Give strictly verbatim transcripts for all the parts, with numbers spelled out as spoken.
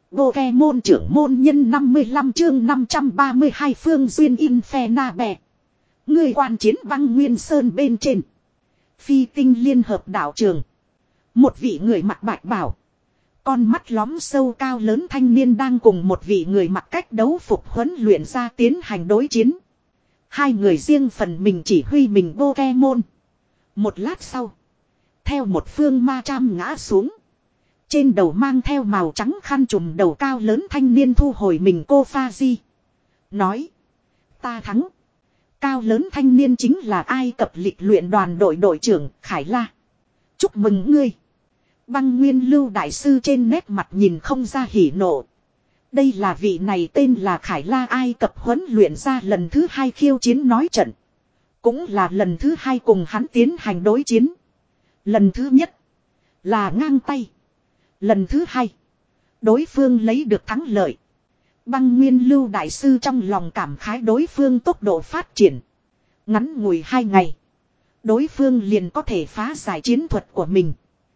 Pokemon trưởng môn nhân năm mươi lăm chương năm trăm ba mươi hai Phương Duyên Infernape. Người quan chiến băng nguyên sơn bên trên. Phi tinh liên hợp đảo trường. Một vị người mặc bạch bào. Con mắt lóm sâu cao lớn thanh niên đang cùng một vị người mặc cách đấu phục huấn luyện ra tiến hành đối chiến. Hai người riêng phần mình chỉ huy mình Pokemon. Một lát sau. Theo một phương ma trăm ngã xuống. Trên đầu mang theo màu trắng khăn trùm đầu cao lớn thanh niên thu hồi mình cô Pha Di. Nói. Ta thắng. Cao lớn thanh niên chính là Ai Cập lịch luyện đoàn đội đội trưởng Khải La. Chúc mừng ngươi. Băng Nguyên Lưu đại sư trên nét mặt nhìn không ra hỉ nộ. Đây là vị này tên là Khải La Ai Cập huấn luyện ra lần thứ hai khiêu chiến nói trận. Cũng là lần thứ hai cùng hắn tiến hành đối chiến. Lần thứ nhất là ngang tay. Lần thứ hai đối phương lấy được thắng lợi. Băng Nguyên Lưu đại sư trong lòng cảm khái đối phương tốc độ phát triển. Ngắn ngủi hai ngày. Đối phương liền có thể phá giải chiến thuật của mình.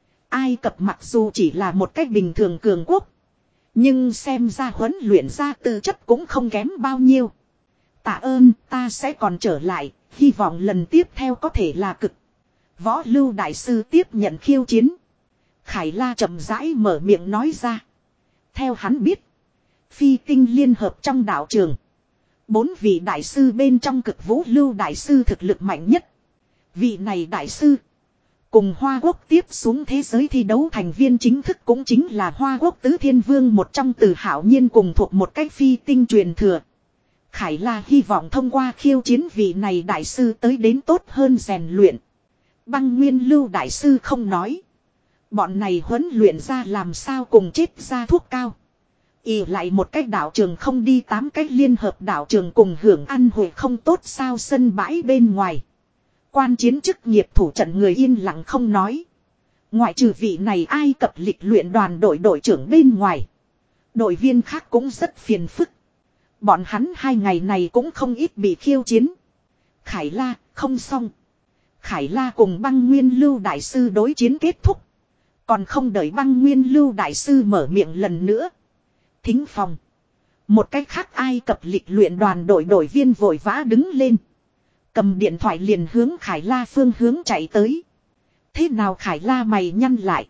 Ai Cập mặc dù chỉ là một cách bình thường cường quốc. Nhưng xem ra huấn luyện ra tư chất cũng không kém bao nhiêu. Tạ ơn, ta sẽ còn trở lại. Hy vọng lần tiếp theo có thể là cực. Võ Lưu đại sư tiếp nhận khiêu chiến. Khải La chậm rãi mở miệng nói ra. Theo hắn biết. Phi tinh liên hợp trong đạo trường. Bốn vị đại sư bên trong cực vũ Lưu đại sư thực lực mạnh nhất. Vị này đại sư. Cùng Hoa Quốc tiếp xuống thế giới thi đấu thành viên chính thức cũng chính là Hoa Quốc tứ thiên vương một trong từ hảo nhiên cùng thuộc một cách phi tinh truyền thừa. Khải La hy vọng thông qua khiêu chiến vị này đại sư tới đến tốt hơn rèn luyện. Băng Nguyên Lưu đại sư không nói. Bọn này huấn luyện ra làm sao cùng chết ra thuốc cao. Ý lại một cách đảo trường không đi tám cách liên hợp đảo trường cùng hưởng ăn hội không tốt sao sân bãi bên ngoài. Quan chiến chức nghiệp thủ trận người yên lặng không nói. Ngoại trừ vị này Ai Cập lịch luyện đoàn đội đội trưởng bên ngoài. Đội viên khác cũng rất phiền phức. Bọn hắn hai ngày này cũng không ít bị khiêu chiến. Khải La không xong. Khải La cùng Băng Nguyên Lưu đại sư đối chiến kết thúc. Còn không đợi Băng Nguyên Lưu đại sư mở miệng lần nữa. Thính phòng. Một cách khác Ai Cập lịch luyện đoàn đội đội viên vội vã đứng lên. Cầm điện thoại liền hướng Khải La phương hướng chạy tới. Thế nào Khải La mày nhăn lại.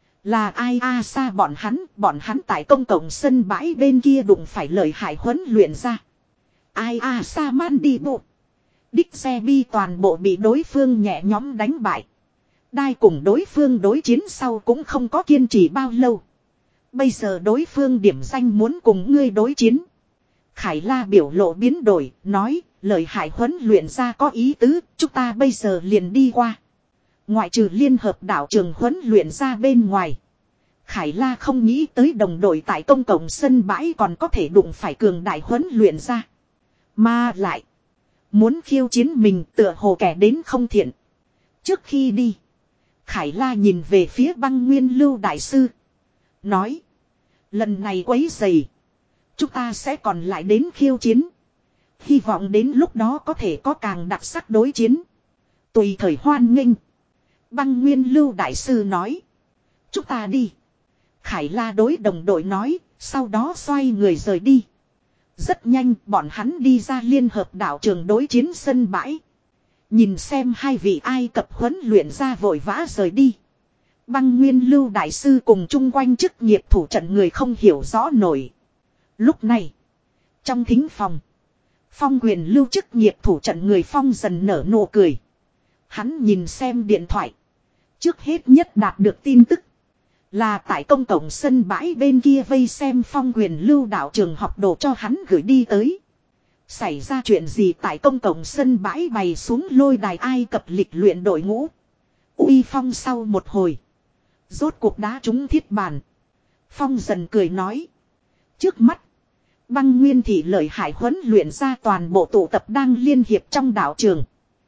Là ai a xa bọn hắn. Bọn hắn tại công cộng sân bãi bên kia đụng phải lợi hại huấn luyện ra. Ai a xa man đi bộ. Đích xe bi toàn bộ bị đối phương nhẹ nhóm đánh bại. Đai cùng đối phương đối chiến sau cũng không có kiên trì bao lâu. Bây giờ đối phương điểm danh muốn cùng ngươi đối chiến. Khải La biểu lộ biến đổi, nói, lợi hại huấn luyện ra có ý tứ, chúng ta bây giờ liền đi qua. Ngoại trừ liên hợp đảo trường huấn luyện ra bên ngoài. Khải La không nghĩ tới đồng đội tại công cộng sân bãi còn có thể đụng phải cường đại huấn luyện ra. Mà lại, muốn khiêu chiến mình tựa hồ kẻ đến không thiện. Trước khi đi, Khải La nhìn về phía Băng Nguyên Lưu đại sư. Nói, lần này quấy rầy. Chúng ta sẽ còn lại đến khiêu chiến. Hy vọng đến lúc đó có thể có càng đặc sắc đối chiến. Tùy thời hoan nghênh. Băng Nguyên Lưu đại sư nói. Chúng ta đi. Khải La đối đồng đội nói. Sau đó xoay người rời đi. Rất nhanh bọn hắn đi ra liên hợp đảo trường đối chiến sân bãi. Nhìn xem hai vị Ai Cập huấn luyện ra vội vã rời đi. Băng Nguyên Lưu đại sư cùng chung quanh chức nghiệp thủ trận người không hiểu rõ nổi. Lúc này, trong thính phòng, Phong Quyền Lưu chức nghiệp thủ trận người Phong dần nở nụ cười. Hắn nhìn xem điện thoại. Trước hết nhất đạt được tin tức là tại công cộng sân bãi bên kia vây xem Phong Quyền Lưu đạo trường học đồ cho hắn gửi đi tới. Xảy ra chuyện gì tại công cộng sân bãi bày xuống lôi đài Ai Cập lịch luyện đội ngũ. Uy Phong sau một hồi. Rốt cuộc đá trúng thiết bàn. Phong dần cười nói. Trước mắt. Băng Nguyên thị lợi hại huấn luyện ra toàn bộ tụ tập đang liên hiệp trong đảo trường.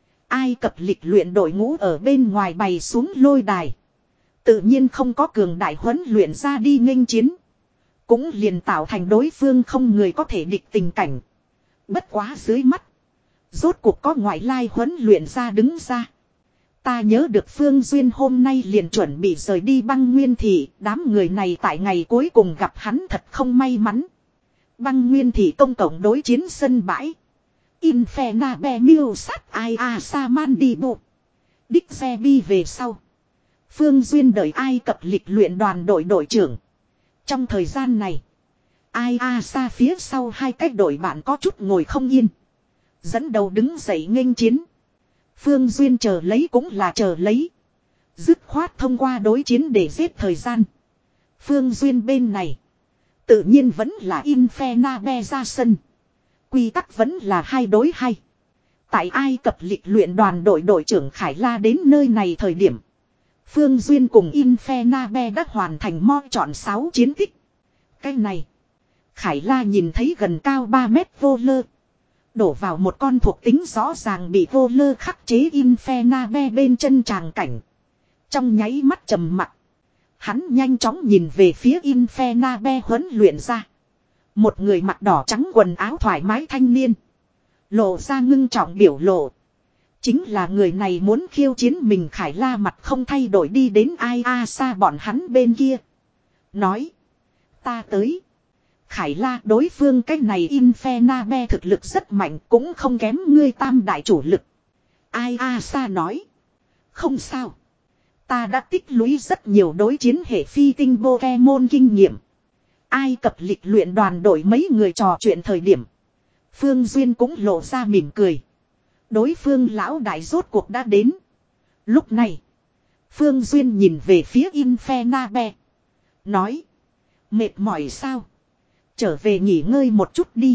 Ai Cập lịch luyện đội ngũ ở bên ngoài bày xuống lôi đài. Tự nhiên không có cường đại huấn luyện ra đi nghênh chiến. Cũng liền tạo thành đối phương không người có thể địch tình cảnh. Bất quá dưới mắt. Rốt cuộc có ngoại lai huấn luyện ra đứng ra. Ta nhớ được Phương Duyên hôm nay liền chuẩn bị rời đi Băng Nguyên Thị, đám người này tại ngày cuối cùng gặp hắn thật không may mắn. Băng Nguyên Thị công cộng đối chiến sân bãi. Infernabe miêu sát ai a sa man đi bộ. Đích xe bi về sau. Phương Duyên đợi Ai Cập lịch luyện đoàn đội đội trưởng. Trong thời gian này, Ai a sa phía sau hai cách đội bạn có chút ngồi không yên. Dẫn đầu đứng dậy nghênh chiến. Phương Duyên chờ lấy cũng là chờ lấy. Dứt khoát thông qua đối chiến để giết thời gian. Phương Duyên bên này tự nhiên vẫn là Infernabe ra sân. Quy tắc vẫn là hai đối hai. Tại Ai Cập lịch luyện đoàn đội đội trưởng Khải La đến nơi này thời điểm, Phương Duyên cùng Infernabe đã hoàn thành mo chọn sáu chiến tích. Cái này, Khải La nhìn thấy gần cao ba mét vô lơ. Đổ vào một con thuộc tính rõ ràng bị vô lơ khắc chế Infernabe bên chân tràng cảnh. Trong nháy mắt trầm mặc. Hắn nhanh chóng nhìn về phía Infernabe huấn luyện ra. Một người mặc đỏ trắng quần áo thoải mái thanh niên. Lộ ra ngưng trọng biểu lộ. Chính là người này muốn khiêu chiến mình. Khải La mặt không thay đổi đi đến Ai a sa bọn hắn bên kia. Nói. Ta tới. Khải La đối phương cái này Infernabe thực lực rất mạnh cũng không kém ngươi tam đại chủ lực. Ai a sa nói. Không sao. Ta đã tích lũy rất nhiều đối chiến hệ phi tinh Pokemon kinh nghiệm. Ai Cập lịch luyện đoàn đội mấy người trò chuyện thời điểm. Phương Duyên cũng lộ ra mỉm cười. Đối phương lão đại rốt cuộc đã đến. Lúc này, Phương Duyên nhìn về phía Infernabe. Nói. Mệt mỏi sao? Trở về nghỉ ngơi một chút đi.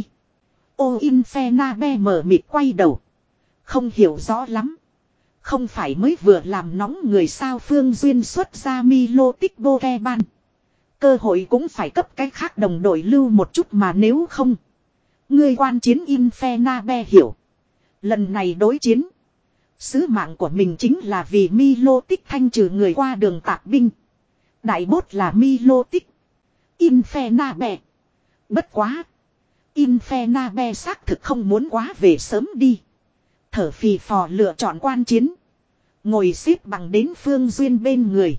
Ô Infernabe mở mịt quay đầu. Không hiểu rõ lắm. Không phải mới vừa làm nóng người sao? Phương Duyên xuất ra Milotic Pokemon. Cơ hội cũng phải cấp cái khác đồng đội lưu một chút mà nếu không. Ngươi quan chiến Infernabe hiểu. Lần này đối chiến. Sứ mạng của mình chính là vì Milotic thanh trừ người qua đường tạp binh. Đại bốt là Milotic. Infernabe. Bất quá. Infernabe xác thực không muốn quá về sớm đi. Thở phì phò lựa chọn quan chiến. Ngồi xếp bằng đến Phương Duyên bên người.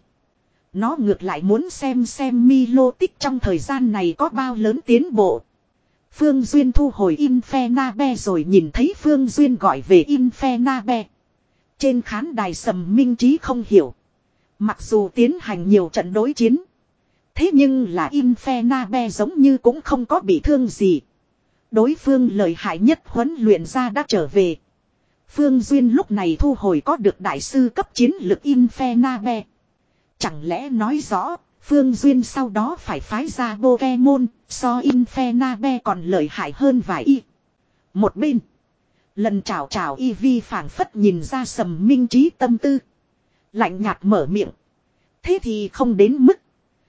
Nó ngược lại muốn xem xem Milotic trong thời gian này có bao lớn tiến bộ. Phương Duyên thu hồi Infernabe rồi nhìn thấy Phương Duyên gọi về Infernabe. Trên khán đài Sầm Minh Trí không hiểu. Mặc dù tiến hành nhiều trận đối chiến. Thế nhưng là Infernabe giống như cũng không có bị thương gì. Đối phương lợi hại nhất huấn luyện ra đã trở về. Phương Duyên lúc này thu hồi có được đại sư cấp chiến lực Infernabe. Chẳng lẽ nói rõ, Phương Duyên sau đó phải phái ra Pokemon, so Infernabe còn lợi hại hơn vài y. Một bên, lần chào chào Eevee phảng phất nhìn ra Sầm Minh Trí tâm tư. Lạnh nhạt mở miệng. Thế thì không đến mức.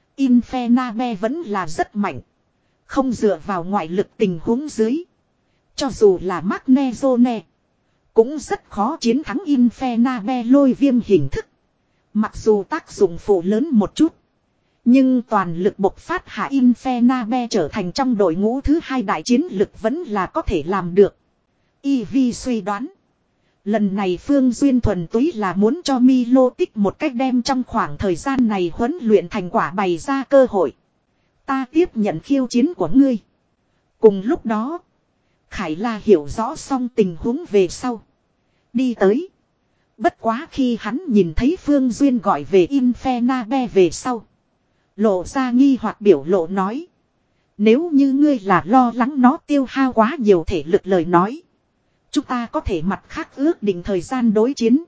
Infernabe vẫn là rất mạnh. Không dựa vào ngoại lực tình huống dưới. Cho dù là Magnezone, cũng rất khó chiến thắng Infernabe lôi viêm hình thức. Mặc dù tác dụng phụ lớn một chút. Nhưng toàn lực bộc phát hạ Infernabe trở thành trong đội ngũ thứ hai đại chiến lực vẫn là có thể làm được. Eevee suy đoán. Lần này Phương Duyên thuần túy là muốn cho Milotic một cách đem trong khoảng thời gian này huấn luyện thành quả bày ra cơ hội. Ta tiếp nhận khiêu chiến của ngươi. Cùng lúc đó, Khải La hiểu rõ xong tình huống về sau. Đi tới. Bất quá khi hắn nhìn thấy Phương Duyên gọi về Infernabe về sau. Lộ ra nghi hoặc biểu lộ nói. Nếu như ngươi là lo lắng nó tiêu hao quá nhiều thể lực lời nói. Chúng ta có thể mặt khác ước định thời gian đối chiến.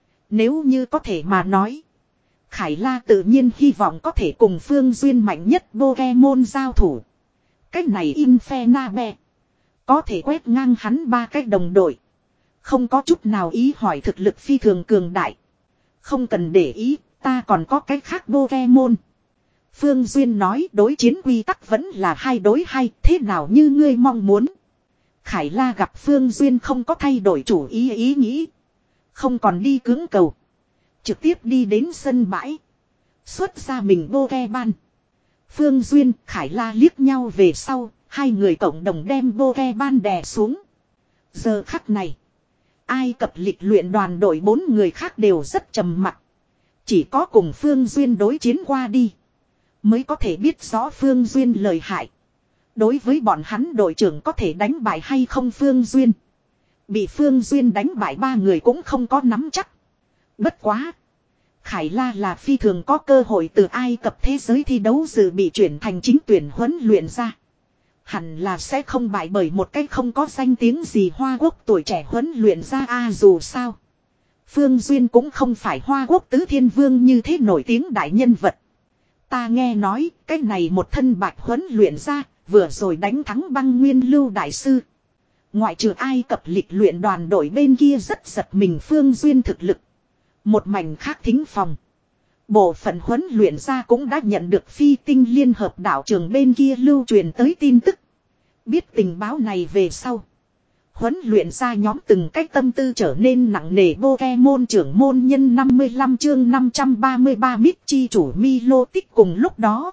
Nếu như có thể mà nói. Khải La tự nhiên hy vọng có thể cùng Phương Duyên mạnh nhất Pokemon giao thủ. Cách này Infernabe. Có thể quét ngang hắn ba cách đồng đội. Không có chút nào ý hỏi thực lực phi thường cường đại. Không cần để ý, ta còn có cách khác Pokemon. Phương Duyên nói đối chiến quy tắc vẫn là hai đối hai, thế nào như ngươi mong muốn. Khải La gặp Phương Duyên không có thay đổi chủ ý ý nghĩ. Không còn đi cưỡng cầu. Trực tiếp đi đến sân bãi. Xuất ra mình Pokemon. Phương Duyên, Khải La liếc nhau về sau, hai người cộng đồng đem Pokemon đè xuống. Giờ khắc này. Ai Cập lịch luyện đoàn đội bốn người khác đều rất trầm mặc. Chỉ có cùng Phương Duyên đối chiến qua đi. Mới có thể biết rõ Phương Duyên lời hại. Đối với bọn hắn đội trưởng có thể đánh bại hay không Phương Duyên. Bị Phương Duyên đánh bại ba người cũng không có nắm chắc. Bất quá. Khải La là phi thường có cơ hội từ Ai Cập thế giới thi đấu dự bị chuyển thành chính tuyển huấn luyện ra. Hẳn là sẽ không bại bởi một cách không có danh tiếng gì Hoa Quốc tuổi trẻ huấn luyện ra a à, dù sao. Phương Duyên cũng không phải Hoa Quốc tứ thiên vương như thế nổi tiếng đại nhân vật. Ta nghe nói cái này một thân bạch huấn luyện ra vừa rồi đánh thắng băng nguyên lưu đại sư. Ngoại trừ Ai Cập lịch luyện đoàn đội bên kia rất giật mình Phương Duyên thực lực. Một mảnh khác thính phòng. Bộ phận huấn luyện ra cũng đã nhận được phi tinh liên hợp đảo trường bên kia lưu truyền tới tin tức. Biết tình báo này về sau. Huấn luyện ra nhóm từng cách tâm tư trở nên nặng nề Pokemon trưởng môn nhân năm mươi lăm chương năm trăm ba mươi ba mít chi chủ Milo tích cùng lúc đó.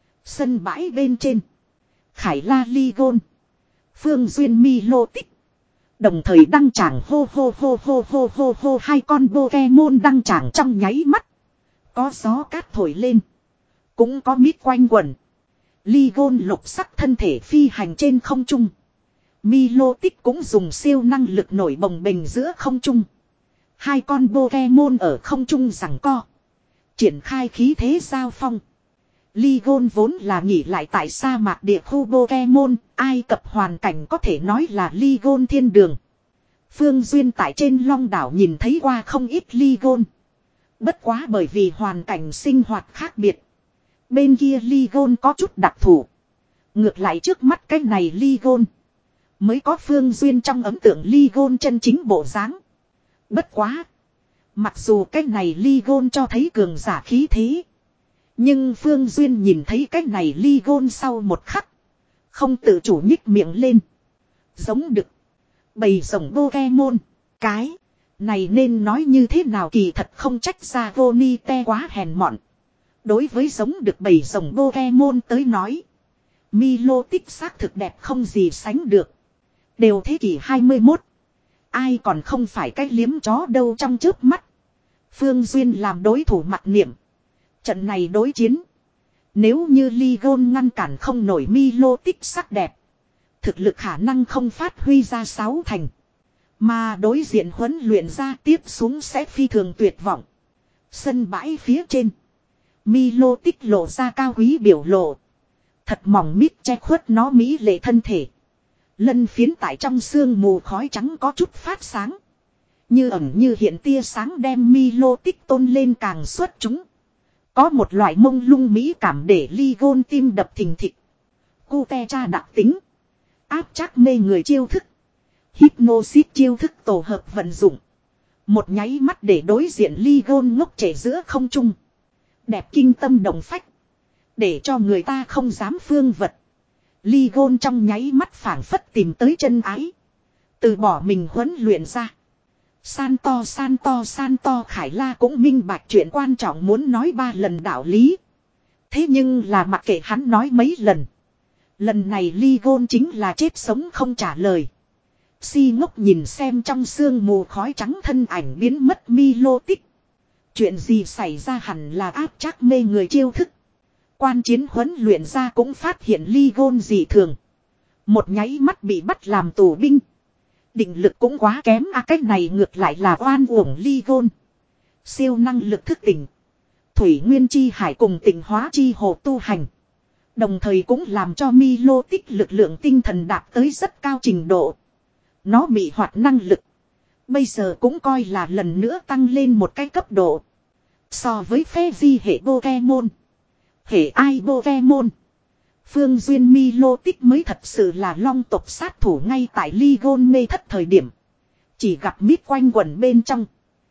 Sân bãi bên trên. Khải La Ligon. Phương Duyên Milo tích. Đồng thời đăng tràng hô hô hô hô hô hô hô hai con Pokemon đăng tràng trong nháy mắt. Có gió cát thổi lên. Cũng có mít quanh quẩn. Ligon lục sắc thân thể phi hành trên không trung. Milo tích cũng dùng siêu năng lực nổi bồng bềnh giữa không trung. Hai con Pokemon ở không trung giằng co. Triển khai khí thế giao phong. Ligon vốn là nghỉ lại tại sa mạc địa khu Pokemon. Ai Cập hoàn cảnh có thể nói là Ligon thiên đường. Phương Duyên tại trên Long đảo nhìn thấy qua không ít Ligon. Bất quá bởi vì hoàn cảnh sinh hoạt khác biệt. Bên kia Ligon có chút đặc thù. Ngược lại trước mắt cái này Ligon. Mới có Phương Duyên trong ấn tượng Ligon chân chính bộ dáng. Bất quá. Mặc dù cái này Ligon cho thấy cường giả khí thế. Nhưng Phương Duyên nhìn thấy cái này Ligon sau một khắc. Không tự chủ nhích miệng lên. Giống đực. Bầy rồng Pokemon. Cái. Này nên nói như thế nào kỳ thật không trách ra Vonite quá hèn mọn. Đối với giống được bầy rồng Pokemon tới nói. Milo tích xác thực đẹp không gì sánh được. Đều thế kỷ hai mươi mốt. Ai còn không phải cái liếm chó đâu trong chớp mắt. Phương Duyên làm đối thủ mặt niệm. Trận này đối chiến. Nếu như Ligon ngăn cản không nổi Milo tích sắc đẹp. Thực lực khả năng không phát huy ra sáu thành. Mà đối diện huấn luyện ra tiếp xuống sẽ phi thường tuyệt vọng. Sân bãi phía trên. Milo tích lộ ra cao quý biểu lộ. Thật mỏng mít che khuất nó mỹ lệ thân thể. Lân phiến tại trong sương mù khói trắng có chút phát sáng. Như ẩn như hiện tia sáng đem Milo tích tôn lên càng xuất chúng. Có một loại mông lung mỹ cảm để Ligon tim đập thình thịch. Cute cha đặc tính. Áp trác mê người chiêu thức. Hypnosis chiêu thức tổ hợp vận dụng. Một nháy mắt để đối diện Ligon ngốc trẻ giữa không trung. Đẹp kinh tâm động phách. Để cho người ta không dám phương vật. Ligon trong nháy mắt phảng phất tìm tới chân ái. Từ bỏ mình huấn luyện ra. San to san to san to Khải La cũng minh bạch chuyện quan trọng muốn nói ba lần đạo lý. Thế nhưng là mặc kệ hắn nói mấy lần. Lần này Ligon chính là chết sống không trả lời. Si ngốc nhìn xem trong sương mù khói trắng thân ảnh biến mất Milo tích. Chuyện gì xảy ra hẳn là áp trác mê người chiêu thức. Quan chiến huấn luyện ra cũng phát hiện Ligon dị thường. Một nháy mắt bị bắt làm tù binh. Định lực cũng quá kém à cách này ngược lại là oan uổng Ligon. Siêu năng lực thức tỉnh. Thủy Nguyên Chi Hải cùng tỉnh hóa chi hồ tu hành. Đồng thời cũng làm cho Milo tích lực lượng tinh thần đạt tới rất cao trình độ. Nó bị hoạt năng lực. Bây giờ cũng coi là lần nữa tăng lên một cái cấp độ. So với phê di hệ Pokemon. Hệ ai Pokemon. Phương Duyên Milo tích mới thật sự là long tộc sát thủ ngay tại Ligon mê thất thời điểm. Chỉ gặp mít quanh quẩn bên trong.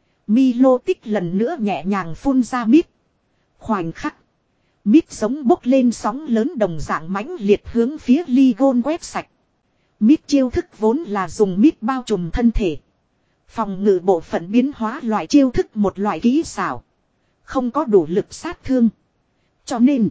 Milo tích lần nữa nhẹ nhàng phun ra mít. Khoảnh khắc. Mít giống bốc lên sóng lớn đồng dạng mãnh liệt hướng phía Ligon quét sạch. Mít chiêu thức vốn là dùng mít bao trùm thân thể. Phòng ngự bộ phận biến hóa loại chiêu thức một loại kỹ xảo. Không có đủ lực sát thương. Cho nên.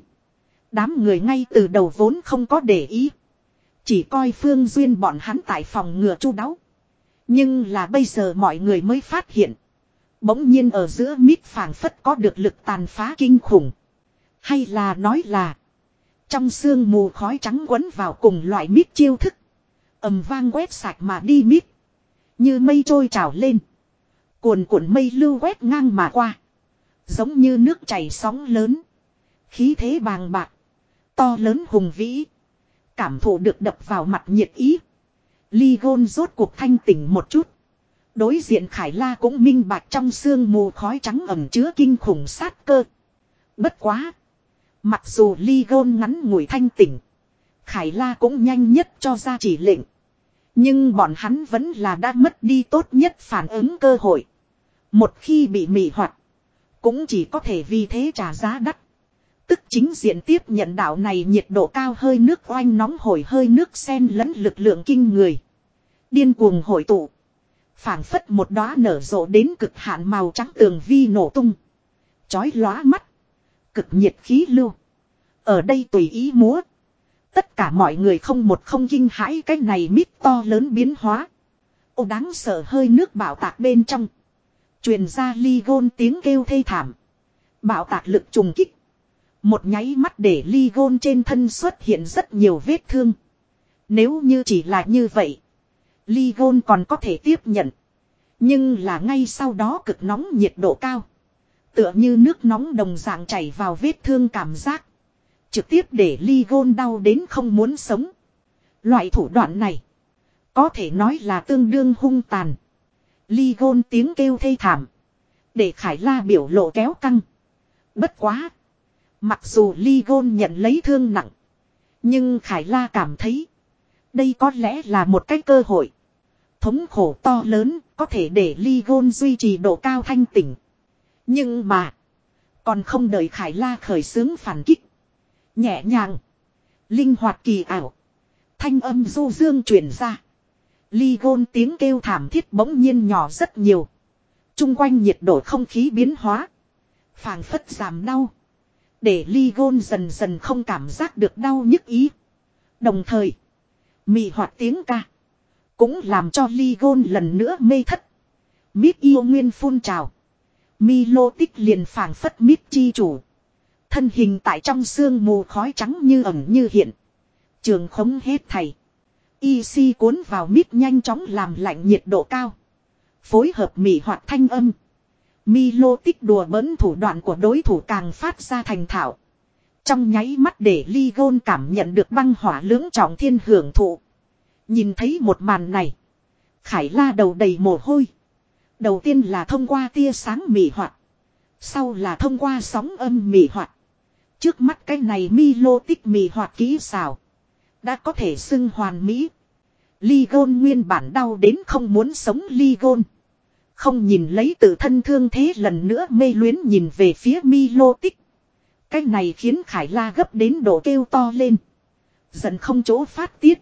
Đám người ngay từ đầu vốn không có để ý. Chỉ coi Phương Duyên bọn hắn tại phòng ngừa chu đáo. Nhưng là bây giờ mọi người mới phát hiện. Bỗng nhiên ở giữa mít phảng phất có được lực tàn phá kinh khủng. Hay là nói là. Trong sương mù khói trắng quấn vào cùng loại mít chiêu thức. Ầm vang quét sạch mà đi mít. Như mây trôi trào lên. Cuồn cuộn mây lưu quét ngang mà qua. Giống như nước chảy sóng lớn. Khí thế bàng bạc. To lớn hùng vĩ. Cảm thụ được đập vào mặt nhiệt ý. Ly Gôn rốt cuộc thanh tỉnh một chút. Đối diện Khải La cũng minh bạch trong sương mù khói trắng ẩm chứa kinh khủng sát cơ. Bất quá. Mặc dù Ly Gôn ngắn ngủi thanh tỉnh. Khải La cũng nhanh nhất cho ra chỉ lệnh. Nhưng bọn hắn vẫn là đã mất đi tốt nhất phản ứng cơ hội. Một khi bị mị hoặc. Cũng chỉ có thể vì thế trả giá đắt. Tức chính diện tiếp nhận đảo này nhiệt độ cao hơi nước oanh nóng hổi hơi nước xen lẫn lực lượng kinh người. Điên cuồng hội tụ. Phảng phất một đóa nở rộ đến cực hạn màu trắng tường vi nổ tung. Chói lóa mắt. Cực nhiệt khí lưu. Ở đây tùy ý múa. Tất cả mọi người không một không kinh hãi cái này mít to lớn biến hóa. Ô đáng sợ hơi nước bạo tạc bên trong. Truyền ra Ly Gôn tiếng kêu thê thảm. Bạo tạc lực trùng kích. Một nháy mắt để Ly Gôn trên thân xuất hiện rất nhiều vết thương. Nếu như chỉ là như vậy. Ly Gôn còn có thể tiếp nhận. Nhưng là ngay sau đó cực nóng nhiệt độ cao. Tựa như nước nóng đồng dạng chảy vào vết thương cảm giác. Trực tiếp để Ly Gôn đau đến không muốn sống. Loại thủ đoạn này. Có thể nói là tương đương hung tàn. Ly Gôn tiếng kêu thê thảm. Để Khải La biểu lộ kéo căng. Bất quá. Mặc dù Ly Gôn nhận lấy thương nặng. Nhưng Khải La cảm thấy. Đây có lẽ là một cái cơ hội. Thống khổ to lớn có thể để Ly Gôn duy trì độ cao thanh tỉnh. Nhưng mà. Còn không đợi Khải La khởi xướng phản kích. Nhẹ nhàng. Linh hoạt kỳ ảo. Thanh âm du dương truyền ra. Ly Gôn tiếng kêu thảm thiết bỗng nhiên nhỏ rất nhiều. Trung quanh nhiệt độ không khí biến hóa. Phảng phất giảm đau. Để Ly Gôn dần dần không cảm giác được đau nhức ý. Đồng thời. Mị hoạt tiếng ca. Cũng làm cho Ly Gôn lần nữa mê thất. Mít yêu nguyên phun trào. Mi lô tích liền phảng phất mít chi chủ. Thân hình tại trong sương mù khói trắng như ẩn như hiện. Trường khống hết thầy. Y si cuốn vào mít nhanh chóng làm lạnh nhiệt độ cao. Phối hợp mị hoạt thanh âm. Mi lô tích đùa bỡn thủ đoạn của đối thủ càng phát ra thành thạo. Trong nháy mắt để Ly Gôn cảm nhận được băng hỏa lưỡng trọng thiên hưởng thụ. Nhìn thấy một màn này. Khải La đầu đầy mồ hôi. Đầu tiên là thông qua tia sáng mị hoạt. Sau là thông qua sóng âm mị hoạt. Trước mắt cái này mi lô tích mị hoạt kỹ xảo. Đã có thể xưng hoàn mỹ. Ly Gôn nguyên bản đau đến không muốn sống Ly Gôn. Không nhìn lấy tự thân thương thế lần nữa mê luyến nhìn về phía mi lô tích. Cái này khiến Khải La gấp đến độ kêu to lên. Giận không chỗ phát tiết.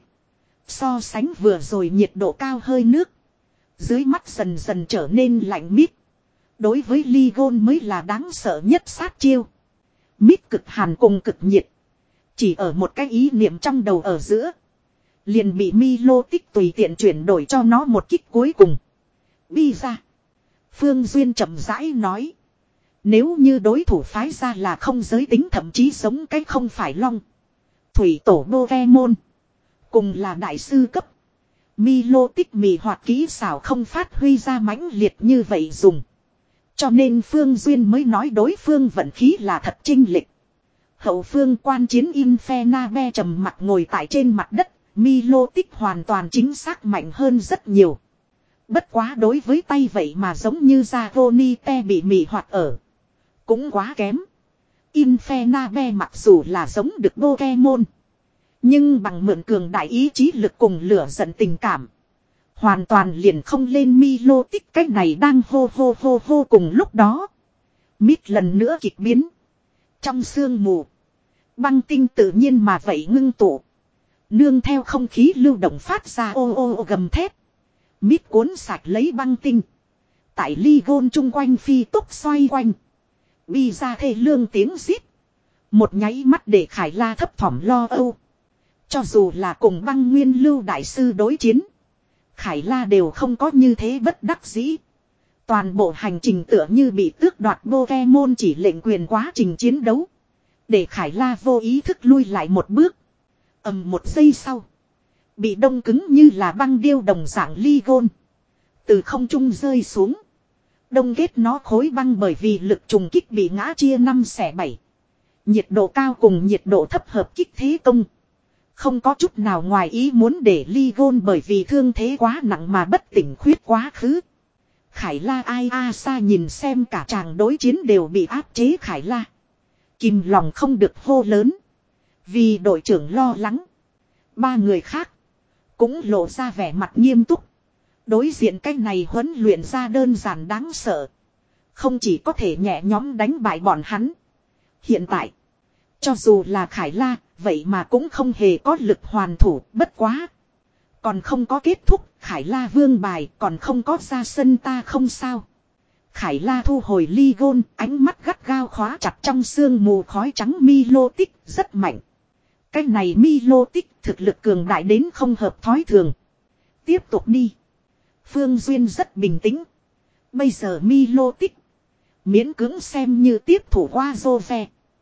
So sánh vừa rồi nhiệt độ cao hơi nước. Dưới mắt dần dần trở nên lạnh mít. Đối với Ly Gôn mới là đáng sợ nhất sát chiêu. Mít cực hàn cùng cực nhiệt. Chỉ ở một cái ý niệm trong đầu ở giữa. Liền bị mi lô tích tùy tiện chuyển đổi cho nó một kích cuối cùng. Bi ra. Phương Duyên chậm rãi nói. Nếu như đối thủ phái ra là không giới tính thậm chí giống cái không phải long. Thủy tổ Pokemon. Cùng là đại sư cấp. Mi lô tích mì hoạt kỹ xảo không phát huy ra mãnh liệt như vậy dùng. Cho nên Phương Duyên mới nói đối phương vận khí là thật chênh lệch. Hậu phương quan chiến Infernabe trầm mặt ngồi tại trên mặt đất. Mi lô tích hoàn toàn chính xác mạnh hơn rất nhiều. Bất quá đối với tay vậy mà giống như Zagonite bị mị hoạt ở. Cũng quá kém. Infernabe mặc dù là giống được Pokemon. Nhưng bằng mượn cường đại ý chí lực cùng lửa giận tình cảm. Hoàn toàn liền không lên mi lô tích cách này đang hô hô hô hô cùng lúc đó. Mít lần nữa kịch biến. Trong sương mù. Băng tinh tự nhiên mà vậy ngưng tụ. Nương theo không khí lưu động phát ra ô ô ô gầm thép. Mít cuốn sạch lấy băng tinh. Tại Ly Gôn chung quanh phi tốc xoay quanh. Bi ra thê lương tiếng rít. Một nháy mắt để Khải La thấp thỏm lo âu. Cho dù là cùng băng nguyên lưu đại sư đối chiến. Khải La đều không có như thế bất đắc dĩ. Toàn bộ hành trình tựa như bị tước đoạt Pokemon chỉ lệnh quyền quá trình chiến đấu. Để Khải La vô ý thức lui lại một bước. ầm một giây sau. Bị đông cứng như là băng điêu đồng dạng ly gôn. Từ không trung rơi xuống. Đông kết nó khối băng bởi vì lực trùng kích bị ngã chia năm xẻ bảy. Nhiệt độ cao cùng nhiệt độ thấp hợp kích thế công. Không có chút nào ngoài ý muốn để ly gôn bởi vì thương thế quá nặng mà bất tỉnh khuyết quá khứ. Khải La ai a xa nhìn xem cả chàng đối chiến đều bị áp chế Khải La. Kìm lòng không được hô lớn. Vì đội trưởng lo lắng. Ba người khác. Cũng lộ ra vẻ mặt nghiêm túc. Đối diện cái này huấn luyện ra đơn giản đáng sợ. Không chỉ có thể nhẹ nhõm đánh bại bọn hắn. Hiện tại. Cho dù là Khải La. Vậy mà cũng không hề có lực hoàn thủ. Bất quá. Còn không có kết thúc. Khải La vương bài. Còn không có ra sân ta không sao. Khải La thu hồi ly gôn. Ánh mắt gắt gao khóa chặt trong sương mù khói trắng Milo tích. Rất mạnh. Cái này Milo tích thực lực cường đại đến không hợp thói thường. Tiếp tục đi. Phương Duyên rất bình tĩnh. Bây giờ Milo tích. Miễn cưỡng xem như tiếp thủ qua Jove.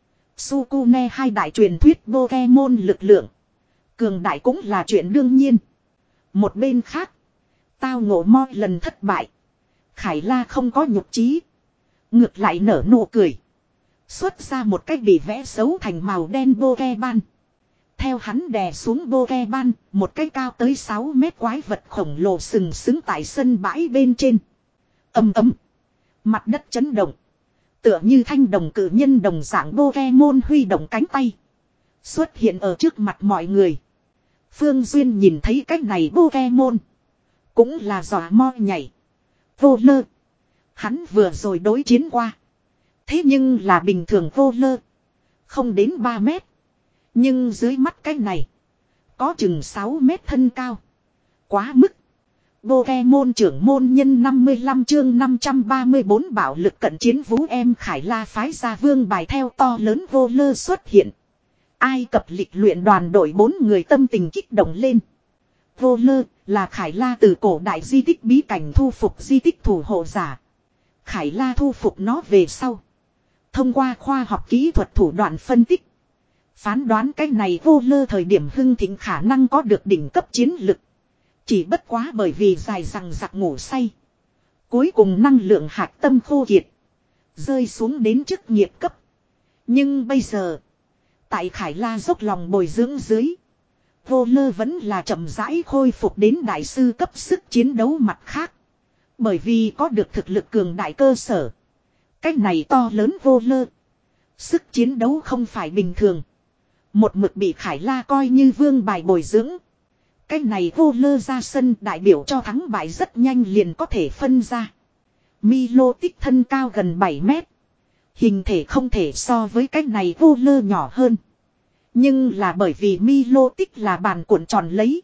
Sukune hai đại truyền thuyết Pokemon lực lượng. Cường đại cũng là chuyện đương nhiên. Một bên khác. Tao ngộ moi lần thất bại. Khải La không có nhục trí. Ngược lại nở nụ cười. Xuất ra một cách bị vẽ xấu thành màu đen Pokemon. Theo hắn đè xuống Pokemon, một cái cao tới sáu mét quái vật khổng lồ sừng sững tại sân bãi bên trên. Ầm ầm. Mặt đất chấn động. Tựa như thanh đồng cử nhân đồng dạng Pokemon huy động cánh tay. Xuất hiện ở trước mặt mọi người. Phương Duyên nhìn thấy cách này Pokemon. Cũng là dọa mo nhảy. Vô lơ. Hắn vừa rồi đối chiến qua. Thế nhưng là bình thường vô lơ. Không đến ba mét. Nhưng dưới mắt cái này. Có chừng sáu mét thân cao. Quá mức. Pokemon trưởng môn nhân năm mươi lăm chương năm trăm ba mươi bốn bảo lực cận chiến vũ em Khải La phái ra vương bài theo to lớn vô lơ xuất hiện. Ai Cập lịch luyện đoàn đội bốn người tâm tình kích động lên. Vô lơ là Khải La từ cổ đại di tích bí cảnh thu phục di tích thủ hộ giả. Khải La thu phục nó về sau. Thông qua khoa học kỹ thuật thủ đoạn phân tích. Phán đoán cái này vô lơ thời điểm hưng thịnh khả năng có được đỉnh cấp chiến lực. Chỉ bất quá bởi vì dài rằng giặc ngủ say. Cuối cùng năng lượng hạt tâm khô kiệt. Rơi xuống đến chức nghiệp cấp. Nhưng bây giờ. Tại Khải La dốc lòng bồi dưỡng dưới. Vô lơ vẫn là chậm rãi khôi phục đến đại sư cấp sức chiến đấu mặt khác. Bởi vì có được thực lực cường đại cơ sở. Cái này to lớn vô lơ. Sức chiến đấu không phải bình thường. Một mực bị Khải La coi như vương bài bồi dưỡng. Cái này vô lơ ra sân đại biểu cho thắng bại rất nhanh liền có thể phân ra. Milo tích thân cao gần bảy mét. Hình thể không thể so với cái này vô lơ nhỏ hơn. Nhưng là bởi vì Milo tích là bàn cuộn tròn lấy.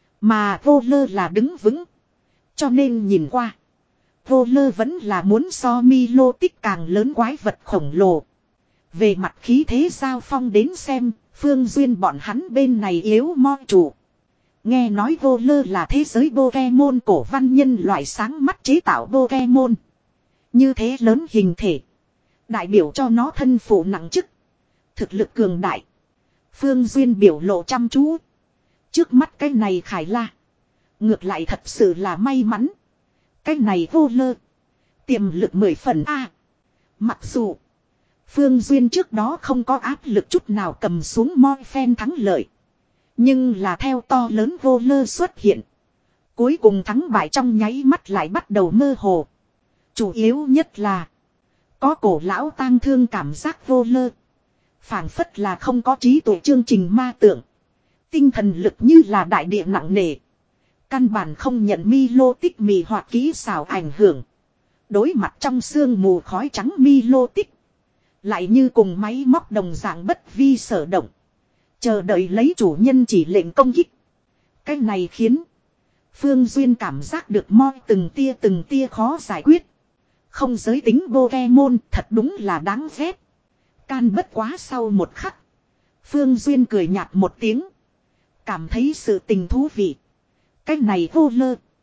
Mà vô lơ là đứng vững. Cho nên nhìn qua. Vô lơ vẫn là muốn so Milo tích càng lớn quái vật khổng lồ. Về mặt khí thế giao phong đến xem. Phương Duyên bọn hắn bên này yếu mo chủ. Nghe nói vô lơ là thế giới Pokemon cổ văn nhân loại sáng mắt chế tạo Pokemon. Như thế lớn hình thể. Đại biểu cho nó thân phụ nặng chức. Thực lực cường đại. Phương Duyên biểu lộ chăm chú. Trước mắt cái này Khải La. Ngược lại thật sự là may mắn. Cái này vô lơ. Tiềm lực mười phần A. Mặc dù. Phương Duyên trước đó không có áp lực chút nào cầm xuống moi phen thắng lợi. Nhưng là theo to lớn vô lơ xuất hiện. Cuối cùng thắng bại trong nháy mắt lại bắt đầu mơ hồ. Chủ yếu nhất là. Có cổ lão tang thương cảm giác vô lơ. Phảng phất là không có trí tuệ chương trình ma tượng. Tinh thần lực như là đại địa nặng nề. Căn bản không nhận Milo tích mì hoặc kỹ xảo ảnh hưởng. Đối mặt trong sương mù khói trắng Milo tích. Lại như cùng máy móc đồng dạng bất vi sở động. Chờ đợi lấy chủ nhân chỉ lệnh công kích. Cái này khiến Phương Duyên cảm giác được moi từng tia từng tia khó giải quyết. Không giới tính Pokemon thật đúng là đáng ghét. Can bất quá sau một khắc. Phương Duyên cười nhạt một tiếng. Cảm thấy sự tình thú vị. Cái này vô lơ.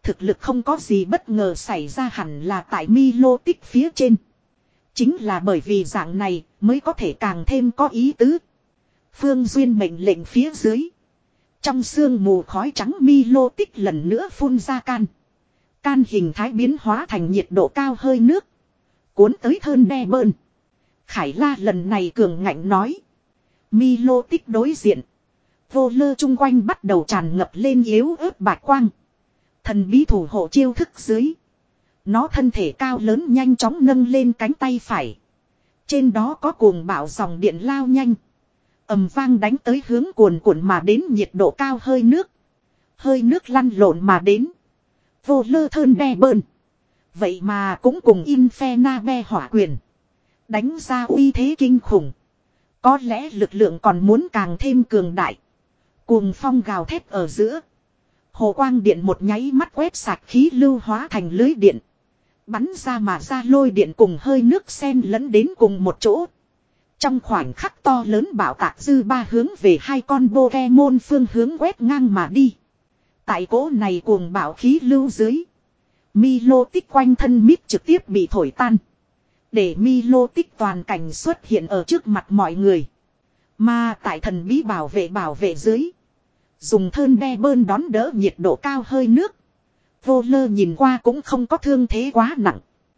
Thực lực không có gì bất ngờ xảy ra hẳn là tại Milotic phía trên. Chính là bởi vì dạng này mới có thể càng thêm có ý tứ. Phương Duyên mệnh lệnh phía dưới. Trong sương mù khói trắng Milotic lần nữa phun ra can. Can hình thái biến hóa thành nhiệt độ cao hơi nước. Cuốn tới thơn đe bơn. Khải La lần này cường ngạnh nói. Milotic đối diện. Vô lơ chung quanh bắt đầu tràn ngập lên yếu ớt bạch quang. Thần bí thủ hộ chiêu thức dưới. Nó thân thể cao lớn nhanh chóng nâng lên cánh tay phải. Trên đó có cuồng bạo dòng điện lao nhanh. Ầm vang đánh tới hướng cuồn cuộn mà đến nhiệt độ cao hơi nước. Hơi nước lăn lộn mà đến. Vô lơ thơn đe bơn. Vậy mà cũng cùng Infernabe hỏa quyền. Đánh ra uy thế kinh khủng. Có lẽ lực lượng còn muốn càng thêm cường đại. Cuồng phong gào thét ở giữa. Hồ quang điện một nháy mắt quét sạch khí lưu hóa thành lưới điện. Bắn ra mà ra lôi điện cùng hơi nước xen lẫn đến cùng một chỗ. Trong khoảnh khắc to lớn bạo tạc dư ba hướng về hai con Pokemon phương hướng quét ngang mà đi. Tại cỗ này cuồng bạo khí lưu dưới. Milotic quanh thân mít trực tiếp bị thổi tan. Để Milotic toàn cảnh xuất hiện ở trước mặt mọi người. Mà tại thần bí bảo vệ bảo vệ dưới. Dùng thơn đe bơn đón đỡ nhiệt độ cao hơi nước. Vô lơ nhìn qua cũng không có thương thế quá nặng.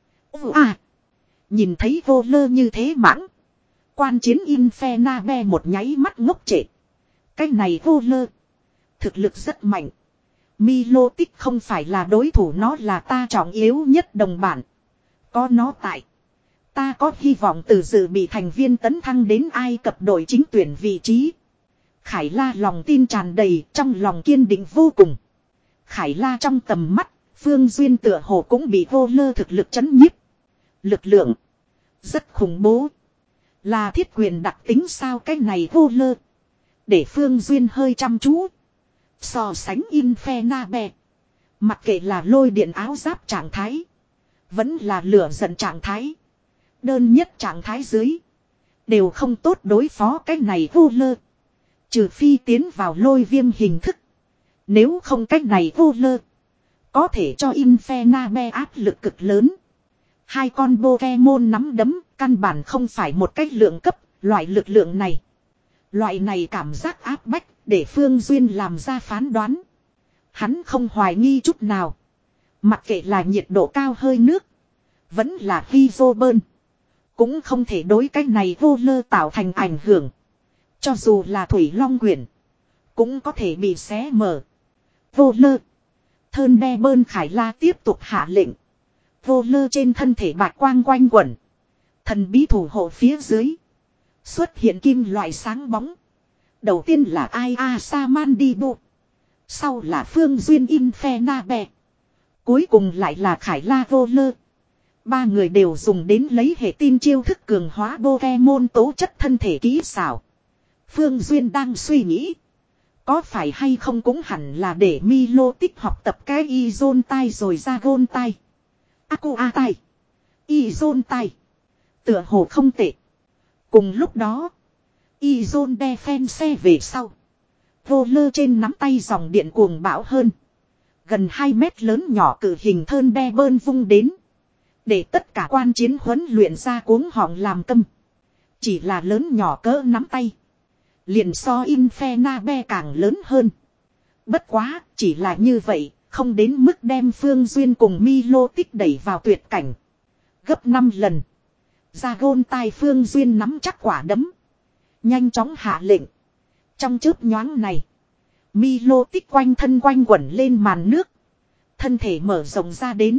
À! Nhìn thấy vô lơ như thế mãng. Quan chiến Infernabe một nháy mắt ngốc trệ. Cái này vô lơ. Thực lực rất mạnh. Milotic không phải là đối thủ, nó là ta trọng yếu nhất đồng bản. Có nó tại. Ta có hy vọng từ dự bị thành viên tấn thăng đến Ai Cập đội chính tuyển vị trí. Khải La lòng tin tràn đầy, trong lòng kiên định vô cùng. Khải La trong tầm mắt, Phương Duyên tựa hồ cũng bị vô lơ thực lực chấn nhiếp. Lực lượng. Rất khủng bố. Là thiết quyền đặc tính sao cái này vô lơ. Để Phương Duyên hơi chăm chú. So sánh Infernabe. Mặc kệ là lôi điện áo giáp trạng thái. Vẫn là lửa giận trạng thái. Đơn nhất trạng thái dưới. Đều không tốt đối phó cái này vô lơ. Trừ phi tiến vào lôi viêm hình thức. Nếu không cách này vô lơ. Có thể cho Infernabe áp lực cực lớn. Hai con Pokemon nắm đấm. Căn bản không phải một cách lượng cấp. Loại lực lượng này. Loại này cảm giác áp bách. Để Phương Duyên làm ra phán đoán. Hắn không hoài nghi chút nào. Mặc kệ là nhiệt độ cao hơi nước. Vẫn là Hydroburn. Cũng không thể đối cách này vô lơ tạo thành ảnh hưởng. Cho dù là Thủy Long Quyển. Cũng có thể bị xé mở. Vô lơ. Thơn đe bơn Khải La tiếp tục hạ lệnh. Vô lơ trên thân thể bạch quang quanh quẩn. Thần bí thủ hộ phía dưới. Xuất hiện kim loại sáng bóng. Đầu tiên là Ai A Samandibu. Sau là Phương Duyên Infernabe. Cuối cùng lại là Khải La vô lơ. Ba người đều dùng đến lấy hệ tin chiêu thức cường hóa Pokemon tố chất thân thể kỹ xảo. Phương Duyên đang suy nghĩ. Có phải hay không cũng hẳn là để Milotic học tập cái Izon tai rồi ra gôn tai. Aqua tai. Izon tai. Tựa hồ không tệ. Cùng lúc đó. Izon đe phen xe về sau. Vô lơ trên nắm tay dòng điện cuồng bão hơn. Gần hai mét lớn nhỏ cử hình thơn đe bơn vung đến. Để tất cả quan chiến huấn luyện ra cuống họng làm câm. Chỉ là lớn nhỏ cỡ nắm tay. Liền so Infernabe càng lớn hơn. Bất quá, chỉ là như vậy, không đến mức đem Phương Duyên cùng Milotic đẩy vào tuyệt cảnh. Gấp năm lần. Ra gôn tai Phương Duyên nắm chắc quả đấm. Nhanh chóng hạ lệnh. Trong chớp nhoáng này. Milotic quanh thân quanh quẩn lên màn nước. Thân thể mở rộng ra đến.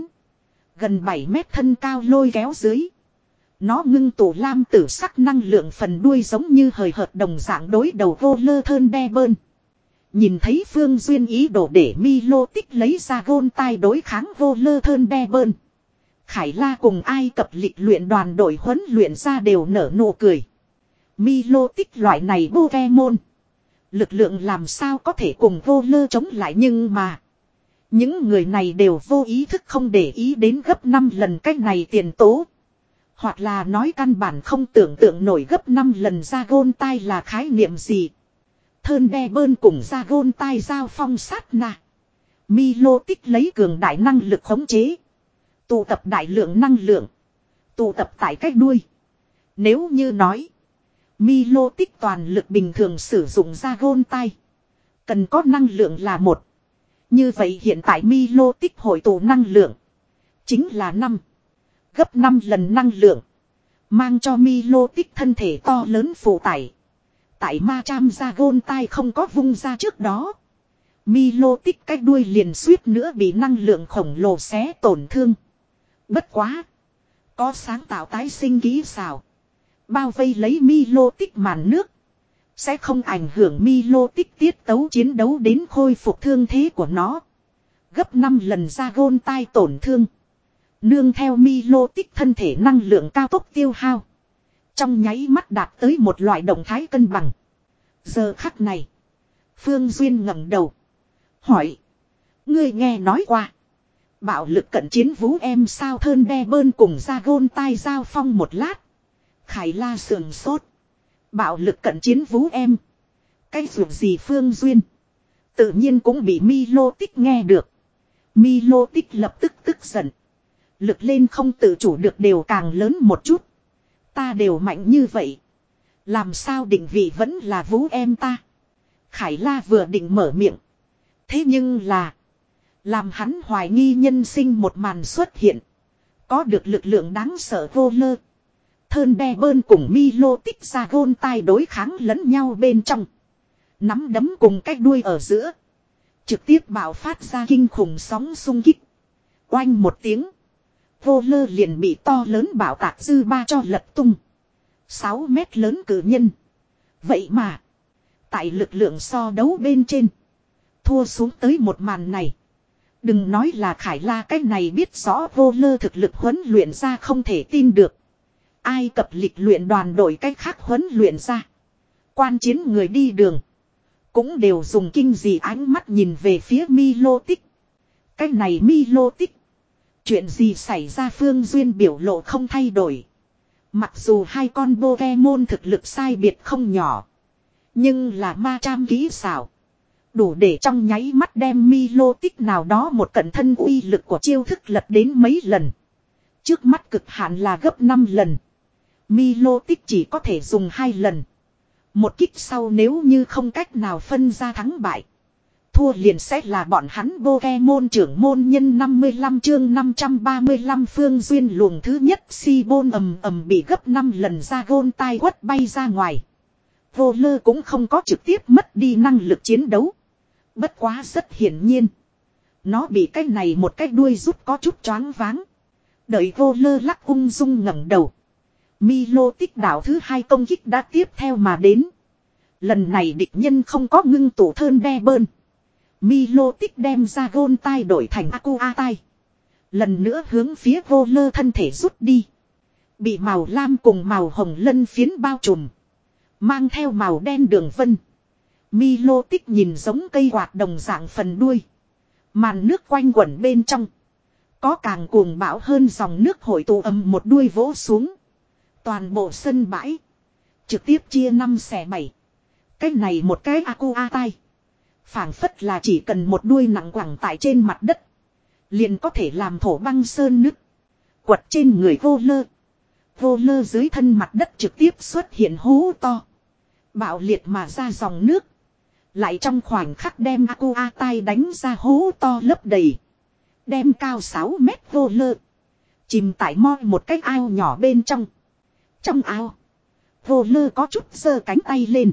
Gần bảy mét thân cao lôi kéo dưới. Nó ngưng tụ lam tử sắc năng lượng phần đuôi giống như hời hợt đồng dạng đối đầu vô lơ thơn đe bơn. Nhìn thấy Phương Duyên ý đồ để Milotic lấy ra gôn tai đối kháng vô lơ thơn đe bơn. Khải La cùng Ai Cập lịch luyện đoàn đội huấn luyện ra đều nở nụ cười. Milotic loại này Pokemon. Lực lượng làm sao có thể cùng vô lơ chống lại nhưng mà. Những người này đều vô ý thức không để ý đến gấp năm lần cách này tiền tố. Hoặc là nói căn bản không tưởng tượng nổi gấp năm lần ra gôn tai là khái niệm gì. Thơn đe bơn cùng ra gôn tai giao phong sát na. Milo tích lấy cường đại năng lực khống chế. Tụ tập đại lượng năng lượng. Tụ tập tại cách đuôi. Nếu như nói. Milo tích toàn lực bình thường sử dụng ra gôn tay. Cần có năng lượng là một. Như vậy hiện tại Milo tích hội tụ năng lượng. Chính là năm. Gấp năm lần năng lượng. Mang cho Milo tích thân thể to lớn phụ tải. Tại ma cham ra gôn tai không có vung ra trước đó. Milo tích cái đuôi liền suýt nữa bị năng lượng khổng lồ xé tổn thương. Bất quá. Có sáng tạo tái sinh kỹ xảo. Bao vây lấy Milo tích màn nước. Sẽ không ảnh hưởng Milo tích tiết tấu chiến đấu đến khôi phục thương thế của nó. Gấp năm lần ra gôn tai tổn thương. Nương theo Milo tích thân thể năng lượng cao tốc tiêu hao. Trong nháy mắt đạt tới một loại động thái cân bằng. Giờ khắc này. Phương Duyên ngẩng đầu. Hỏi. Ngươi nghe nói qua. Bạo lực cận chiến vũ em sao thơn đe bơn cùng ra gôn tai giao phong một lát. Khải La sườn sốt. Bạo lực cận chiến vũ em. Cái ruột gì Phương Duyên. Tự nhiên cũng bị Milo tích nghe được. Milo tích lập tức tức giận. Lực lên không tự chủ được đều càng lớn một chút. Ta đều mạnh như vậy. Làm sao định vị vẫn là vũ em ta. Khải La vừa định mở miệng. Thế nhưng là. Làm hắn hoài nghi nhân sinh một màn xuất hiện. Có được lực lượng đáng sợ vô lơ. Thơn đe bơn cùng Milo tích ra gôn tai đối kháng lẫn nhau bên trong. Nắm đấm cùng cách đuôi ở giữa. Trực tiếp bạo phát ra kinh khủng sóng xung kích. Oanh một tiếng. Vô lơ liền bị to lớn bảo tạc dư ba cho lật tung. sáu mét lớn cử nhân. Vậy mà. Tại lực lượng so đấu bên trên. Thua xuống tới một màn này. Đừng nói là Khải La cái này biết rõ vô lơ thực lực huấn luyện ra không thể tin được. Ai cập lịch luyện đoàn đội cách khác huấn luyện ra. Quan chiến người đi đường. Cũng đều dùng kinh dị ánh mắt nhìn về phía Milo tích. Cái này Milo tích. Chuyện gì xảy ra Phương Duyên biểu lộ không thay đổi. Mặc dù hai con Pokemon thực lực sai biệt không nhỏ. Nhưng là ma cham kỹ xảo. Đủ để trong nháy mắt đem Milo tích nào đó một cận thân uy lực của chiêu thức lật đến mấy lần. Trước mắt cực hạn là gấp năm lần. Milo tích chỉ có thể dùng hai lần. Một kích sau nếu như không cách nào phân ra thắng bại. Thua liền sẽ là bọn hắn Pokemon trưởng môn nhân năm mươi lăm chương năm trăm ba mươi lăm Phương Duyên luồng thứ nhất si bôn ầm ầm bị gấp năm lần ra gôn tai quất bay ra ngoài. Vô lơ cũng không có trực tiếp mất đi năng lực chiến đấu. Bất quá rất hiển nhiên. Nó bị cái này một cái đuôi giúp có chút choáng váng. Đợi vô lơ lắc ung dung ngẩng đầu. Milo tích đảo thứ hai công kích đã tiếp theo mà đến. Lần này địch nhân không có ngưng tụ thơn đe bơn. Milo tích đem ra gôn tai đổi thành Aqua tai. Lần nữa hướng phía vô lơ thân thể rút đi. Bị màu lam cùng màu hồng lân phiến bao trùm. Mang theo màu đen đường vân. Milo tích nhìn giống cây quạt đồng dạng phần đuôi. Màn nước quanh quẩn bên trong. Có càng cuồng bão hơn dòng nước hội tụ ầm một đuôi vỗ xuống. Toàn bộ sân bãi. Trực tiếp chia năm xẻ bảy. Cái này một cái Aqua tai. Phảng phất là chỉ cần một đuôi nặng quẳng tại trên mặt đất. Liền có thể làm thổ băng sơn nứt. Quật trên người vô lơ. Vô lơ dưới thân mặt đất trực tiếp xuất hiện hố to. Bạo liệt mà ra dòng nước. Lại trong khoảnh khắc đem Aqua tai đánh ra hố to lấp đầy. Đem cao sáu mét vô lơ. Chìm tại moi một cái ao nhỏ bên trong. Trong ao. Vô lơ có chút giơ cánh tay lên.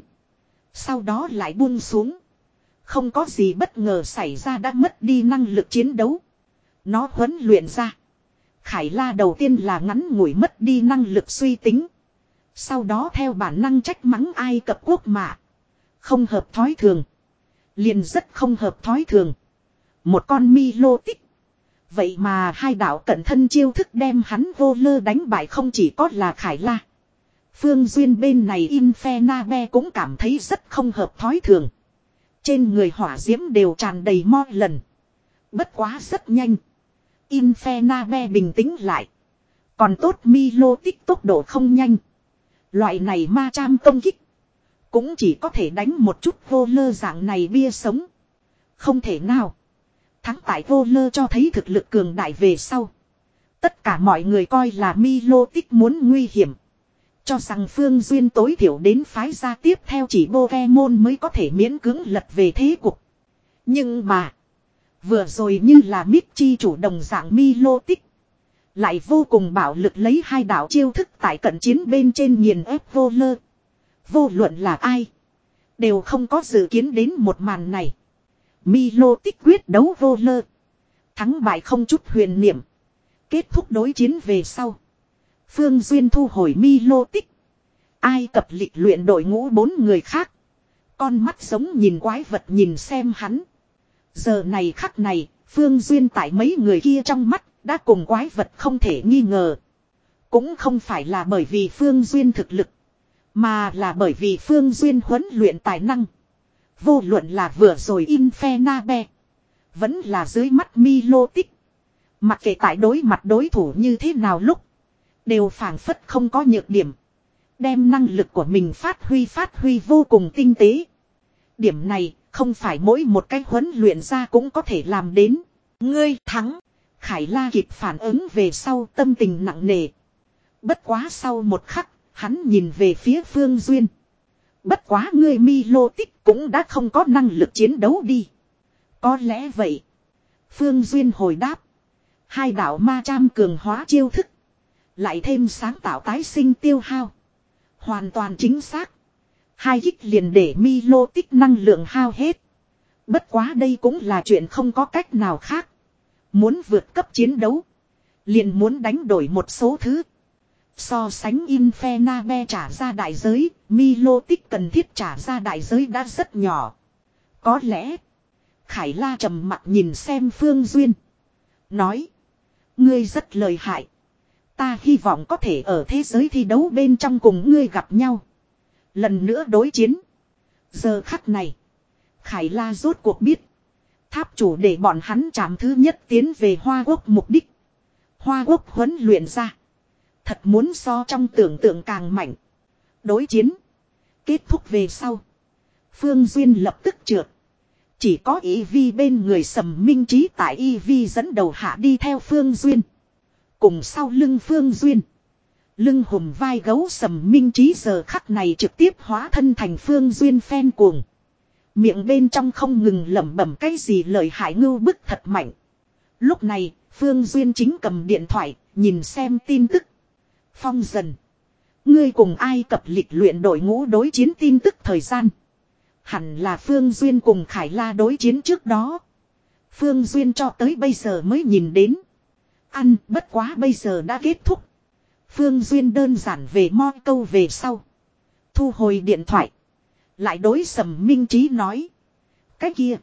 Sau đó lại buông xuống. Không có gì bất ngờ xảy ra đã mất đi năng lực chiến đấu. Nó huấn luyện ra. Khải La đầu tiên là ngắn ngủi mất đi năng lực suy tính. Sau đó theo bản năng trách mắng Ai Cập quốc mạ. Không hợp thói thường. Liền rất không hợp thói thường. Một con Milo tích. Vậy mà hai đạo cận thân chiêu thức đem hắn vô lơ đánh bại không chỉ có là Khải La. Phương Duyên bên này Infernabe cũng cảm thấy rất không hợp thói thường. Trên người hỏa diễm đều tràn đầy mo lần. Bất quá rất nhanh. Infernabe bình tĩnh lại. Còn tốt Milo tích tốc độ không nhanh. Loại này ma cham công kích. Cũng chỉ có thể đánh một chút vô lơ dạng này bia sống. Không thể nào. Thắng tại vô lơ cho thấy thực lực cường đại về sau. Tất cả mọi người coi là Milotic muốn nguy hiểm. Cho rằng Phương Duyên tối thiểu đến phái ra tiếp theo chỉ Pokemon mới có thể miễn cưỡng lật về thế cục. Nhưng mà. Vừa rồi như là Michi chủ động dạng Milotic. Lại vô cùng bạo lực lấy hai đạo chiêu thức tại cận chiến bên trên nghiền ép vô lơ. Vô luận là ai. Đều không có dự kiến đến một màn này. Milotic quyết đấu vô lơ. Thắng bại không chút huyền niệm. Kết thúc đối chiến về sau. Phương Duyên thu hồi Milotic. Ai Cập lịch luyện đội ngũ bốn người khác. Con mắt giống nhìn quái vật nhìn xem hắn. Giờ này khắc này, Phương Duyên tại mấy người kia trong mắt, đã cùng quái vật không thể nghi ngờ. Cũng không phải là bởi vì Phương Duyên thực lực, mà là bởi vì Phương Duyên huấn luyện tài năng. Vô luận là vừa rồi Infernabe, vẫn là dưới mắt Milotic. Mặc kệ tại đối mặt đối thủ như thế nào lúc, đều phảng phất không có nhược điểm. Đem năng lực của mình phát huy phát huy vô cùng tinh tế. Điểm này, không phải mỗi một cái huấn luyện ra cũng có thể làm đến. Ngươi thắng. Khải La kịp phản ứng về sau tâm tình nặng nề. Bất quá sau một khắc, hắn nhìn về phía Phương Duyên. Bất quá ngươi Milotic cũng đã không có năng lực chiến đấu đi. Có lẽ vậy. Phương Duyên hồi đáp. Hai đạo ma cham cường hóa chiêu thức. Lại thêm sáng tạo tái sinh tiêu hao. Hoàn toàn chính xác. Hai kích liền để Milotic năng lượng hao hết. Bất quá đây cũng là chuyện không có cách nào khác. Muốn vượt cấp chiến đấu. Liền muốn đánh đổi một số thứ. So sánh Infernabe trả ra đại giới, Milotic cần thiết trả ra đại giới đã rất nhỏ. Có lẽ. Khải La trầm mặt nhìn xem Phương Duyên. Nói. Ngươi rất lợi hại. Ta hy vọng có thể ở thế giới thi đấu bên trong cùng ngươi gặp nhau. Lần nữa đối chiến. Giờ khắc này. Khải La rốt cuộc biết. Tháp chủ để bọn hắn chạm thứ nhất tiến về Hoa Quốc mục đích. Hoa Quốc huấn luyện ra. Thật muốn so trong tưởng tượng càng mạnh. Đối chiến. Kết thúc về sau. Phương Duyên lập tức trượt. Chỉ có Eevee bên người Sầm Minh Trí tại Eevee dẫn đầu hạ đi theo Phương Duyên. Cùng sau lưng Phương Duyên. Lưng hùm vai gấu Sầm Minh Trí giờ khắc này trực tiếp hóa thân thành Phương Duyên phen cuồng. Miệng bên trong không ngừng lẩm bẩm cái gì lợi hại ngưu bức thật mạnh. Lúc này, Phương Duyên chính cầm điện thoại, nhìn xem tin tức. Phong Dần. Ngươi cùng Ai Cập lịch luyện đội ngũ đối chiến tin tức thời gian. Hẳn là Phương Duyên cùng Khải La đối chiến trước đó. Phương Duyên cho tới bây giờ mới nhìn đến. Ăn bất quá bây giờ đã kết thúc. Phương Duyên đơn giản về mo câu về sau. Thu hồi điện thoại. Lại đối Sầm Minh Trí nói. Cái kia.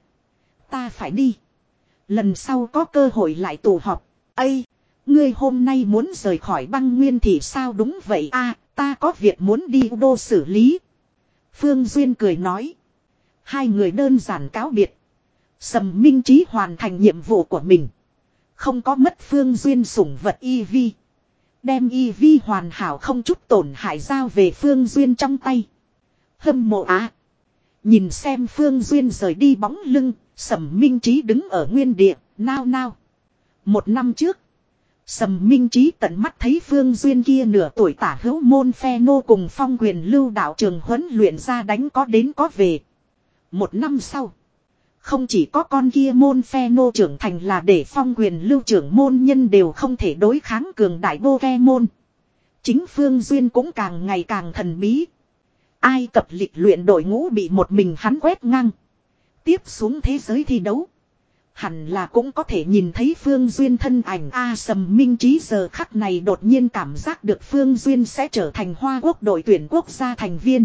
Ta phải đi. Lần sau có cơ hội lại tụ họp. Ây. Ngươi hôm nay muốn rời khỏi băng nguyên thì sao đúng vậy a ta có việc muốn đi đô xử lý. Phương Duyên cười nói. Hai người đơn giản cáo biệt. Sầm Minh Trí hoàn thành nhiệm vụ của mình. Không có mất Phương Duyên sủng vật Eevee. Đem Eevee hoàn hảo không chút tổn hại giao về Phương Duyên trong tay. Hâm mộ á. Nhìn xem Phương Duyên rời đi bóng lưng. Sầm Minh Trí đứng ở nguyên địa. Nao nao. Một năm trước. Sầm Minh Trí tận mắt thấy Phương Duyên kia nửa tuổi tả hữu môn phe nô cùng Phong Quyền lưu đạo trường huấn luyện ra đánh có đến có về. Một năm sau. Không chỉ có con kia môn phe nô trưởng thành là để Phong Quyền lưu trưởng môn nhân đều không thể đối kháng cường đại Pokemon. Chính Phương Duyên cũng càng ngày càng thần bí. Ai Cập lịch luyện đội ngũ bị một mình hắn quét ngang. Tiếp xuống thế giới thi đấu. Hẳn là cũng có thể nhìn thấy Phương Duyên thân ảnh A Sầm Minh Trí giờ khắc này đột nhiên cảm giác được Phương Duyên sẽ trở thành Hoa Quốc đội tuyển quốc gia thành viên.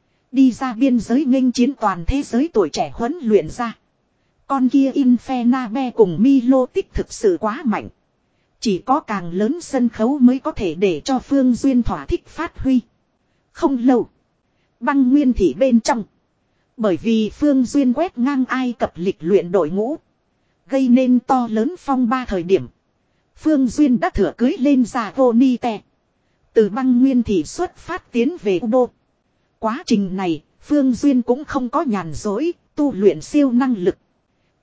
Đi ra biên giới nghênh chiến toàn thế giới tuổi trẻ huấn luyện ra. Con kia Infernabe cùng Milotic thực sự quá mạnh. Chỉ có càng lớn sân khấu mới có thể để cho Phương Duyên thỏa thích phát huy. Không lâu. Băng nguyên thị bên trong. Bởi vì Phương Duyên quét ngang Ai Cập lịch luyện đội ngũ. Gây nên to lớn phong ba thời điểm. Phương Duyên đã thừa cưới lên già vô ni tè. Từ băng nguyên thị xuất phát tiến về Udo. Quá trình này, Phương Duyên cũng không có nhàn dối, tu luyện siêu năng lực.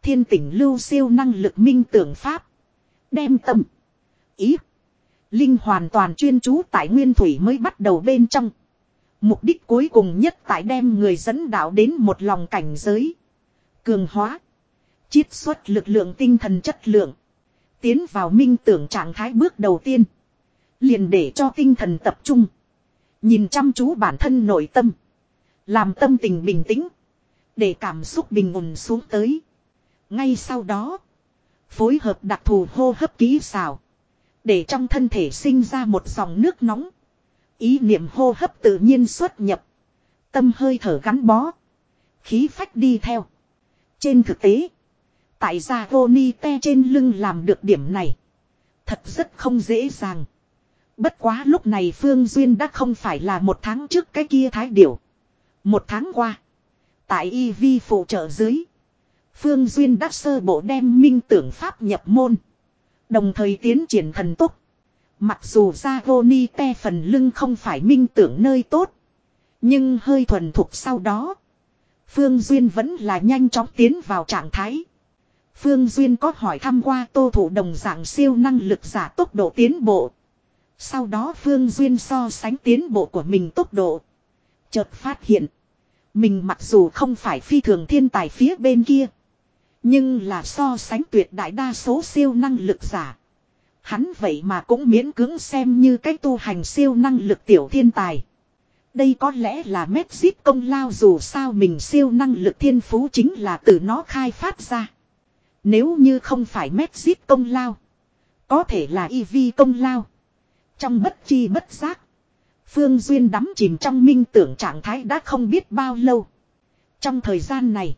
thiên tỉnh lưu siêu năng lực minh tưởng pháp. Đem tâm, ý, linh hoàn toàn chuyên chú tại nguyên thủy mới bắt đầu bên trong. Mục đích cuối cùng nhất tại đem người dẫn đạo đến một lòng cảnh giới. Cường hóa, chiết xuất lực lượng tinh thần chất lượng. Tiến vào minh tưởng trạng thái bước đầu tiên. Liền để cho tinh thần tập trung. Nhìn chăm chú bản thân nội tâm. Làm tâm tình bình tĩnh. Để cảm xúc bình ổn xuống tới. Ngay sau đó. Phối hợp đặc thù hô hấp kỹ xảo. Để trong thân thể sinh ra một dòng nước nóng. Ý niệm hô hấp tự nhiên xuất nhập. Tâm hơi thở gắn bó. Khí phách đi theo. Trên thực tế. Tại gia Goni te trên lưng làm được điểm này. Thật rất không dễ dàng. Bất quá lúc này Phương Duyên đã không phải là một tháng trước cái kia thái điểu. Một tháng qua. Tại y vi phụ trợ dưới. Phương Duyên đã sơ bộ đem minh tưởng pháp nhập môn. Đồng thời tiến triển thần tốc. Mặc dù gia Goni te phần lưng không phải minh tưởng nơi tốt. Nhưng hơi thuần thục sau đó. Phương Duyên vẫn là nhanh chóng tiến vào trạng thái. Phương Duyên có hỏi thăm qua tô thủ đồng dạng siêu năng lực giả tốc độ tiến bộ. Sau đó Phương Duyên so sánh tiến bộ của mình tốc độ. Chợt phát hiện. Mình mặc dù không phải phi thường thiên tài phía bên kia. Nhưng là so sánh tuyệt đại đa số siêu năng lực giả. Hắn vậy mà cũng miễn cưỡng xem như cái tu hành siêu năng lực tiểu thiên tài. Đây có lẽ là Mezit công lao dù sao mình siêu năng lực thiên phú chính là từ nó khai phát ra. Nếu như không phải Mezit công lao. Có thể là e vê công lao. Trong bất chi bất giác. Phương Duyên đắm chìm trong minh tưởng trạng thái đã không biết bao lâu. Trong thời gian này.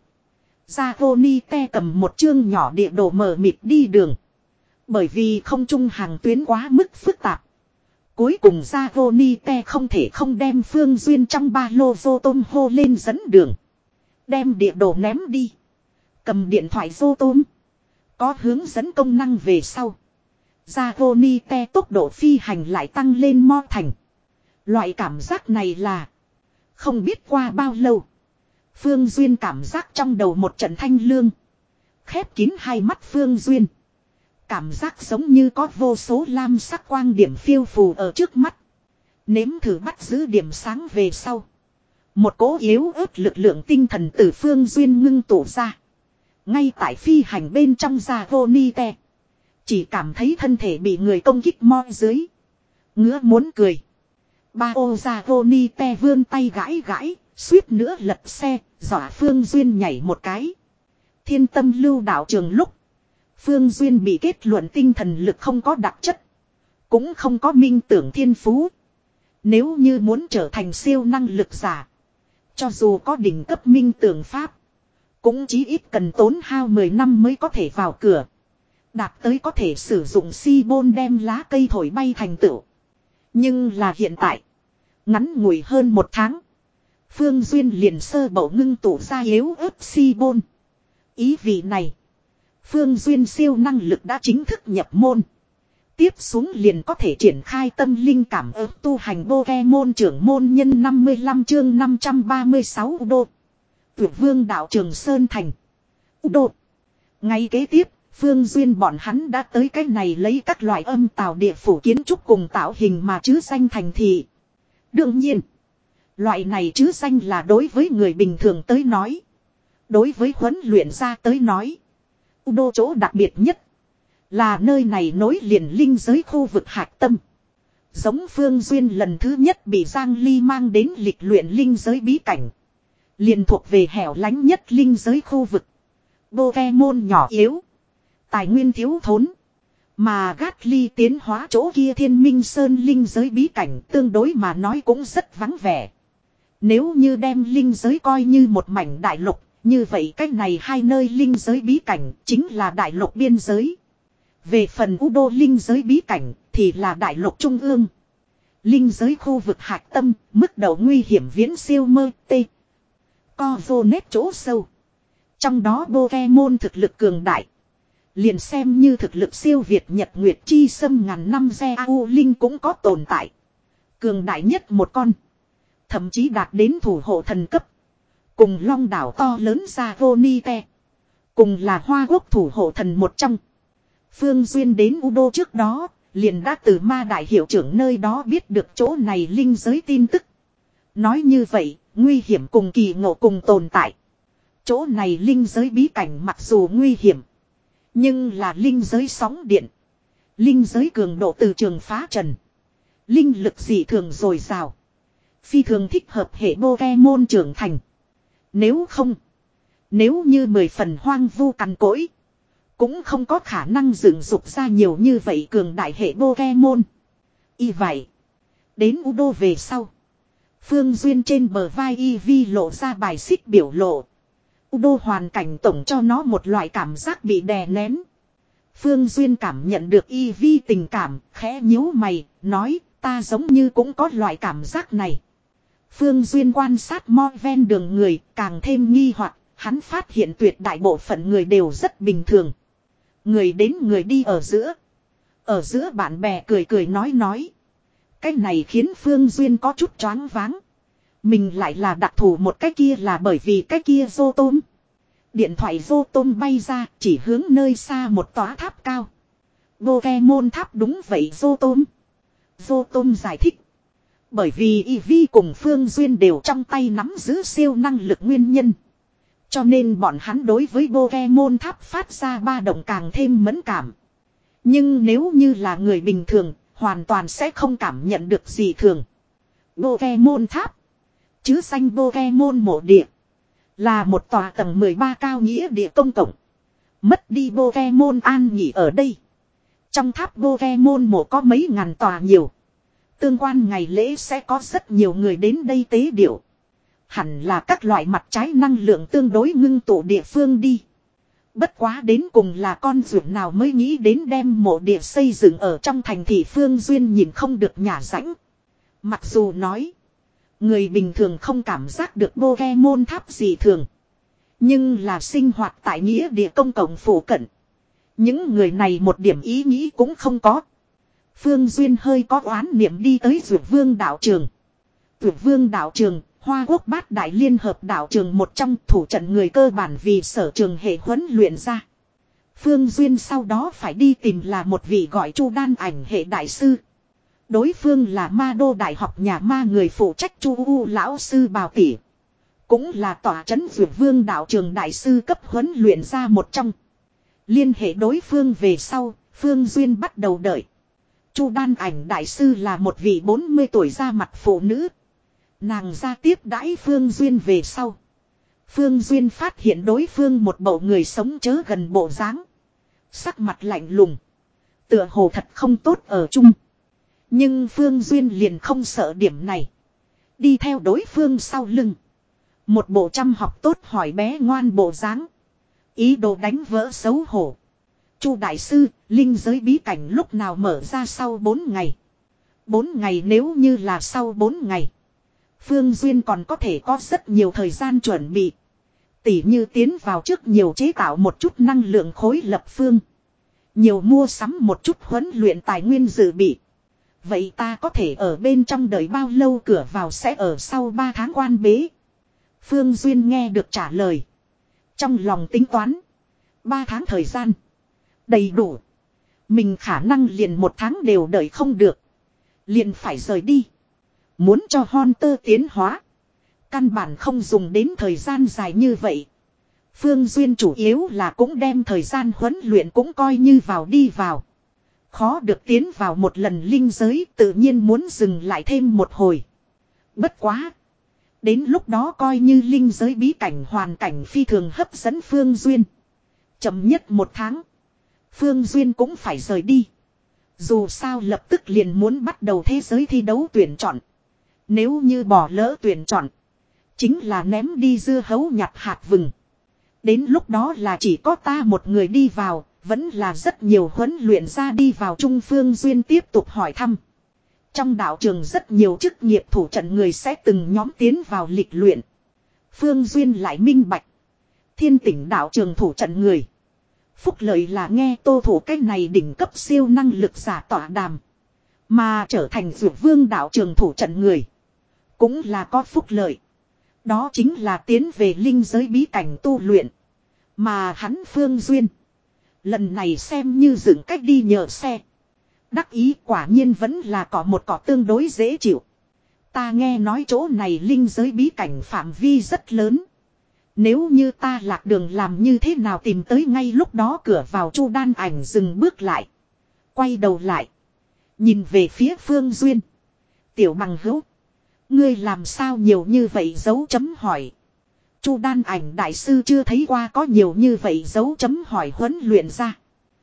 Zagoni te cầm một chương nhỏ địa đồ mờ mịt đi đường. Bởi vì không trung hàng tuyến quá mức phức tạp. Cuối cùng Zagoni te không thể không đem Phương Duyên trong ba lô vô tôm hô lên dẫn đường. Đem địa đồ ném đi. Cầm điện thoại vô tôm. Có hướng dẫn công năng về sau. Zagoni te tốc độ phi hành lại tăng lên mo thành. Loại cảm giác này là. Không biết qua bao lâu. Phương Duyên cảm giác trong đầu một trận thanh lương. Khép kín hai mắt Phương Duyên. Cảm giác giống như có vô số lam sắc quang điểm phiêu phù ở trước mắt. Nếm thử bắt giữ điểm sáng về sau. Một cỗ yếu ớt lực lượng tinh thần từ Phương Duyên ngưng tụ ra. Ngay tại phi hành bên trong Zagoni te. Chỉ cảm thấy thân thể bị người công kích mo dưới. Ngứa muốn cười. Ba ô Zagoni te vươn tay gãi gãi. Suýt nữa lật xe. Dọa Phương Duyên nhảy một cái. Thiên tâm lưu đạo trường lúc. Phương Duyên bị kết luận tinh thần lực không có đặc chất. Cũng không có minh tưởng thiên phú. Nếu như muốn trở thành siêu năng lực giả. Cho dù có đỉnh cấp minh tưởng pháp. Cũng chí ít cần tốn hao mười năm mới có thể vào cửa. Đạt tới có thể sử dụng si bôn đem lá cây thổi bay thành tựu. Nhưng là hiện tại. Ngắn ngủi hơn một tháng. Phương Duyên liền sơ bộ ngưng tụ ra yếu ớt si bôn. Ý vị này. Phương Duyên siêu năng lực đã chính thức nhập môn. Tiếp xuống liền có thể triển khai tâm linh cảm ứng tu hành Pokemon trưởng môn nhân năm mươi lăm chương năm trăm ba mươi sáu Udo. Tuyệt vương đạo Trường Sơn Thành. Udo. Ngay kế tiếp, Phương Duyên bọn hắn đã tới cái này lấy các loại âm tào địa phủ kiến trúc cùng tạo hình mà chứ danh thành thị. Đương nhiên, loại này chứ danh là đối với người bình thường tới nói. Đối với huấn luyện ra tới nói. Udo chỗ đặc biệt nhất. Là nơi này nối liền linh giới khu vực hạch tâm. Giống Phương Duyên lần thứ nhất bị Giang Ly mang đến lịch luyện linh giới bí cảnh. Liền thuộc về hẻo lánh nhất linh giới khu vực. Pokemon nhỏ yếu. Tài nguyên thiếu thốn. Mà Gatly tiến hóa chỗ kia Thiên Minh Sơn linh giới bí cảnh tương đối mà nói cũng rất vắng vẻ. Nếu như đem linh giới coi như một mảnh đại lục. Như vậy cách này hai nơi linh giới bí cảnh chính là đại lục biên giới. Về phần Udo linh giới bí cảnh thì là đại lục trung ương. Linh giới khu vực hạch tâm, mức độ nguy hiểm viễn siêu mơ tê. Co vô nét chỗ sâu. Trong đó Pokemon thực lực cường đại. Liền xem như thực lực siêu việt Nhật Nguyệt Chi Sâm ngàn năm Zeu Linh cũng có tồn tại. Cường đại nhất một con. Thậm chí đạt đến thủ hộ thần cấp. Cùng long đảo to lớn Zagoni te. Cùng là Hoa Quốc thủ hộ thần một trong. Phương Duyên đến U Đô trước đó, liền đã từ ma đại hiệu trưởng nơi đó biết được chỗ này linh giới tin tức. Nói như vậy, nguy hiểm cùng kỳ ngộ cùng tồn tại. Chỗ này linh giới bí cảnh mặc dù nguy hiểm, nhưng là linh giới sóng điện. Linh giới cường độ từ trường phá trần. Linh lực dị thường dồi dào. Phi thường thích hợp hệ Pokemon trưởng thành. Nếu không, nếu như mười phần hoang vu cằn cỗi, cũng không có khả năng dựng dục ra nhiều như vậy cường đại hệ Pokemon. Y vậy, đến U Đô về sau, Phương Duyên trên bờ vai Y Vi lộ ra bài xích biểu lộ. U Đô hoàn cảnh tổng cho nó một loại cảm giác bị đè nén. Phương Duyên cảm nhận được Y Vi tình cảm, khẽ nhíu mày, nói, ta giống như cũng có loại cảm giác này. Phương Duyên quan sát mo ven đường người, càng thêm nghi hoặc, hắn phát hiện tuyệt đại bộ phận người đều rất bình thường. Người đến người đi ở giữa. Ở giữa bạn bè cười cười nói nói. Cái này khiến Phương Duyên có chút choáng váng. Mình lại là đặc thù một cái kia là bởi vì cái kia vô tôm. Điện thoại vô tôm bay ra chỉ hướng nơi xa một tòa tháp cao. Pokemon tháp đúng vậy vô tôm. Vô tôm giải thích. Bởi vì Eevee cùng Phương Duyên đều trong tay nắm giữ siêu năng lực nguyên nhân. Cho nên bọn hắn đối với Pokemon tháp phát ra ba động càng thêm mẫn cảm. Nhưng nếu như là người bình thường, hoàn toàn sẽ không cảm nhận được gì thường. Pokemon tháp, chứ danh Pokemon mộ địa, là một tòa tầng mười ba cao nghĩa địa công cộng. Mất đi Pokemon an nghỉ ở đây. Trong tháp Pokemon mộ có mấy ngàn tòa nhiều. Tương quan ngày lễ sẽ có rất nhiều người đến đây tế điệu. Hẳn là các loại mặt trái năng lượng tương đối ngưng tụ địa phương đi. Bất quá đến cùng là con ruộng nào mới nghĩ đến đem mộ địa xây dựng ở trong thành thị. Phương Duyên nhìn không được nhả rãnh. Mặc dù nói, người bình thường không cảm giác được Pokemon tháp gì thường. Nhưng là sinh hoạt tại nghĩa địa công cộng phủ cận. Những người này một điểm ý nghĩ cũng không có. Phương Duyên hơi có oán niệm đi tới Dược Vương đạo trường. Dược Vương đạo trường, Hoa Quốc bát đại liên hợp đạo trường một trong thủ trận người cơ bản vì sở trường hệ huấn luyện ra. Phương Duyên sau đó phải đi tìm là một vị gọi Chu Đan ảnh hệ đại sư. Đối phương là ma đô đại học nhà ma người phụ trách Chu U lão sư bào tỉ. Cũng là tòa trấn Dược Vương đạo trường đại sư cấp huấn luyện ra một trong. Liên hệ đối phương về sau, Phương Duyên bắt đầu đợi. Chu Đan ảnh đại sư là một vị bốn mươi tuổi ra mặt phụ nữ. Nàng ra tiếp đãi Phương Duyên về sau. Phương Duyên phát hiện đối phương một bộ người sống chớ gần bộ dáng. Sắc mặt lạnh lùng. Tựa hồ thật không tốt ở chung. Nhưng Phương Duyên liền không sợ điểm này. Đi theo đối phương sau lưng. Một bộ chăm học tốt hỏi bé ngoan bộ dáng. Ý đồ đánh vỡ xấu hổ. Chu đại sư, linh giới bí cảnh lúc nào mở ra sau bốn ngày. bốn ngày nếu như là sau bốn ngày. Phương Duyên còn có thể có rất nhiều thời gian chuẩn bị. Tỉ như tiến vào trước nhiều chế tạo một chút năng lượng khối lập phương. Nhiều mua sắm một chút huấn luyện tài nguyên dự bị. Vậy ta có thể ở bên trong đợi bao lâu? Cửa vào sẽ ở sau ba tháng quan bế. Phương Duyên nghe được trả lời. Trong lòng tính toán. ba tháng thời gian. Đầy đủ. Mình khả năng liền một tháng đều đợi không được. Liền phải rời đi. Muốn cho Hunter tiến hóa. Căn bản không dùng đến thời gian dài như vậy. Phương Duyên chủ yếu là cũng đem thời gian huấn luyện cũng coi như vào đi vào. Khó được tiến vào một lần linh giới tự nhiên muốn dừng lại thêm một hồi. Bất quá. Đến lúc đó coi như linh giới bí cảnh hoàn cảnh phi thường hấp dẫn Phương Duyên. Chậm nhất một tháng. Phương Duyên cũng phải rời đi. Dù sao lập tức liền muốn bắt đầu thế giới thi đấu tuyển chọn. Nếu như bỏ lỡ tuyển chọn. Chính là ném đi dưa hấu nhặt hạt vừng. Đến lúc đó là chỉ có ta một người đi vào. Vẫn là rất nhiều huấn luyện ra đi vào. Trung Phương Duyên tiếp tục hỏi thăm. Trong đạo trường rất nhiều chức nghiệp thủ trận người sẽ từng nhóm tiến vào lịch luyện. Phương Duyên lại minh bạch. Thiên tỉnh đạo trường thủ trận người. Phúc lợi là nghe tô thủ cái này đỉnh cấp siêu năng lực giả tỏa đàm. Mà trở thành Dược Vương đạo trường thủ trận người. Cũng là có phúc lợi. Đó chính là tiến về linh giới bí cảnh tu luyện. Mà hắn Phương Duyên. Lần này xem như dựng cách đi nhờ xe. Đắc ý quả nhiên vẫn là có một cỏ tương đối dễ chịu. Ta nghe nói chỗ này linh giới bí cảnh phạm vi rất lớn. Nếu như ta lạc đường làm như thế nào tìm tới ngay lúc đó cửa vào Chu Đan Ảnh dừng bước lại. Quay đầu lại. Nhìn về phía Phương Duyên. Tiểu bằng hữu. Ngươi làm sao nhiều như vậy dấu chấm hỏi. Chu Đan Ảnh đại sư chưa thấy qua có nhiều như vậy dấu chấm hỏi huấn luyện ra.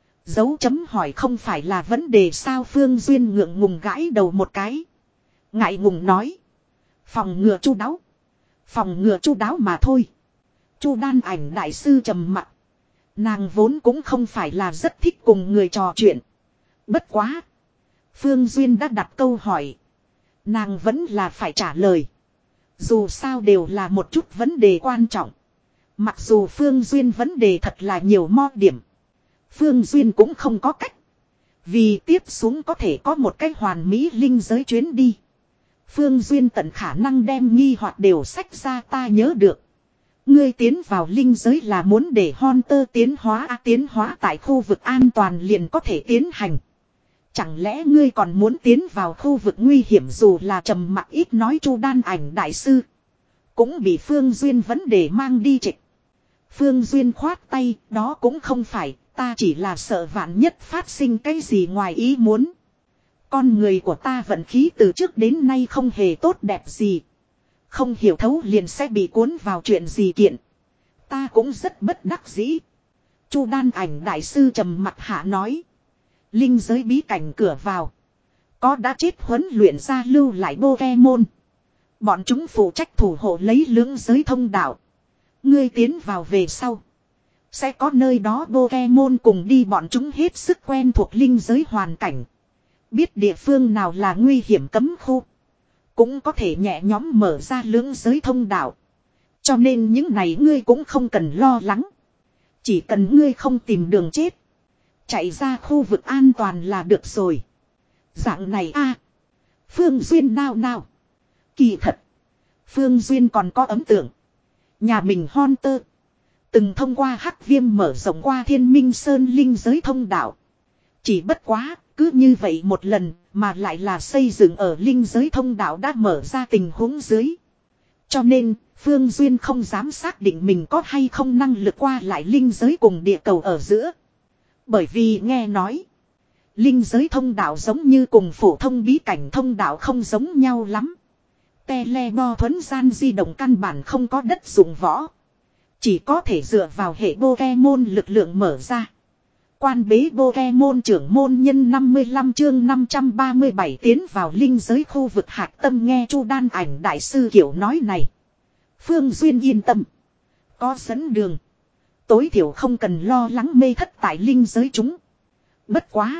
Dấu chấm hỏi không phải là vấn đề sao Phương Duyên ngượng ngùng gãi đầu một cái. Ngại ngùng nói. Phòng ngừa chu đáo. Phòng ngừa chu đáo mà thôi. Chu Đan Ảnh đại sư trầm mặc. Nàng vốn cũng không phải là rất thích cùng người trò chuyện. Bất quá. Phương Duyên đã đặt câu hỏi. Nàng vẫn là phải trả lời. Dù sao đều là một chút vấn đề quan trọng. Mặc dù Phương Duyên vấn đề thật là nhiều mo điểm. Phương Duyên cũng không có cách. Vì tiếp xuống có thể có một cái hoàn mỹ linh giới chuyến đi. Phương Duyên tận khả năng đem nghi hoặc đều sách ra ta nhớ được. Ngươi tiến vào linh giới là muốn để Hunter tiến hóa à, tiến hóa tại khu vực an toàn liền có thể tiến hành. Chẳng lẽ ngươi còn muốn tiến vào khu vực nguy hiểm dù là trầm mặc ít nói Chu Đan Ảnh đại sư. Cũng bị Phương Duyên vấn đề mang đi trịch. Phương Duyên khoát tay, đó cũng không phải, ta chỉ là sợ vạn nhất phát sinh cái gì ngoài ý muốn. Con người của ta vận khí từ trước đến nay không hề tốt đẹp gì. Không hiểu thấu liền sẽ bị cuốn vào chuyện gì kiện. Ta cũng rất bất đắc dĩ. Chu Đan Ảnh đại sư trầm mặc hạ nói. Linh giới bí cảnh cửa vào. Có đã chết huấn luyện ra lưu lại Pokemon. Bọn chúng phụ trách thủ hộ lấy lưỡng giới thông đạo. Ngươi tiến vào về sau. Sẽ có nơi đó Pokemon cùng đi bọn chúng hết sức quen thuộc linh giới hoàn cảnh. Biết địa phương nào là nguy hiểm cấm khu. Cũng có thể nhẹ nhóm mở ra lưỡng giới thông đạo. Cho nên những này ngươi cũng không cần lo lắng. Chỉ cần ngươi không tìm đường chết. Chạy ra khu vực an toàn là được rồi. Dạng này a Phương Duyên nao nao. Kỳ thật. Phương Duyên còn có ấn tượng. Nhà mình Hunter. Từng thông qua hắc viêm mở rộng qua Thiên Minh Sơn linh giới thông đạo. Chỉ bất quá, cứ như vậy một lần, mà lại là xây dựng ở linh giới thông đạo đã mở ra tình huống dưới. Cho nên, Phương Duyên không dám xác định mình có hay không năng lực qua lại linh giới cùng địa cầu ở giữa. Bởi vì nghe nói, linh giới thông đạo giống như cùng phổ thông bí cảnh thông đạo không giống nhau lắm. Telebo thuấn gian di động căn bản không có đất dụng võ. Chỉ có thể dựa vào hệ Pokemon lực lượng mở ra. Quan bế Pokemon trưởng môn nhân năm mươi lăm chương năm trăm ba mươi bảy tiến vào linh giới khu vực hạc tâm nghe Chu Đan Ảnh đại sư kiểu nói này. Phương Duyên yên tâm. Có dẫn đường. Tối thiểu không cần lo lắng mê thất tại linh giới chúng. Bất quá.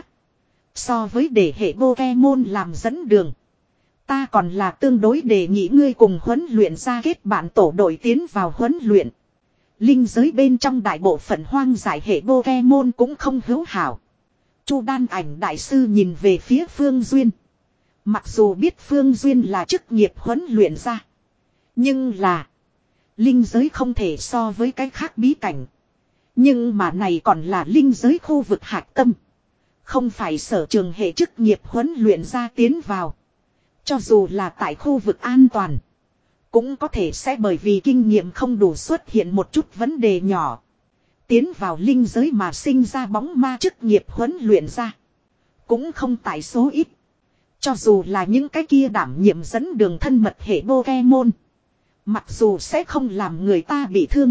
So với để hệ Pokemon làm dẫn đường. Ta còn là tương đối đề nghị ngươi cùng huấn luyện ra kết bạn tổ đội tiến vào huấn luyện. Linh giới bên trong đại bộ phận hoang dại hệ Pokemon cũng không hữu hảo. Chu Đan Ảnh đại sư nhìn về phía Phương Duyên. Mặc dù biết Phương Duyên là chức nghiệp huấn luyện ra. Nhưng là. Linh giới không thể so với cái khác bí cảnh. Nhưng mà này còn là linh giới khu vực hạch tâm. Không phải sở trường hệ chức nghiệp huấn luyện ra tiến vào. Cho dù là tại khu vực an toàn. Cũng có thể sẽ bởi vì kinh nghiệm không đủ xuất hiện một chút vấn đề nhỏ. Tiến vào linh giới mà sinh ra bóng ma chức nghiệp huấn luyện ra. Cũng không tại số ít. Cho dù là những cái kia đảm nhiệm dẫn đường thân mật hệ Pokemon. Mặc dù sẽ không làm người ta bị thương.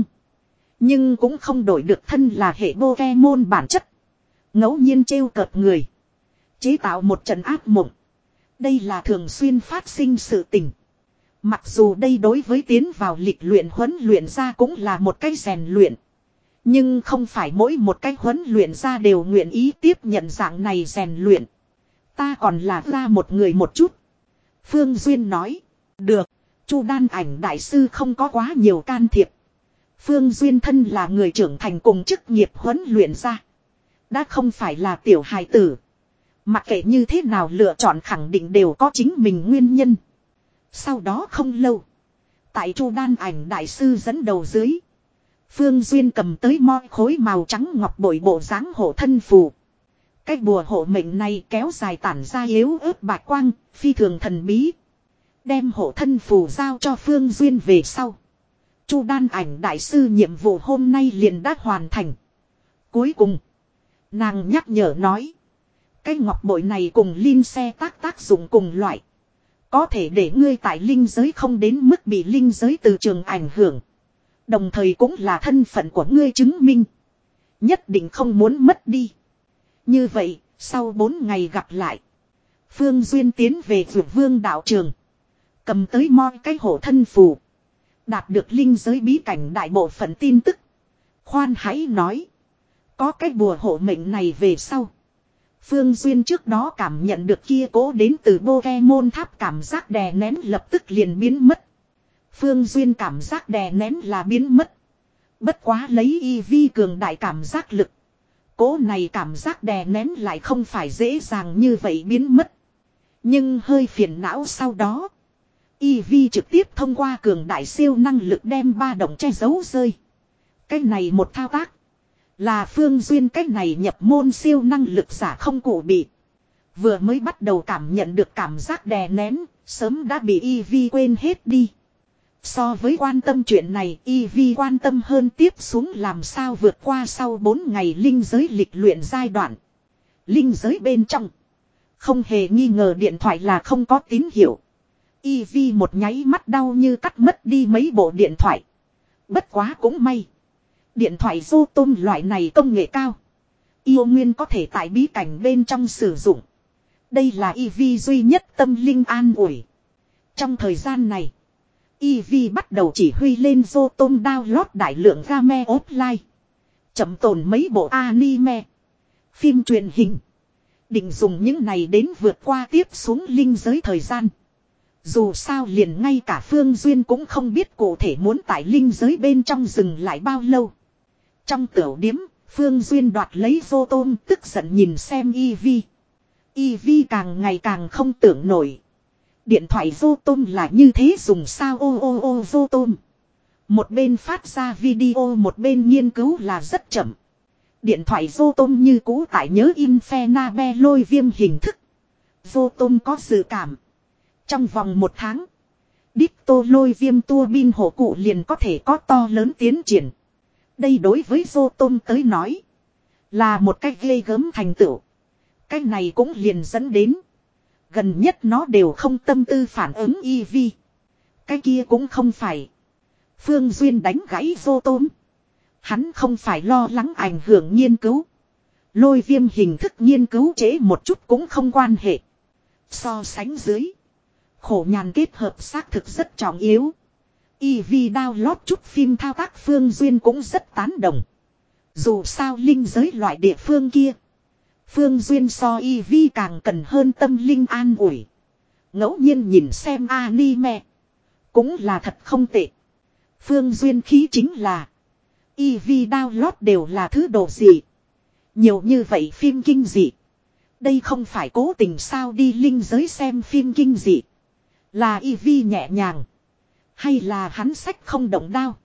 Nhưng cũng không đổi được thân là hệ Pokemon bản chất. Ngẫu nhiên trêu cợt người. Chế tạo một trận ác mộng. Đây là thường xuyên phát sinh sự tình. Mặc dù đây đối với tiến vào lịch luyện huấn luyện ra cũng là một cái rèn luyện. Nhưng không phải mỗi một cái huấn luyện ra đều nguyện ý tiếp nhận dạng này rèn luyện. Ta còn là ra một người một chút. Phương Duyên nói. Được. Chu Đan Ảnh đại sư không có quá nhiều can thiệp. Phương Duyên thân là người trưởng thành cùng chức nghiệp huấn luyện ra. Đã không phải là tiểu hài tử. Mặc kệ như thế nào lựa chọn khẳng định đều có chính mình nguyên nhân. Sau đó không lâu. Tại Chu Đan Ảnh đại sư dẫn đầu dưới. Phương Duyên cầm tới mo khối màu trắng ngọc bội bộ dáng hộ thân phù. Cái bùa hộ mệnh này kéo dài tản ra yếu ớt bạch quang, phi thường thần bí. Đem hộ thân phù giao cho Phương Duyên về sau. Chu Đan Ảnh đại sư nhiệm vụ hôm nay liền đã hoàn thành. Cuối cùng, nàng nhắc nhở nói. Cái ngọc bội này cùng linh xe tác tác dụng cùng loại. Có thể để ngươi tại linh giới không đến mức bị linh giới từ trường ảnh hưởng. Đồng thời cũng là thân phận của ngươi chứng minh. Nhất định không muốn mất đi. Như vậy, sau bốn ngày gặp lại. Phương Duyên tiến về Dược Vương đạo trường. Cầm tới moi cái hộ thân phù. Đạt được linh giới bí cảnh đại bộ phận tin tức. Khoan hãy nói. Có cái bùa hộ mệnh này về sau. Phương Duyên trước đó cảm nhận được kia cố đến từ Pokemon tháp cảm giác đè nén lập tức liền biến mất. Phương Duyên cảm giác đè nén là biến mất. Bất quá lấy y vi cường đại cảm giác lực. Cố này cảm giác đè nén lại không phải dễ dàng như vậy biến mất. Nhưng hơi phiền não sau đó. Y vi trực tiếp thông qua cường đại siêu năng lực đem ba động che giấu rơi. Cái này một thao tác. Là Phương Duyên cái này nhập môn siêu năng lực giả không cụ bị. Vừa mới bắt đầu cảm nhận được cảm giác đè nén, sớm đã bị Y Vi quên hết đi. So với quan tâm chuyện này, Y Vi quan tâm hơn tiếp xuống làm sao vượt qua sau bốn ngày linh giới lịch luyện giai đoạn. Linh giới bên trong. Không hề nghi ngờ điện thoại là không có tín hiệu. Y Vi một nháy mắt đau như cắt mất đi mấy bộ điện thoại. Bất quá cũng may. Điện thoại Rotom loại này công nghệ cao. Yêu Nguyên có thể tại bí cảnh bên trong sử dụng. Đây là Y Vi duy nhất tâm linh an ủi. Trong thời gian này, Y Vi bắt đầu chỉ huy lên Rotom download đại lượng game offline. Chậm tồn mấy bộ anime, phim truyền hình. Định dùng những này đến vượt qua tiếp xuống linh giới thời gian. Dù sao liền ngay cả Phương Duyên cũng không biết cụ thể muốn tại linh giới bên trong dừng lại bao lâu. Trong tiểu điếm, Phương Duyên đoạt lấy Rotom tức giận nhìn xem Y Vi. Y Vi càng ngày càng không tưởng nổi. Điện thoại Rotom là như thế dùng sao ô ô ô Rotom. Một bên phát ra video một bên nghiên cứu là rất chậm. Điện thoại Rotom như cũ tại nhớ Infernabe lôi viêm hình thức. Rotom có dự cảm. Trong vòng một tháng, Ditto lôi viêm tua bin hộ cụ liền có thể có to lớn tiến triển. Đây đối với Rotom tới nói, là một cách ghê gớm thành tựu. Cái này cũng liền dẫn đến. Gần nhất nó đều không tâm tư phản ứng Y Vi. Cái kia cũng không phải. Phương Duyên đánh gãy Rotom. Hắn không phải lo lắng ảnh hưởng nghiên cứu. Lôi viêm hình thức nghiên cứu trễ một chút cũng không quan hệ. So sánh dưới. Khổ nhàn kết hợp xác thực rất trọng yếu. Y Vi download chút phim thao tác Phương Duyên cũng rất tán đồng. Dù sao linh giới loại địa phương kia. Phương Duyên so Y Vi càng cần hơn tâm linh an ủi. Ngẫu nhiên nhìn xem anime. Cũng là thật không tệ. Phương Duyên khí chính là. Y Vi download đều là thứ đồ gì. Nhiều như vậy phim kinh dị. Đây không phải cố tình sao đi linh giới xem phim kinh dị. Là Y Vi nhẹ nhàng. Hay là hắn sách không động đao.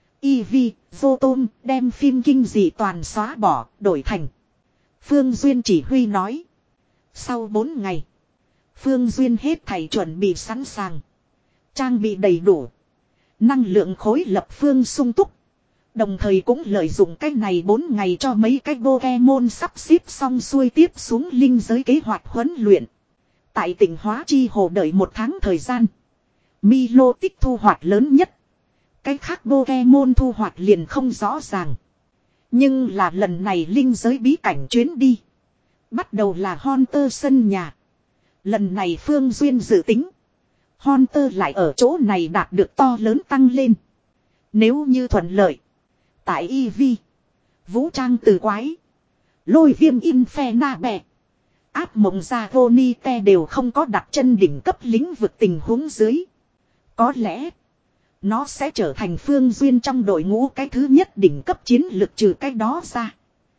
Y Vi, Rotom đem phim kinh dị toàn xóa bỏ, đổi thành. Phương Duyên chỉ huy nói. Sau bốn ngày. Phương Duyên hết thảy chuẩn bị sẵn sàng. Trang bị đầy đủ. Năng lượng khối lập phương sung túc. Đồng thời cũng lợi dụng cách này bốn ngày cho mấy cái Pokemon sắp xếp xong xuôi tiếp xuống linh giới kế hoạch huấn luyện. Tại tỉnh Hóa Chi Hồ đợi một tháng thời gian. Milo tích thu hoạch lớn nhất. Cái khác Pokemon thu hoạch liền không rõ ràng. Nhưng là lần này linh giới bí cảnh chuyến đi. Bắt đầu là Hunter sân nhà. Lần này Phương Duyên dự tính. Hunter lại ở chỗ này đạt được to lớn tăng lên. Nếu như thuận lợi. Tại Y Vi. Vũ trang từ quái. Lôi viêm Infernabe. Áp mộng ra Ronite đều không có đặt chân đỉnh cấp lĩnh vực tình huống dưới. Có lẽ. Nó sẽ trở thành Phương Duyên trong đội ngũ cái thứ nhất đỉnh cấp chiến lực trừ cái đó ra.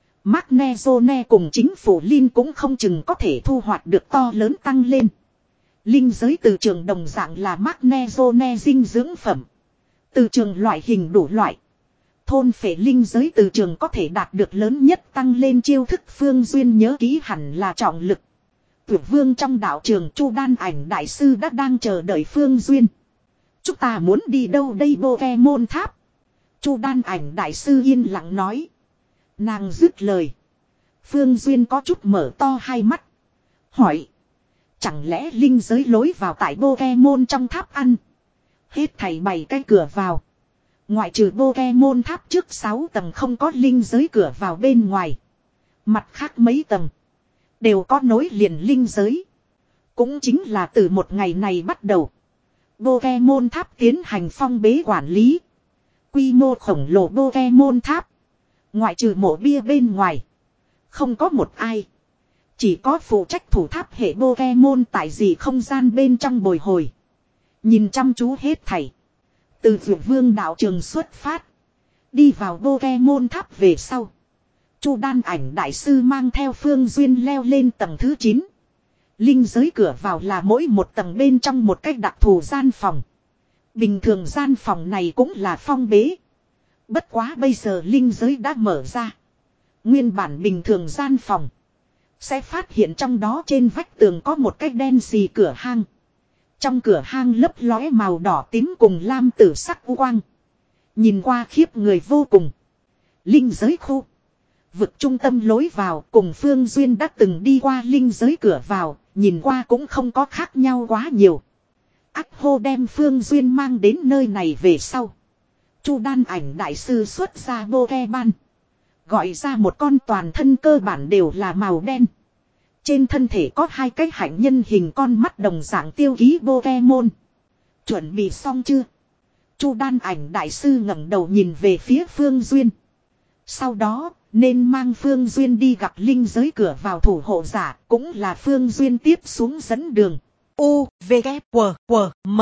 Magnezone cùng chính phủ Linh cũng không chừng có thể thu hoạch được to lớn tăng lên. Linh giới từ trường đồng dạng là Magnezone dinh dưỡng phẩm. Từ trường loại hình đủ loại. Thôn phệ linh giới từ trường có thể đạt được lớn nhất tăng lên chiêu thức Phương Duyên nhớ ký hẳn là trọng lực. Tuyệt vương trong đạo trường Chu Đan Ảnh đại sư đã đang chờ đợi Phương Duyên. Chúng ta muốn đi đâu đây Pokemon tháp? Chu Đan Ảnh đại sư yên lặng nói. Nàng dứt lời. Phương Duyên có chút mở to hai mắt. Hỏi. Chẳng lẽ linh giới lối vào tại Pokemon trong tháp ăn? Hết thảy bảy cái cửa vào. Ngoại trừ Pokemon tháp trước sáu tầng không có linh giới cửa vào bên ngoài. Mặt khác mấy tầng. Đều có nối liền linh giới. Cũng chính là từ một ngày này bắt đầu. Pokemon tháp tiến hành phong bế quản lý. Quy mô khổng lồ Pokemon tháp. Ngoại trừ mộ bia bên ngoài. Không có một ai. Chỉ có phụ trách thủ tháp hệ Pokemon tại gì không gian bên trong bồi hồi. Nhìn chăm chú hết thảy. Từ Dược Vương đạo trường xuất phát. Đi vào Pokemon tháp về sau. Chu Đan Ảnh đại sư mang theo Phương Duyên leo lên tầng thứ chín. Linh giới cửa vào là mỗi một tầng bên trong một cách đặc thù gian phòng. Bình thường gian phòng này cũng là phong bế. Bất quá bây giờ linh giới đã mở ra. Nguyên bản bình thường gian phòng. Sẽ phát hiện trong đó trên vách tường có một cái đen xì cửa hang. Trong cửa hang lấp lóe màu đỏ tím cùng lam tử sắc u quang. Nhìn qua khiếp người vô cùng. Linh giới khu. Vực trung tâm lối vào cùng Phương Duyên đã từng đi qua linh giới cửa vào. Nhìn qua cũng không có khác nhau quá nhiều. Ác hô đem Phương Duyên mang đến nơi này về sau. Chu Đan Ảnh đại sư xuất ra Pokemon. Gọi ra một con toàn thân cơ bản đều là màu đen. Trên thân thể có hai cái hạnh nhân hình con mắt đồng dạng tiêu ký Pokemon. Chuẩn bị xong chưa? Chu Đan Ảnh đại sư ngẩng đầu nhìn về phía Phương Duyên. Sau đó, nên mang Phương Duyên đi gặp linh giới cửa vào thủ hộ giả, cũng là Phương Duyên tiếp xuống dẫn đường. U, V, K, W, W, M.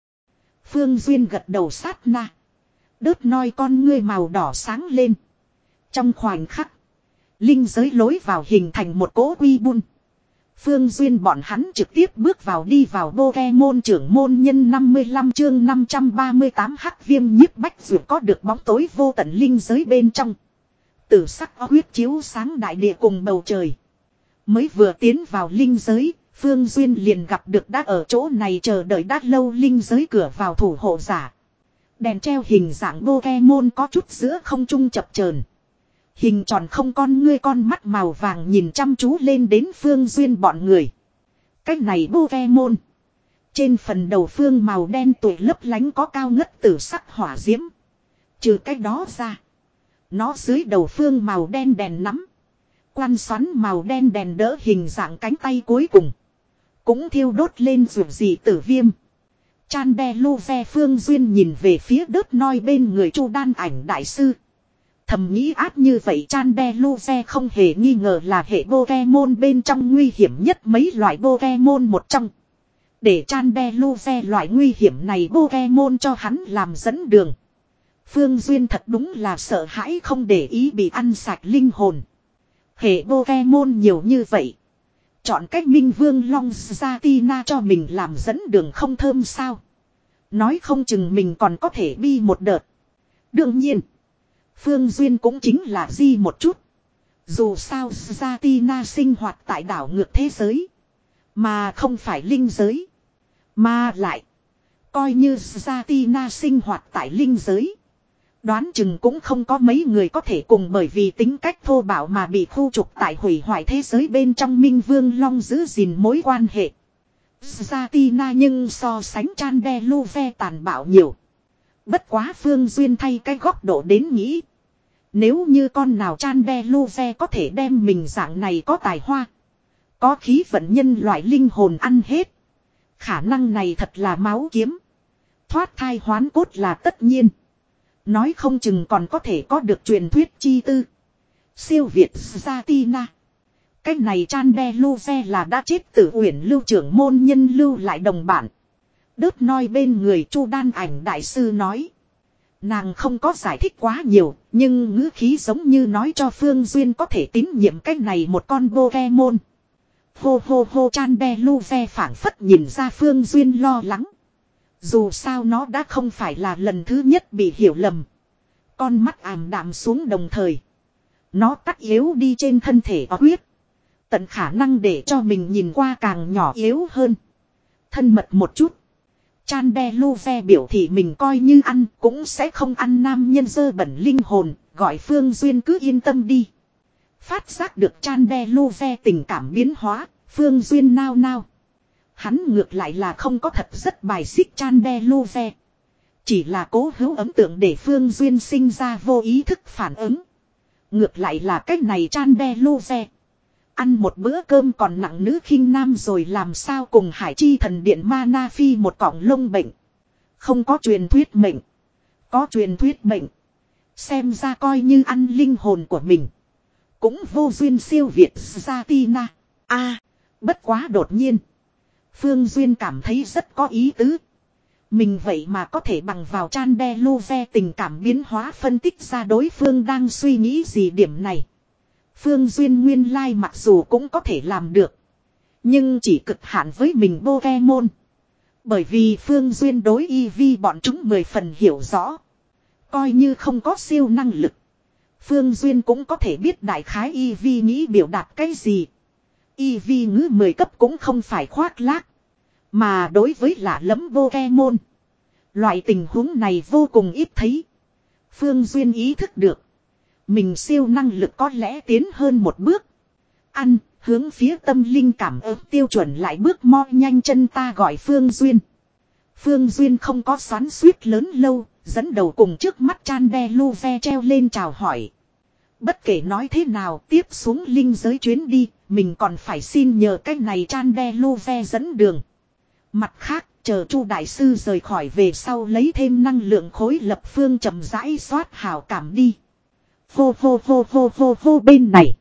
Phương Duyên gật đầu sát na. Đớt noi con ngươi màu đỏ sáng lên. Trong khoảnh khắc, linh giới lối vào hình thành một cỗ quy bun. Phương Duyên bọn hắn trực tiếp bước vào đi vào Pokemon trưởng môn nhân năm mươi lăm chương năm trăm ba mươi tám hắc viêm nhiếp bách dược có được bóng tối vô tận linh giới bên trong. Tử sắc huyết chiếu sáng đại địa cùng bầu trời. Mới vừa tiến vào linh giới, Phương Duyên liền gặp được đã ở chỗ này chờ đợi đã lâu linh giới cửa vào thủ hộ giả. Đèn treo hình dạng Pokemon có chút giữa không trung chập chờn. Hình tròn không con ngươi con mắt màu vàng nhìn chăm chú lên đến Phương Duyên bọn người. Cái này Pokemon. Trên phần đầu phương màu đen tuổi lấp lánh có cao ngất tử sắc hỏa diễm. Trừ cái đó ra. Nó dưới đầu phương màu đen đèn nắm. Quan xoắn màu đen đèn đỡ hình dạng cánh tay cuối cùng. Cũng thiêu đốt lên dù gì tử viêm. Chan đe lô ve Phương Duyên nhìn về phía đớt noi bên người Chu Đan Ảnh đại sư. Thầm nghĩ ác như vậy Chan đe lô ve không hề nghi ngờ là hệ Pokemon bên trong nguy hiểm nhất mấy loại Pokemon một trong. Để Chan đe lô ve loại nguy hiểm này Pokemon cho hắn làm dẫn đường. Phương Duyên thật đúng là sợ hãi không để ý bị ăn sạch linh hồn. Hệ Pokemon nhiều như vậy. Chọn cách Minh Vương Long Zatina cho mình làm dẫn đường không thơm sao. Nói không chừng mình còn có thể bi một đợt. Đương nhiên. Phương Duyên cũng chính là di một chút. Dù sao Zatina sinh hoạt tại đảo ngược thế giới. Mà không phải linh giới. Mà lại. Coi như Zatina sinh hoạt tại linh giới. Đoán chừng cũng không có mấy người có thể cùng bởi vì tính cách thô bạo mà bị khu trục tại hủy hoại thế giới bên trong Minh Vương Long giữ gìn mối quan hệ. Zatina nhưng so sánh Chan đe lu ve tàn bạo nhiều. Bất quá Phương Duyên thay cái góc độ đến nghĩ. Nếu như con nào Chan đe lu ve có thể đem mình dạng này có tài hoa. Có khí vận nhân loại linh hồn ăn hết. Khả năng này thật là máu kiếm. Thoát thai hoán cốt là tất nhiên. Nói không chừng còn có thể có được truyền thuyết chi tư. Siêu Việt Zatina. Cái này Chan đe lu ve là đã chết tử uyển lưu trưởng môn nhân lưu lại đồng bản. Đớt noi bên người Chu Đan Ảnh đại sư nói. Nàng không có giải thích quá nhiều. Nhưng ngữ khí giống như nói cho Phương Duyên có thể tín nhiệm cái này một con Pokemon. Hô hô hô Chan đe lu ve phảng phất nhìn ra Phương Duyên lo lắng. Dù sao nó đã không phải là lần thứ nhất bị hiểu lầm. Con mắt ảm đạm xuống đồng thời. Nó cắt yếu đi trên thân thể có huyết. Tận khả năng để cho mình nhìn qua càng nhỏ yếu hơn. Thân mật một chút. Chandeluve biểu thị mình coi như ăn cũng sẽ không ăn nam nhân dơ bẩn linh hồn. Gọi Phương Duyên cứ yên tâm đi. Phát giác được Chandeluve tình cảm biến hóa. Phương Duyên nao nao. Hắn ngược lại là không có thật rất bài xích Chandeluve. Chỉ là cố hữu ấn tượng để Phương Duyên sinh ra vô ý thức phản ứng. Ngược lại là cách này Chandeluve. Ăn một bữa cơm còn nặng nữ khinh nam rồi làm sao cùng Hải Chi thần điện Mana Phi một cọng lông bệnh. Không có truyền thuyết mệnh. Có truyền thuyết bệnh. Xem ra coi như ăn linh hồn của mình. Cũng vô duyên siêu việt Satina. A, bất quá đột nhiên. Phương Duyên cảm thấy rất có ý tứ. Mình vậy mà có thể bằng vào Chandeluve tình cảm biến hóa phân tích ra đối phương đang suy nghĩ gì điểm này. Phương Duyên nguyên lai mặc dù cũng có thể làm được. Nhưng chỉ cực hạn với mình Pokemon. Bởi vì Phương Duyên đối Eevee bọn chúng mười phần hiểu rõ. Coi như không có siêu năng lực. Phương Duyên cũng có thể biết đại khái Eevee nghĩ biểu đạt cái gì. Eevee ngữ mười cấp cũng không phải khoác lác. Mà đối với lạ lẫm Pokemon. Loại tình huống này vô cùng ít thấy. Phương Duyên ý thức được. Mình siêu năng lực có lẽ tiến hơn một bước. Ăn, hướng phía tâm linh cảm ứng tiêu chuẩn lại bước mo nhanh chân ta gọi Phương Duyên. Phương Duyên không có xoắn suýt lớn lâu, dẫn đầu cùng trước mắt Chandeluve treo lên chào hỏi. Bất kể nói thế nào tiếp xuống linh giới chuyến đi, mình còn phải xin nhờ cái này Chandeluve dẫn đường. Mặt khác, chờ Chu đại sư rời khỏi về sau lấy thêm năng lượng khối lập phương chậm rãi xoát hảo cảm đi. Hô hô hô hô hô hô bên này.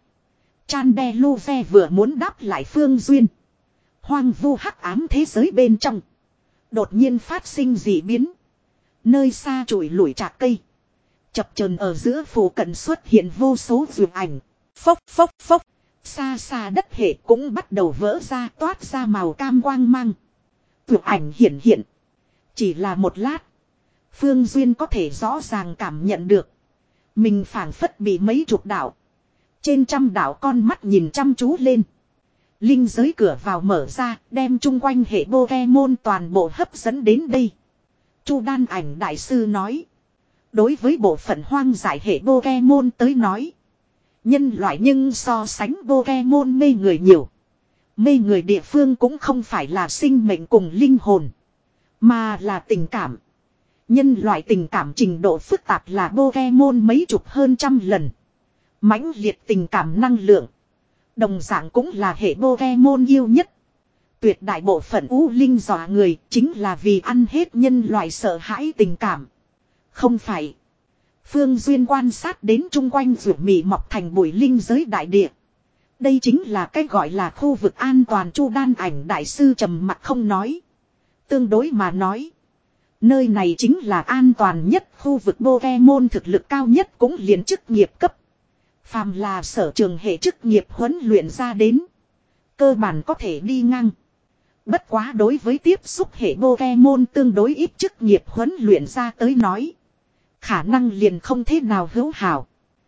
Chandeluve vừa muốn đáp lại Phương Duyên. Hoang vu hắc ám thế giới bên trong. Đột nhiên phát sinh dị biến. Nơi xa trụi lủi trạc cây. Chập chờn ở giữa phủ cận xuất hiện vô số vượt ảnh. Phốc phốc phốc. Xa xa đất hệ cũng bắt đầu vỡ ra toát ra màu cam quang mang. Vượt ảnh hiện hiện. Chỉ là một lát. Phương Duyên có thể rõ ràng cảm nhận được. Mình phảng phất bị mấy chục đảo. Trên trăm đảo con mắt nhìn chăm chú lên. Linh giới cửa vào mở ra, đem chung quanh hệ Pokemon toàn bộ hấp dẫn đến đây. Chu đan ảnh đại sư nói. Đối với bộ phận hoang dại hệ Pokemon tới nói. Nhân loại nhưng so sánh Pokemon mê người nhiều. Mê người địa phương cũng không phải là sinh mệnh cùng linh hồn. Mà là tình cảm. Nhân loại tình cảm trình độ phức tạp là Pokemon mấy chục hơn trăm lần. Mãnh liệt tình cảm năng lượng. Đồng dạng cũng là hệ Pokemon yêu nhất. Tuyệt đại bộ phận u linh dọa người chính là vì ăn hết nhân loại sợ hãi tình cảm. Không phải. Phương Duyên quan sát đến chung quanh rượu mì mọc thành bụi linh giới đại địa. Đây chính là cái gọi là khu vực an toàn. Chu đan ảnh đại sư trầm mặc không nói. Tương đối mà nói. Nơi này chính là an toàn nhất khu vực Pokemon thực lực cao nhất cũng liền chức nghiệp cấp. Phàm là sở trường hệ chức nghiệp huấn luyện ra đến. Cơ bản có thể đi ngang. Bất quá đối với tiếp xúc hệ Pokemon tương đối ít chức nghiệp huấn luyện ra tới nói. Khả năng liền không thế nào hữu hảo.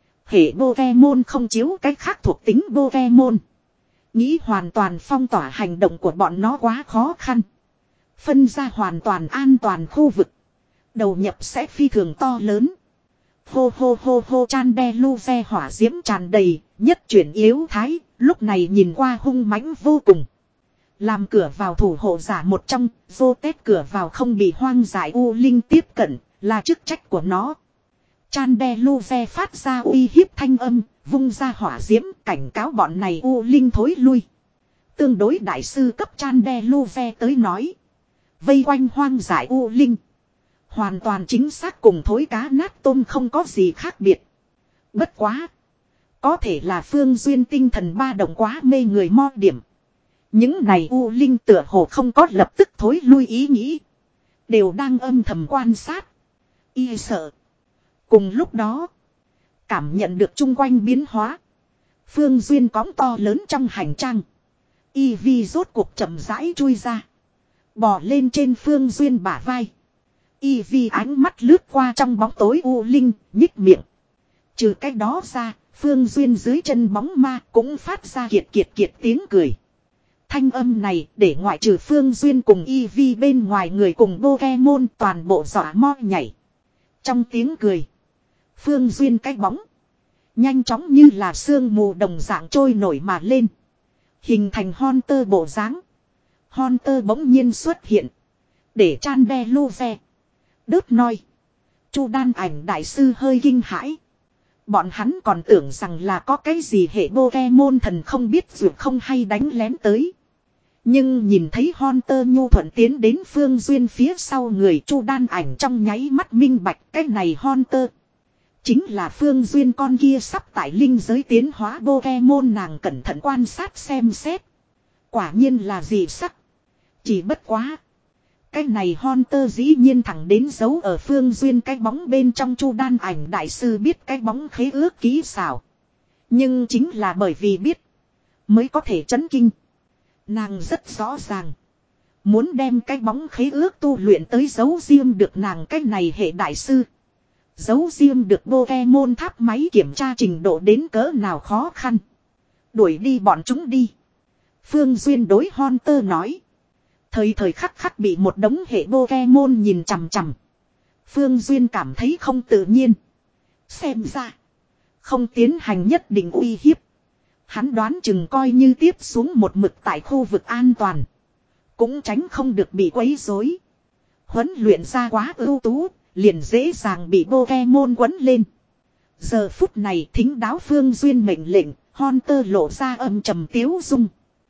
Hệ Pokemon không chiếu cách khác thuộc tính Pokemon. Nghĩ hoàn toàn phong tỏa hành động của bọn nó quá khó khăn. Phân ra hoàn toàn an toàn khu vực. Đầu nhập sẽ phi thường to lớn. Hô hô hô hô Chandeluve hỏa diễm tràn đầy, nhất chuyển yếu thái, lúc này nhìn qua hung mãnh vô cùng. Làm cửa vào thủ hộ giả một trong, vô tết cửa vào không bị hoang dại u linh tiếp cận, là chức trách của nó. Chandeluve phát ra uy hiếp thanh âm, vung ra hỏa diễm cảnh cáo bọn này u linh thối lui. Tương đối đại sư cấp Chandeluve tới nói. Vây quanh hoang dại u linh. Hoàn toàn chính xác cùng thối cá nát tôm không có gì khác biệt. Bất quá. Có thể là Phương Duyên tinh thần ba động quá mê người mo điểm. Những này u linh tựa hồ không có lập tức thối lui ý nghĩ. Đều đang âm thầm quan sát. Y sợ. Cùng lúc đó. Cảm nhận được chung quanh biến hóa. Phương Duyên cõng to lớn trong hành trang. Y vi rốt cuộc chậm rãi chui ra. Bò lên trên Phương Duyên bả vai. Eevee ánh mắt lướt qua trong bóng tối u linh, nhích miệng. Trừ cái đó ra, Phương Duyên dưới chân bóng ma cũng phát ra kiệt kiệt kiệt tiếng cười. Thanh âm này để ngoại trừ Phương Duyên cùng Eevee bên ngoài người cùng Pokemon toàn bộ dọa mo nhảy. Trong tiếng cười, Phương Duyên cái bóng nhanh chóng như là sương mù đồng dạng trôi nổi mà lên. Hình thành Haunter bộ dáng. Haunter bỗng nhiên xuất hiện. Để Chandelure, Đớt Noi, Chu Đan Ảnh đại sư hơi kinh hãi. Bọn hắn còn tưởng rằng là có cái gì hệ Pokemon thần không biết dù không hay đánh lén tới. Nhưng nhìn thấy Haunter nhu thuận tiến đến Phương Duyên phía sau người Chu Đan Ảnh trong nháy mắt minh bạch cái này Haunter. Chính là Phương Duyên con kia sắp tại linh giới tiến hóa Pokemon, nàng cẩn thận quan sát xem xét. Quả nhiên là gì sắc. Chỉ bất quá. Cái này Haunter dĩ nhiên thẳng đến giấu ở Phương Duyên cái bóng bên trong. Chu Đan Ảnh đại sư biết cái bóng khế ước kỹ xảo. Nhưng chính là bởi vì biết mới có thể chấn kinh. Nàng rất rõ ràng. Muốn đem cái bóng khế ước tu luyện tới giấu riêng được nàng cái này hệ đại sư. Giấu riêng được Pokemon tháp máy kiểm tra trình độ đến cỡ nào khó khăn. Đuổi đi bọn chúng đi. Phương Duyên đối Haunter nói. Thời thời khắc khắc bị một đống hệ Pokemon nhìn chằm chằm. Phương Duyên cảm thấy không tự nhiên. Xem ra. Không tiến hành nhất định uy hiếp. Hắn đoán chừng coi như tiếp xuống một mực tại khu vực an toàn. Cũng tránh không được bị quấy rối. Huấn luyện ra quá ưu tú. Liền dễ dàng bị Pokemon quấn lên. Giờ phút này thính đáo Phương Duyên mệnh lệnh. Haunter lộ ra âm trầm tiếu dung.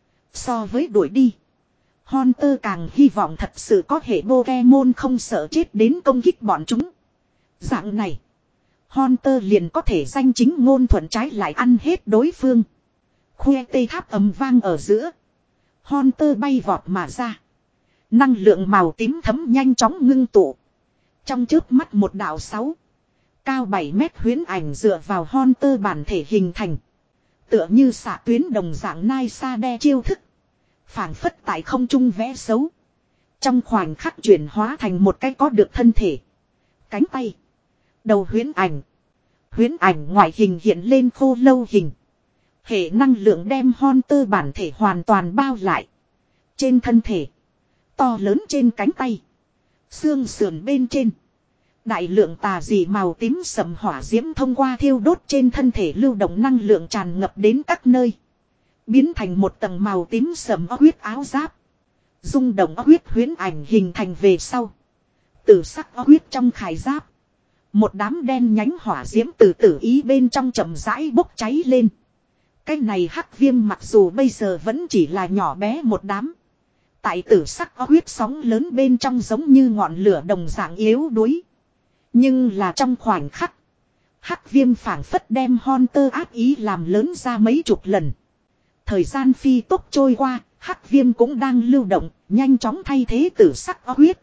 So với đuổi đi, Haunter càng hy vọng thật sự có hệ Pokemon không sợ chết đến công kích bọn chúng. Dạng này, Haunter liền có thể danh chính ngôn thuận trái lại ăn hết đối phương. Khoe tây tháp ầm vang ở giữa. Haunter bay vọt mà ra. Năng lượng màu tím thấm nhanh chóng ngưng tụ. Trong trước mắt một đạo sáu, cao bảy mét huyễn ảnh dựa vào Haunter bản thể hình thành. Tựa như xạ tuyến đồng dạng nai sa đe chiêu thức. Phảng phất tại không trung vẽ xấu. Trong khoảnh khắc chuyển hóa thành một cái có được thân thể, cánh tay, đầu huyễn ảnh. Huyễn ảnh ngoại hình hiện lên khô lâu hình. Hệ năng lượng đem Haunter bản thể hoàn toàn bao lại. Trên thân thể, to lớn trên cánh tay, xương sườn bên trên, đại lượng tà dị màu tím sầm hỏa diễm thông qua thiêu đốt trên thân thể lưu động năng lượng tràn ngập đến các nơi. Biến thành một tầng màu tím sầm huyết áo giáp. Rung động huyết huyễn ảnh hình thành về sau. Tử sắc huyết trong khải giáp. Một đám đen nhánh hỏa diễm từ tử ý bên trong chậm rãi bốc cháy lên. Cái này hắc viêm mặc dù bây giờ vẫn chỉ là nhỏ bé một đám. Tại tử sắc huyết sóng lớn bên trong giống như ngọn lửa đồng dạng yếu đuối. Nhưng là trong khoảnh khắc, hắc viêm phảng phất đem Haunter ác ý làm lớn ra mấy chục lần. Thời gian phi tốc trôi qua, hắc viêm cũng đang lưu động, nhanh chóng thay thế tử sắc huyết.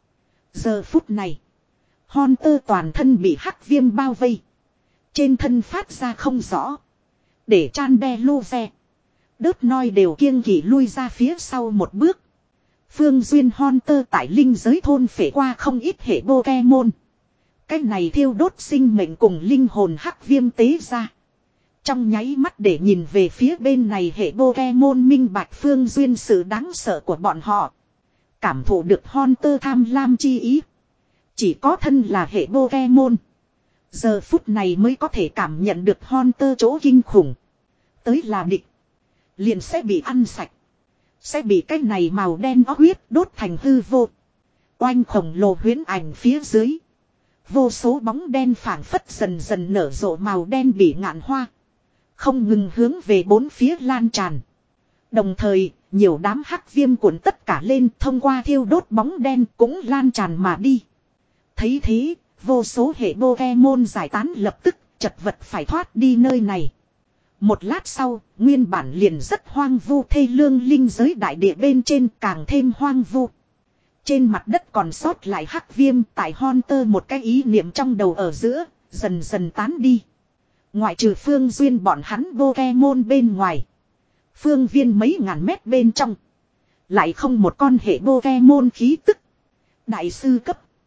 Giờ phút này, Haunter toàn thân bị hắc viêm bao vây. Trên thân phát ra không rõ. Để Chandelure, Đớt Noi đều kiêng kỵ lui ra phía sau một bước. Phương Duyên Haunter tại linh giới thôn phệ qua không ít hệ Pokemon. Cái này thiêu đốt sinh mệnh cùng linh hồn hắc viêm tế ra. Trong nháy mắt để nhìn về phía bên này hệ Pokemon minh bạch Phương Duyên sự đáng sợ của bọn họ. Cảm thụ được Haunter tham lam chi ý. Chỉ có thân là hệ Pokemon. Giờ phút này mới có thể cảm nhận được Haunter chỗ kinh khủng. Tới là địch. Liền sẽ bị ăn sạch. Sẽ bị cái này màu đen huyết đốt thành hư vô. Oanh khổng lồ huyễn ảnh phía dưới. Vô số bóng đen phảng phất dần dần nở rộ màu đen bị ngạn hoa. Không ngừng hướng về bốn phía lan tràn. Đồng thời, nhiều đám hắc viêm cuộn tất cả lên thông qua thiêu đốt bóng đen cũng lan tràn mà đi. Thấy thế, vô số hệ Pokemon giải tán lập tức, chật vật phải thoát đi nơi này. Một lát sau, nguyên bản liền rất hoang vu thê lương linh giới đại địa bên trên càng thêm hoang vu. Trên mặt đất còn sót lại hắc viêm tại Haunter một cái ý niệm trong đầu ở giữa, dần dần tán đi. Ngoại trừ Phương Duyên bọn hắn Pokemon bên ngoài. Phương viên mấy ngàn mét bên trong. Lại không một con hệ Pokemon khí tức. Đại sư cấp.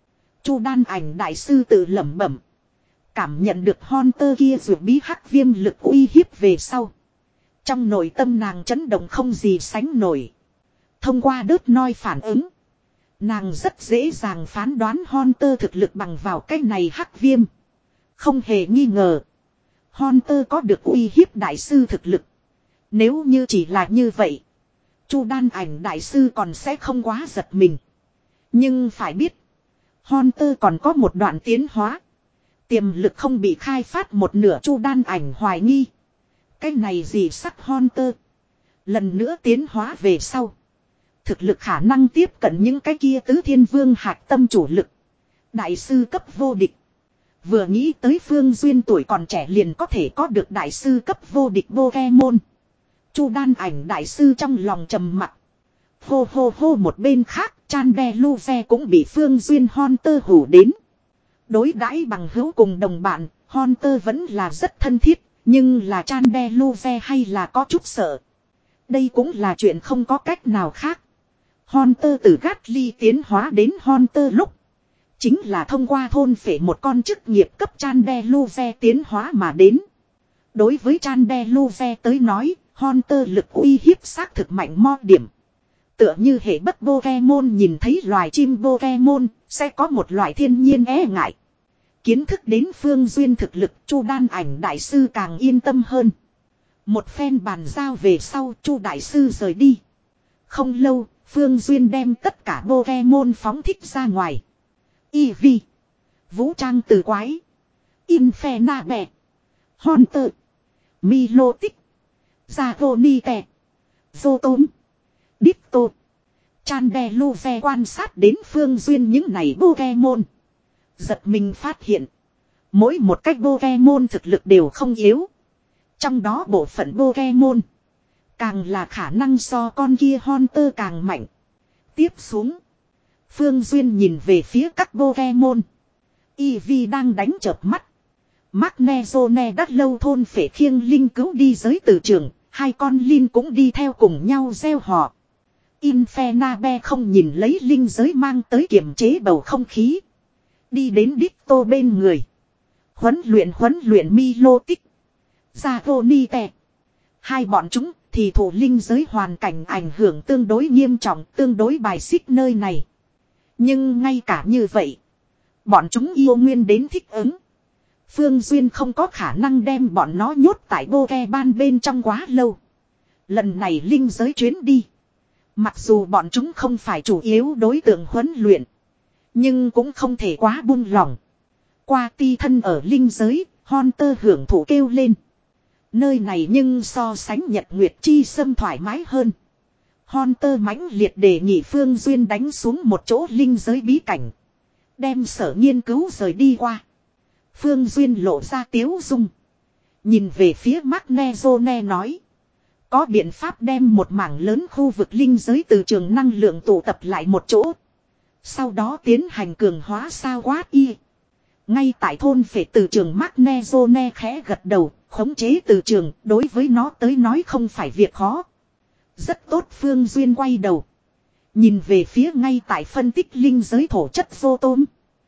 Chu đan ảnh đại sư tự lẩm bẩm. Cảm nhận được Hunter kia ruột bí hắc viêm lực uy hiếp về sau. Trong nội tâm nàng chấn động không gì sánh nổi. Thông qua đớt noi phản ứng. Nàng rất dễ dàng phán đoán Hunter thực lực bằng vào cái này hắc viêm. Không hề nghi ngờ. Hunter có được uy hiếp đại sư thực lực. Nếu như chỉ là như vậy. Chu đan ảnh đại sư còn sẽ không quá giật mình. Nhưng phải biết. Hunter còn có một đoạn tiến hóa. Tiềm lực không bị khai phát một nửa. Chu đan ảnh hoài nghi. Cái này gì sắc Hunter. Lần nữa tiến hóa về sau. Thực lực khả năng tiếp cận những cái kia tứ thiên vương hạch tâm chủ lực. Đại sư cấp vô địch. Vừa nghĩ tới Phương Duyên tuổi còn trẻ liền có thể có được đại sư cấp vô địch Pokemon. Chu đan ảnh đại sư trong lòng trầm mặc. Hô hô hô một bên khác, Chandeluve cũng bị Phương Duyên Hunter hù đến. Đối đãi bằng hữu cùng đồng bạn, Hunter vẫn là rất thân thiết, nhưng là Chandeluve hay là có chút sợ. Đây cũng là chuyện không có cách nào khác. Hunter từ Gatly tiến hóa đến Hunter lúc. Chính là thông qua thôn phệ một con chức nghiệp cấp Chandeluve tiến hóa mà đến. Đối với Chandeluve tới nói, Hunter lực uy hiếp xác thực mạnh mo điểm. Tựa như hệ bất Pokemon nhìn thấy loài chim Pokemon, sẽ có một loại thiên nhiên e ngại. Kiến thức đến Phương Duyên thực lực, Chu đan ảnh đại sư càng yên tâm hơn. Một phen bàn giao về sau, Chu đại sư rời đi. Không lâu, Phương Duyên đem tất cả Pokemon phóng thích ra ngoài. Eevee, Vũ Trang Từ Quái, Infernape, Hunter, Milotic, Zagonite, Zotom, Ditto. Chandeluve quan sát đến Phương Duyên những này Pokemon. Giật mình phát hiện. Mỗi một cách Pokemon thực lực đều không yếu. Trong đó bộ phận Pokemon. Càng là khả năng so con kia Hunter càng mạnh. Tiếp xuống. Phương Duyên nhìn về phía các Pokemon. Eevee đang đánh chợp mắt. Magnezone đắt lâu thôn phệ khiêng linh cứu đi giới từ trường. Hai con linh cũng đi theo cùng nhau gieo họ. Infernape không nhìn lấy linh giới mang tới kiềm chế bầu không khí. Đi đến Ditto bên người. Huấn luyện huấn luyện Milotic. Zagonite. Hai bọn chúng thì thủ linh giới hoàn cảnh ảnh hưởng tương đối nghiêm trọng, tương đối bài xích nơi này. Nhưng ngay cả như vậy, bọn chúng yêu nguyên đến thích ứng. Phương Duyên không có khả năng đem bọn nó nhốt tại Pokemon bên trong quá lâu. Lần này linh giới chuyến đi. Mặc dù bọn chúng không phải chủ yếu đối tượng huấn luyện. Nhưng cũng không thể quá buông lỏng. Qua ti thân ở linh giới, Hunter hưởng thụ kêu lên. Nơi này nhưng so sánh Nhật Nguyệt Chi Sâm thoải mái hơn. Hunter mãnh liệt đề nghị Phương Duyên đánh xuống một chỗ linh giới bí cảnh. Đem sở nghiên cứu rời đi qua. Phương Duyên lộ ra tiếu dung. Nhìn về phía Magnezone nói. Có biện pháp đem một mảng lớn khu vực linh giới từ trường năng lượng tụ tập lại một chỗ. Sau đó tiến hành cường hóa sao quát y. Ngay tại thôn phệ từ trường Magnezone khẽ gật đầu, khống chế từ trường đối với nó tới nói không phải việc khó. Rất tốt. Phương Duyên quay đầu. Nhìn về phía ngay tại phân tích linh giới thổ chất Zotom.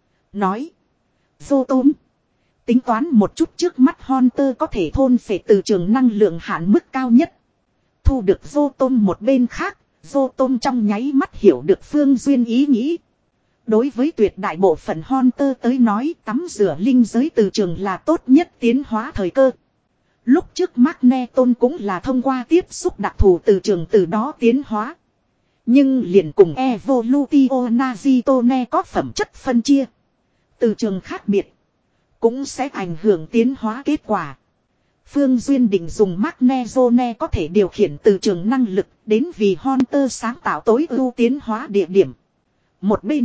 Nói. Zotom. Tính toán một chút trước mắt Hunter có thể thôn phệ từ trường năng lượng hạn mức cao nhất. Thu được Zotom một bên khác. Zotom trong nháy mắt hiểu được Phương Duyên ý nghĩ. Đối với tuyệt đại bộ phận Hunter tới nói tắm rửa linh giới từ trường là tốt nhất tiến hóa thời cơ. Lúc trước Magneton cũng là thông qua tiếp xúc đặc thù từ trường từ đó tiến hóa. Nhưng liền cùng Evolutio Nazitone có phẩm chất phân chia. Từ trường khác biệt. Cũng sẽ ảnh hưởng tiến hóa kết quả. Phương Duyên định dùng Magnezone có thể điều khiển từ trường năng lực đến vì Hunter sáng tạo tối ưu tiến hóa địa điểm. Một bên.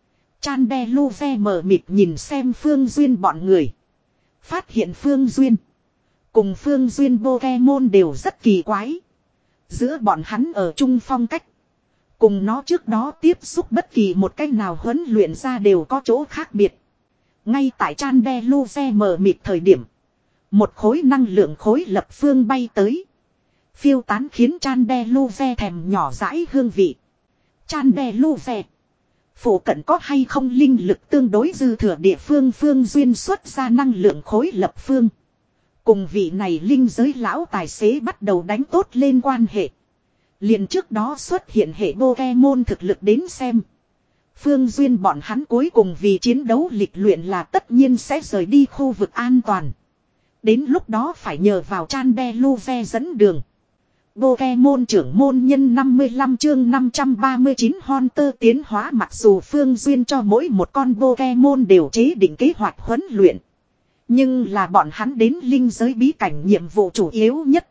Chandeluve mờ mịt nhìn xem Phương Duyên bọn người. Phát hiện Phương Duyên. Cùng Phương Duyên Pokemon đều rất kỳ quái. Giữa bọn hắn ở chung phong cách. Cùng nó trước đó tiếp xúc bất kỳ một cách nào huấn luyện ra đều có chỗ khác biệt. Ngay tại Chandeluve mờ mịt thời điểm. Một khối năng lượng khối lập phương bay tới. Phiêu tán khiến Chandeluve thèm nhỏ dãi hương vị. Chandeluve. Phụ cận có hay không linh lực tương đối dư thừa địa phương Phương Duyên xuất ra năng lượng khối lập phương. Cùng vị này linh giới lão tài xế bắt đầu đánh tốt lên quan hệ. Liền trước đó xuất hiện hệ Pokemon thực lực đến xem. Phương Duyên bọn hắn cuối cùng vì chiến đấu lịch luyện là tất nhiên sẽ rời đi khu vực an toàn. Đến lúc đó phải nhờ vào Chandeluve dẫn đường. Pokemon trưởng môn nhân năm mươi lăm chương năm trăm ba mươi chín Hunter tiến hóa mặc dù Phương Duyên cho mỗi một con Pokemon đều chế định kế hoạch huấn luyện. Nhưng là bọn hắn đến linh giới bí cảnh nhiệm vụ chủ yếu nhất.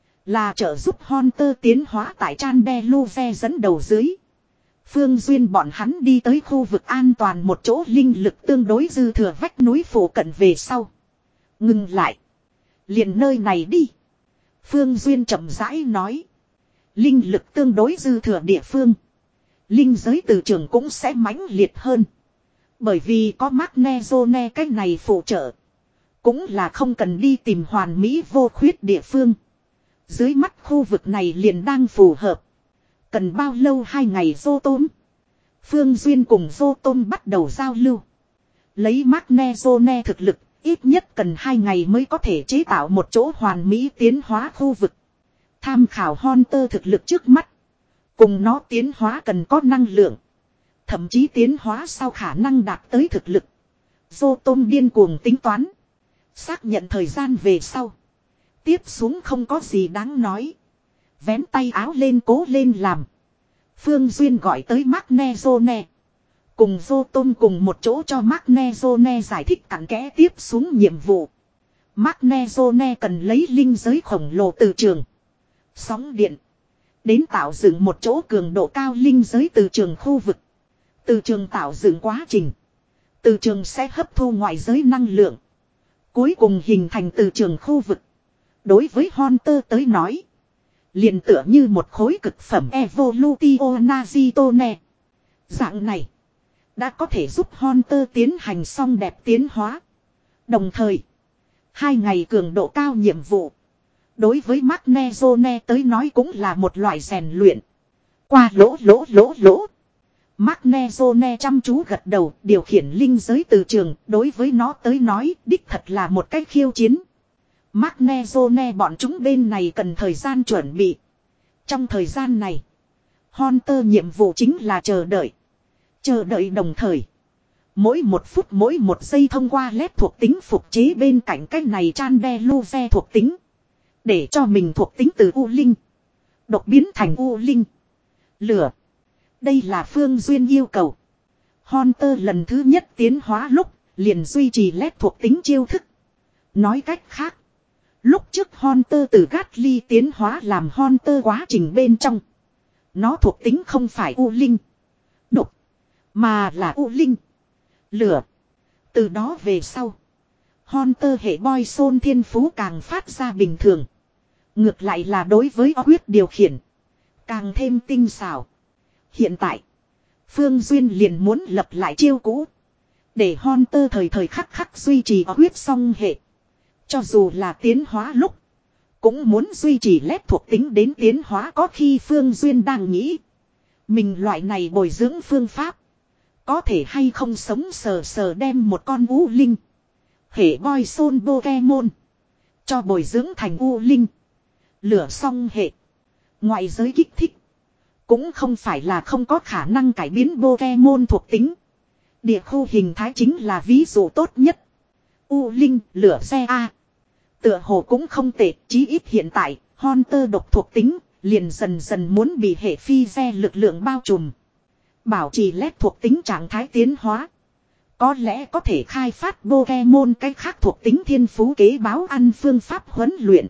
Là trợ giúp Hunter tiến hóa tại Chandeluve dẫn đầu dưới. Phương Duyên bọn hắn đi tới khu vực an toàn một chỗ linh lực tương đối dư thừa vách núi phủ cận về sau. Ngừng lại. Liền nơi này đi. Phương Duyên chậm rãi nói. Linh lực tương đối dư thừa địa phương. Linh giới từ trường cũng sẽ mãnh liệt hơn. Bởi vì có Magnezone cái này phụ trợ. Cũng là không cần đi tìm hoàn mỹ vô khuyết địa phương. Dưới mắt khu vực này liền đang phù hợp. Cần bao lâu hai ngày dô tôm. Phương Duyên cùng dô tôm bắt đầu giao lưu. Lấy Magnezone thực lực. Ít nhất cần hai ngày mới có thể chế tạo một chỗ hoàn mỹ tiến hóa khu vực. Tham khảo Hunter thực lực trước mắt. Cùng nó tiến hóa cần có năng lượng. Thậm chí tiến hóa sau khả năng đạt tới thực lực. Dô tôm điên cuồng tính toán. Xác nhận thời gian về sau. Tiếp xuống không có gì đáng nói. Vén tay áo lên cố lên làm. Phương Duyên gọi tới Magnezone. Cùng Dô Tôm cùng một chỗ cho Magnezone giải thích cặn kẽ tiếp xuống nhiệm vụ. Magnezone cần lấy linh giới khổng lồ từ trường. Sóng điện. Đến tạo dựng một chỗ cường độ cao linh giới từ trường khu vực. Từ trường tạo dựng quá trình. Từ trường sẽ hấp thu ngoại giới năng lượng. Cuối cùng hình thành từ trường khu vực. Đối với Hunter tới nói. Liền tựa như một khối cực phẩm Evolutio Nazitone. Dạng này. Đã có thể giúp Hunter tiến hành xong đẹp tiến hóa. Đồng thời. Hai ngày cường độ cao nhiệm vụ. Đối với Magnezone tới nói cũng là một loại rèn luyện. Qua lỗ lỗ lỗ lỗ. Magnezone chăm chú gật đầu điều khiển linh giới từ trường. Đối với nó tới nói đích thật là một cách khiêu chiến. Magnezone bọn chúng bên này cần thời gian chuẩn bị. Trong thời gian này. Hunter nhiệm vụ chính là chờ đợi. Chờ đợi đồng thời. Mỗi một phút mỗi một giây thông qua led thuộc tính phục chế bên cạnh cái này Chandeluve thuộc tính. Để cho mình thuộc tính từ U Linh. Độc biến thành U Linh. Lửa. Đây là Phương Duyên yêu cầu. Hunter lần thứ nhất tiến hóa lúc liền duy trì led thuộc tính chiêu thức. Nói cách khác. Lúc trước Hunter từ Gatly tiến hóa làm Hunter quá trình bên trong. Nó thuộc tính không phải U Linh. Độc. Mà là U Linh. Lửa. Từ đó về sau. Hunter hệ boy soul thiên phú càng phát ra bình thường. Ngược lại là đối với huyết điều khiển. Càng thêm tinh xảo. Hiện tại. Phương Duyên liền muốn lập lại chiêu cũ. Để Hunter thời thời khắc khắc duy trì huyết song hệ. Cho dù là tiến hóa lúc. Cũng muốn duy trì led thuộc tính đến tiến hóa có khi Phương Duyên đang nghĩ. Mình loại này bồi dưỡng phương pháp. Có thể hay không sống sờ sờ đem một con U Linh. Hệ boy soul Pokemon. Cho bồi dưỡng thành U Linh. Lửa song hệ. Ngoại giới kích thích. Cũng không phải là không có khả năng cải biến Pokemon thuộc tính. Địa khu hình thái chính là ví dụ tốt nhất. U Linh, lửa xe A. Tựa hồ cũng không tệ, chí ít hiện tại, Hunter độc thuộc tính, liền dần dần muốn bị hệ phi xe lực lượng bao trùm. Bảo trì led thuộc tính trạng thái tiến hóa. Có lẽ có thể khai phát Pokemon cách khác thuộc tính thiên phú kế báo ăn phương pháp huấn luyện.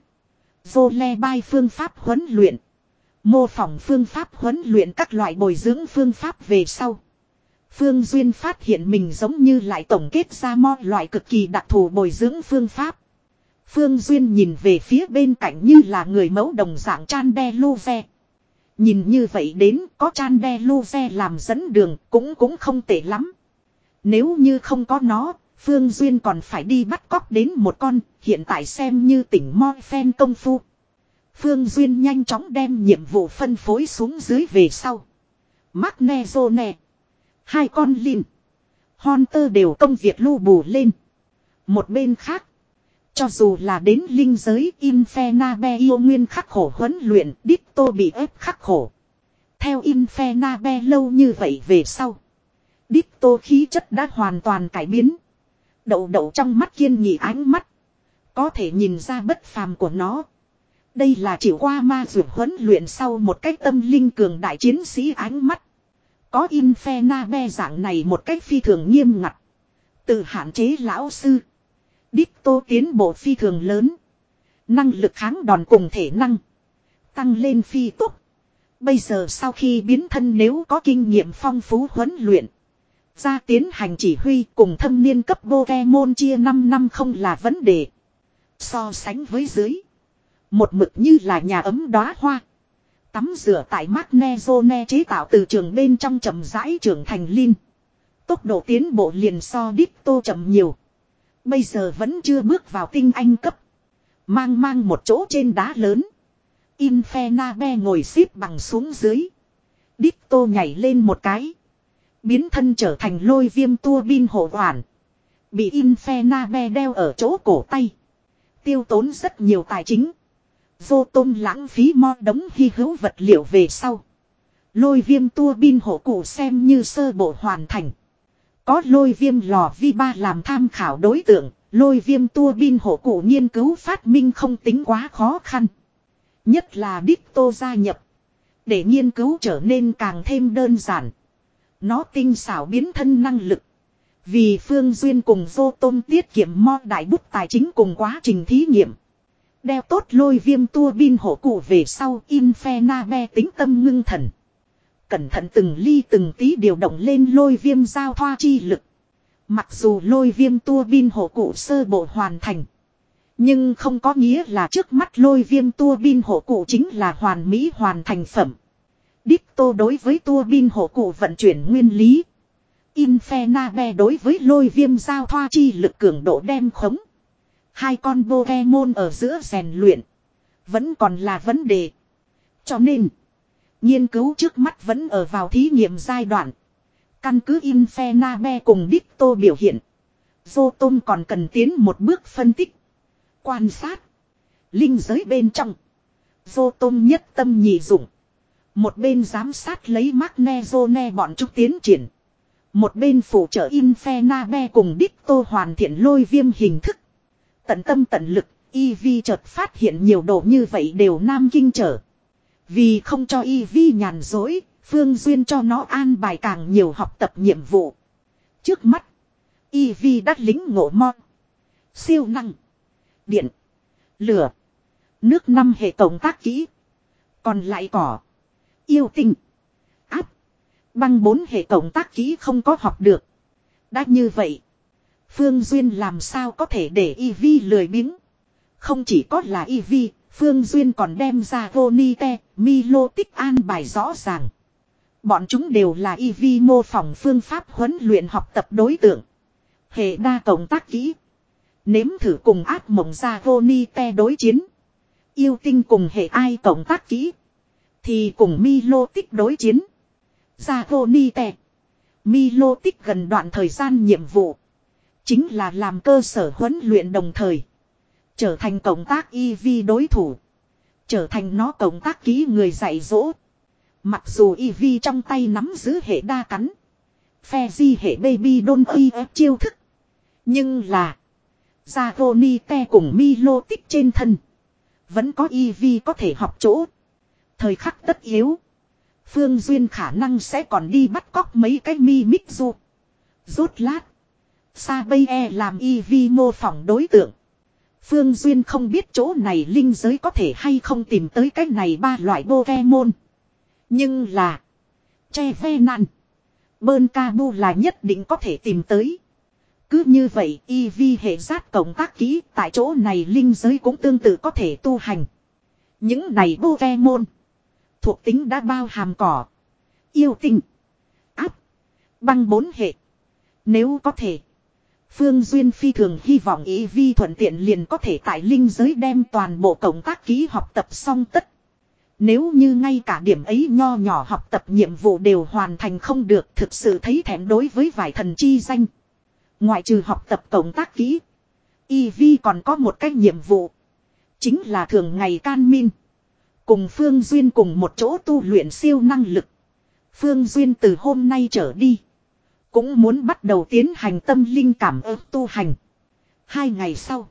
Jollibee phương pháp huấn luyện. Mô phỏng phương pháp huấn luyện các loại bồi dưỡng phương pháp về sau. Phương Duyên phát hiện mình giống như lại tổng kết ra mo loại cực kỳ đặc thù bồi dưỡng phương pháp. Phương Duyên nhìn về phía bên cạnh như là người mẫu đồng dạng Chandeluve. Nhìn như vậy đến có Chandeluve làm dẫn đường cũng cũng không tệ lắm. Nếu như không có nó, Phương Duyên còn phải đi bắt cóc đến một con, hiện tại xem như tỉnh Morphen công phu. Phương Duyên nhanh chóng đem nhiệm vụ phân phối xuống dưới về sau. Magnezone. Hai con Lin, Hunter đều công việc lưu bù lên. Một bên khác, cho dù là đến linh giới Infernabe yêu nguyên khắc khổ huấn luyện, Ditto bị ép khắc khổ. Theo Infernabe lâu như vậy về sau, Ditto khí chất đã hoàn toàn cải biến. Đậu đậu trong mắt kiên nghị ánh mắt, có thể nhìn ra bất phàm của nó. Đây là chịu qua ma dược huấn luyện sau một cách tâm linh cường đại chiến sĩ ánh mắt. Có Infernabe dạng này một cách phi thường nghiêm ngặt, tự hạn chế lão sư. Ditto tiến bộ phi thường lớn. Năng lực kháng đòn cùng thể năng tăng lên phi tốc. Bây giờ sau khi biến thân, nếu có kinh nghiệm phong phú huấn luyện, ra tiến hành chỉ huy cùng thâm niên cấp Pokemon chia năm năm không là vấn đề. So sánh với dưới, một mực như là nhà ấm đóa hoa, tắm rửa tại Magnezone chế tạo từ trường bên trong chậm rãi trưởng thành Lin. Tốc độ tiến bộ liền so Ditto chậm nhiều. Bây giờ vẫn chưa bước vào tinh anh cấp. Mang mang một chỗ trên đá lớn, Infernabe ngồi xếp bằng xuống dưới. Ditto nhảy lên một cái, biến thân trở thành lôi viêm tua bin hộ quản, bị Infernabe đeo ở chỗ cổ tay. Tiêu tốn rất nhiều tài chính, vô tôm lãng phí mo đống hy hữu vật liệu về sau, lôi viêm tua bin hộ cụ xem như sơ bộ hoàn thành. Có lôi viêm lò vi ba làm tham khảo đối tượng, lôi viêm tua bin hộ cụ nghiên cứu phát minh không tính quá khó khăn. Nhất là Ditto gia nhập, để nghiên cứu trở nên càng thêm đơn giản. Nó tinh xảo biến thân năng lực, vì Phương Duyên cùng vô tôm tiết kiệm mo đại bút tài chính cùng quá trình thí nghiệm. Đeo tốt lôi viêm tua bin hộ cụ về sau, Infernabe tính tâm ngưng thần, cẩn thận từng ly từng tí điều động lên lôi viêm giao thoa chi lực. Mặc dù lôi viêm tua bin hộ cụ sơ bộ hoàn thành, nhưng không có nghĩa là trước mắt lôi viêm tua bin hộ cụ chính là hoàn mỹ hoàn thành phẩm. Ditto đối với tua bin hộ cụ vận chuyển nguyên lý, Infernabe đối với lôi viêm giao thoa chi lực cường độ đem khống. Hai con Pokemon ở giữa rèn luyện vẫn còn là vấn đề. Cho nên nghiên cứu trước mắt vẫn ở vào thí nghiệm giai đoạn. Căn cứ Infernabe cùng Ditto biểu hiện, Zotom còn cần tiến một bước phân tích, quan sát. Linh giới bên trong, Zotom nhất tâm nhị dụng, một bên giám sát lấy Magnezone bọn chúng tiến triển, một bên phụ trợ Infernabe cùng Ditto hoàn thiện lôi viêm hình thức. Tận tâm tận lực, Eevee chợt phát hiện nhiều đồ như vậy đều nam kinh trở. Vì không cho Eevee nhàn dối, Phương Duyên cho nó an bài càng nhiều học tập nhiệm vụ. Trước mắt, Eevee đã lính ngộ mo, siêu năng, điện, lửa, nước năm hệ cộng tác kỹ. Còn lại cỏ, yêu tinh, áp, băng bốn hệ cộng tác kỹ không có học được. Đã như vậy, Phương Duyên làm sao có thể để Eevee lười biếng. Không chỉ có là Eevee, Phương Duyên còn đem ra Vonite, Milotic an bài rõ ràng. Bọn chúng đều là Eevee mô phỏng phương pháp huấn luyện học tập đối tượng. Hệ đa cộng tác kỹ, nếm thử cùng ác mộng ra Vonite đối chiến. Yêu tinh cùng hệ ai cộng tác kỹ, thì cùng Milotic đối chiến. Ra Vonite, Milotic gần đoạn thời gian nhiệm vụ, chính là làm cơ sở huấn luyện đồng thời trở thành cộng tác Eevee đối thủ, trở thành nó cộng tác kỹ người dạy dỗ. Mặc dù Eevee trong tay nắm giữ hệ đa cắn, phe di hệ baby đôn ef chiêu thức, nhưng là Zagonite cùng Milotic trên thân vẫn có Eevee có thể học chỗ. Thời khắc tất yếu, Phương Duyên khả năng sẽ còn đi bắt cóc mấy cái Mimizu, rốt lát Sabaye làm Eevee mô phỏng đối tượng. Phương Duyên không biết chỗ này linh giới có thể hay không tìm tới cái này ba loại Pokemon. Nhưng là Trevenant, Bernkabu là nhất định có thể tìm tới. Cứ như vậy Eevee hệ giác cộng tác kỹ tại chỗ này linh giới cũng tương tự có thể tu hành. Những này Pokemon thuộc tính đã bao hàm cỏ, yêu tinh, áp, băng bốn hệ. Nếu có thể, Phương Duyên phi thường hy vọng Eevee thuận tiện liền có thể tại linh giới đem toàn bộ cộng tác kỹ học tập xong tất. Nếu như ngay cả điểm ấy nho nhỏ học tập nhiệm vụ đều hoàn thành không được, thực sự thấy thẹn đối với vài thần chi danh. Ngoại trừ học tập cộng tác kỹ, Eevee còn có một cái nhiệm vụ. Chính là thường ngày can min. Cùng Phương Duyên cùng một chỗ tu luyện siêu năng lực. Phương Duyên từ hôm nay trở đi cũng muốn bắt đầu tiến hành tâm linh cảm ứng tu hành. Hai ngày sau,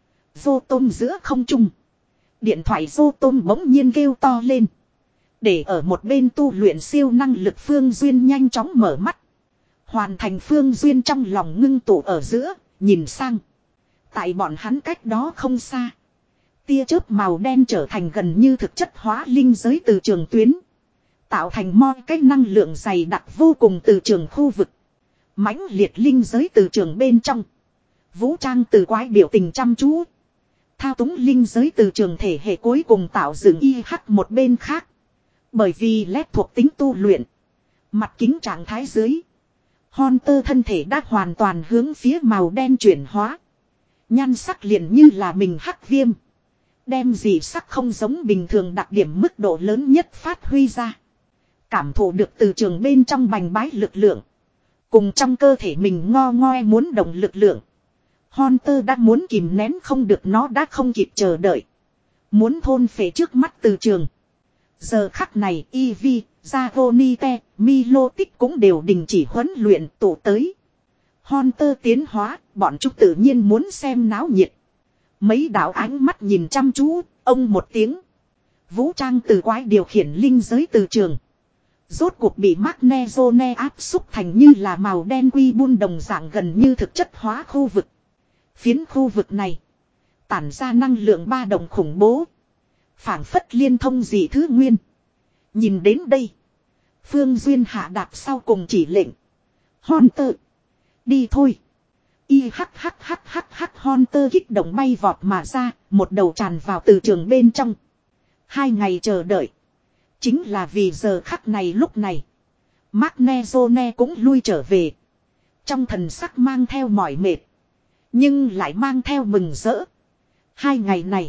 Vô Tôm giữa không trung. Điện thoại Vô Tôm bỗng nhiên kêu to lên. Để ở một bên tu luyện siêu năng lực Phương Duyên nhanh chóng mở mắt. Hoàn thành Phương Duyên trong lòng ngưng tụ ở giữa, nhìn sang. Tại bọn hắn cách đó không xa. Tia chớp màu đen trở thành gần như thực chất hóa linh giới từ trường tuyến. Tạo thành mọi cái năng lượng dày đặc vô cùng từ trường khu vực. Mãnh liệt linh giới từ trường bên trong. Vũ trang từ quái biểu tình chăm chú. Thao túng linh giới từ trường thể hệ cuối cùng tạo dựng i hắc một bên khác. Bởi vì lét thuộc tính tu luyện. Mặt kính trạng thái dưới. Hunter thân thể đã hoàn toàn hướng phía màu đen chuyển hóa. Nhan sắc liền như là mình hắc viêm. Đem gì sắc không giống bình thường đặc điểm mức độ lớn nhất phát huy ra. Cảm thụ được từ trường bên trong bành bái lực lượng. Cùng trong cơ thể mình ngo ngoe muốn động lực lượng. Hunter đã muốn kìm nén không được, nó đã không kịp chờ đợi. Muốn thôn phệ trước mắt từ trường. Giờ khắc này Eevee, Zagonite, Milotic cũng đều đình chỉ huấn luyện tụ tới. Hunter tiến hóa, bọn chúng tự nhiên muốn xem náo nhiệt. Mấy đạo ánh mắt nhìn chăm chú, ông một tiếng. Vũ trang từ quái điều khiển linh giới từ trường. Rốt cuộc bị Magnezone áp xúc thành như là màu đen quy buôn đồng dạng gần như thực chất hóa khu vực. Phiến khu vực này tản ra năng lượng ba đồng khủng bố. Phảng phất liên thông dị thứ nguyên. Nhìn đến đây, Phương Duyên hạ đạp sau cùng chỉ lệnh. Hunter, đi thôi. Y hắc hắc hắc hắc hắc Hunter kích động bay vọt mà ra, một đầu tràn vào từ trường bên trong. Hai ngày chờ đợi. Chính là vì giờ khắc này lúc này. Magnezone cũng lui trở về. Trong thần sắc mang theo mỏi mệt. Nhưng lại mang theo mừng rỡ. Hai ngày này.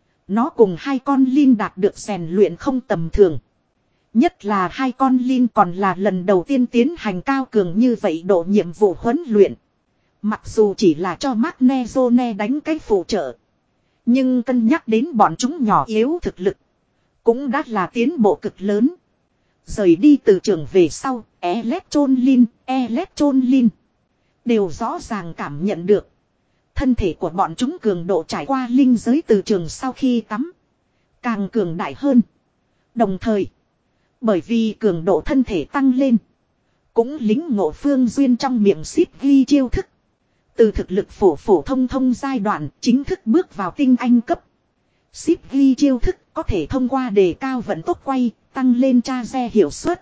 Nó cùng hai con Linh đạt được rèn luyện không tầm thường. Nhất là hai con Linh còn là lần đầu tiên tiến hành cao cường như vậy độ nhiệm vụ huấn luyện. Mặc dù chỉ là cho Magnezone đánh cái phụ trợ. Nhưng cân nhắc đến bọn chúng nhỏ yếu thực lực. Cũng đã là tiến bộ cực lớn. Rời đi từ trường về sau, Electron-Lin, Electron-Lin đều rõ ràng cảm nhận được. Thân thể của bọn chúng cường độ trải qua linh giới từ trường sau khi tắm. Càng cường đại hơn. Đồng thời, bởi vì cường độ thân thể tăng lên. Cũng lính ngộ Phương Duyên trong miệng ship ghi chiêu thức. Từ thực lực phổ phổ thông thông giai đoạn chính thức bước vào tinh anh cấp. Ship ghi chiêu thức có thể thông qua đề cao vận tốc quay, tăng lên tra xe hiệu suất.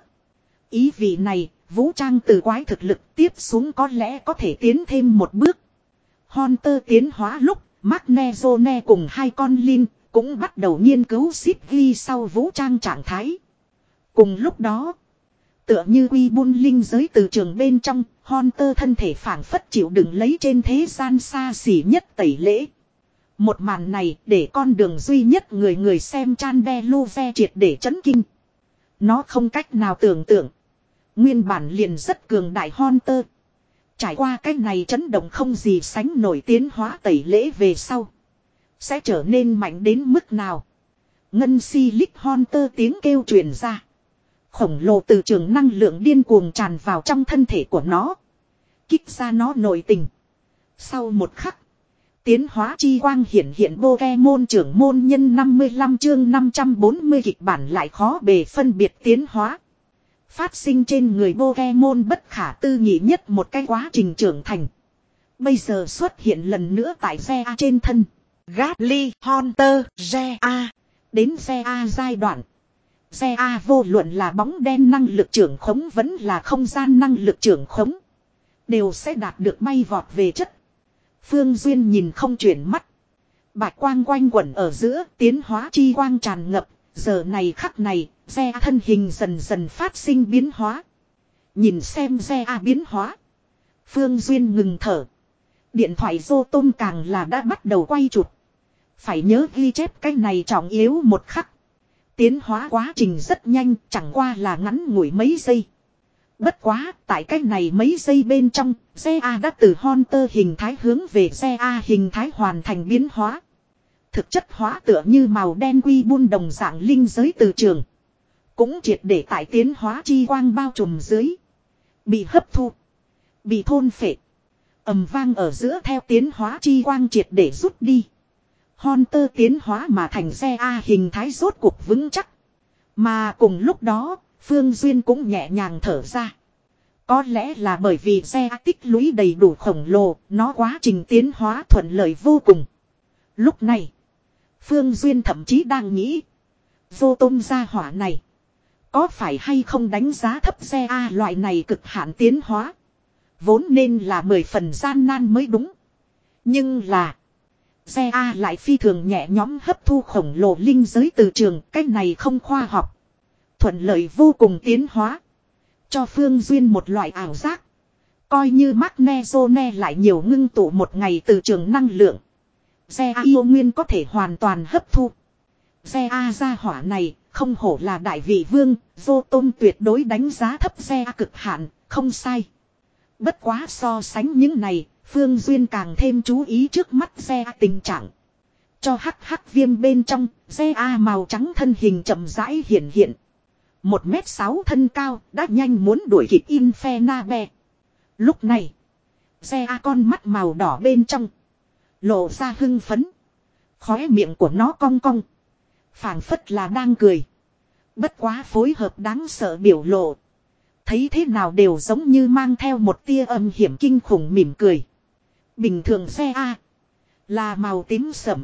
Ý vị này, vũ trang từ quái thực lực tiếp xuống có lẽ có thể tiến thêm một bước. Hunter tiến hóa lúc, Magnezone cùng hai con Linh cũng bắt đầu nghiên cứu ship ghi sau vũ trang trạng thái. Cùng lúc đó, tựa như quy buôn linh giới từ trường bên trong, Hunter thân thể phảng phất chịu đựng lấy trên thế gian xa xỉ nhất tẩy lễ. Một màn này để con đường duy nhất người người xem Chandelier triệt để chấn kinh. Nó không cách nào tưởng tượng. Nguyên bản liền rất cường đại Hunter. Trải qua cách này chấn động không gì sánh nổi tiến hóa tẩy lễ về sau. Sẽ trở nên mạnh đến mức nào. Ngân si lích Hunter tiếng kêu truyền ra. Khổng lồ từ trường năng lượng điên cuồng tràn vào trong thân thể của nó. Kích ra nó nội tình. Sau một khắc. Tiến hóa chi quang hiển hiện Pokemon trưởng môn nhân năm mươi lăm chương năm trăm bốn mươi kịch bản lại khó bề phân biệt tiến hóa. Phát sinh trên người Pokemon bất khả tư nghị nhất một cái quá trình trưởng thành. Bây giờ xuất hiện lần nữa tại Gea trên thân. Gatly, Hunter, Gea. Đến Gea giai đoạn. Gea vô luận là bóng đen năng lực trưởng khống vẫn là không gian năng lực trưởng khống. Đều sẽ đạt được bay vọt về chất. Phương Duyên nhìn không chuyển mắt. Bạch quang quanh quẩn ở giữa tiến hóa chi quang tràn ngập. Giờ này khắc này, Gea thân hình dần dần phát sinh biến hóa. Nhìn xem Gea biến hóa. Phương Duyên ngừng thở. Điện thoại Dô Tôm càng là đã bắt đầu quay chụp. Phải nhớ ghi chép cái này trọng yếu một khắc. Tiến hóa quá trình rất nhanh, chẳng qua là ngắn ngủi mấy giây. Bất quá, tại cách này mấy giây bên trong, xe A đã từ Hunter hình thái hướng về xe A hình thái hoàn thành biến hóa. Thực chất hóa tựa như màu đen quy buôn đồng dạng linh giới từ trường. Cũng triệt để tại tiến hóa chi quang bao trùm dưới. Bị hấp thu. Bị thôn phệ. Ầm vang ở giữa theo tiến hóa chi quang triệt để rút đi. Hunter tiến hóa mà thành xe A hình thái rốt cuộc vững chắc. Mà cùng lúc đó, Phương Duyên cũng nhẹ nhàng thở ra. Có lẽ là bởi vì xe A tích lũy đầy đủ khổng lồ, nó quá trình tiến hóa thuận lợi vô cùng. Lúc này, Phương Duyên thậm chí đang nghĩ. Vô tôm gia hỏa này. Có phải hay không đánh giá thấp xe A loại này cực hạn tiến hóa. Vốn nên là mười phần gian nan mới đúng. Nhưng là. Xe A lại phi thường nhẹ nhõm hấp thu khổng lồ linh giới từ trường. Cách này không khoa học. Thuận lợi vô cùng tiến hóa. Cho Phương Duyên một loại ảo giác. Coi như Magnezone lại nhiều ngưng tụ một ngày từ trường năng lượng. Xe A yêu nguyên có thể hoàn toàn hấp thu. Xe A gia hỏa này không hổ là đại vị vương. Vô tôm tuyệt đối đánh giá thấp xe A cực hạn. Không sai. Bất quá so sánh những này. Phương Duyên càng thêm chú ý trước mắt xe A tình trạng. Cho hắc hắc viêm bên trong. Xe A màu trắng thân hình chậm rãi hiện hiện. Một mét sáu thân cao đã nhanh muốn đuổi kịp Infernabe. Lúc này. Xe A con mắt màu đỏ bên trong. Lộ ra hưng phấn. Khóe miệng của nó cong cong. Phảng phất là đang cười. Bất quá phối hợp đáng sợ biểu lộ. Thấy thế nào đều giống như mang theo một tia âm hiểm kinh khủng mỉm cười. Bình thường xe A. Là màu tím sẫm.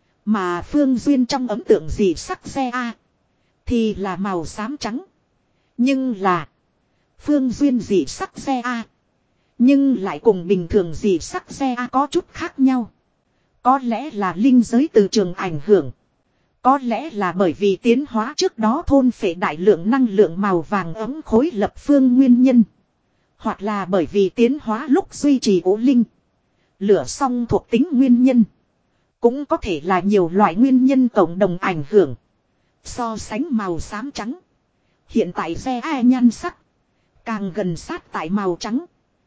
Mà Phương Duyên trong ấn tượng dị sắc xe A. Thì là màu xám trắng. Nhưng là. Phương Duyên dị sắc xe A. Nhưng lại cùng bình thường dị sắc xe A có chút khác nhau. Có lẽ là linh giới từ trường ảnh hưởng. Có lẽ là bởi vì tiến hóa trước đó thôn phệ đại lượng năng lượng màu vàng ấm khối lập phương nguyên nhân. Hoặc là bởi vì tiến hóa lúc duy trì ố linh. Lửa song thuộc tính nguyên nhân. Cũng có thể là nhiều loại nguyên nhân cộng đồng ảnh hưởng. So sánh màu xám trắng. Hiện tại xe A nhan sắc. Càng gần sát tại màu trắng.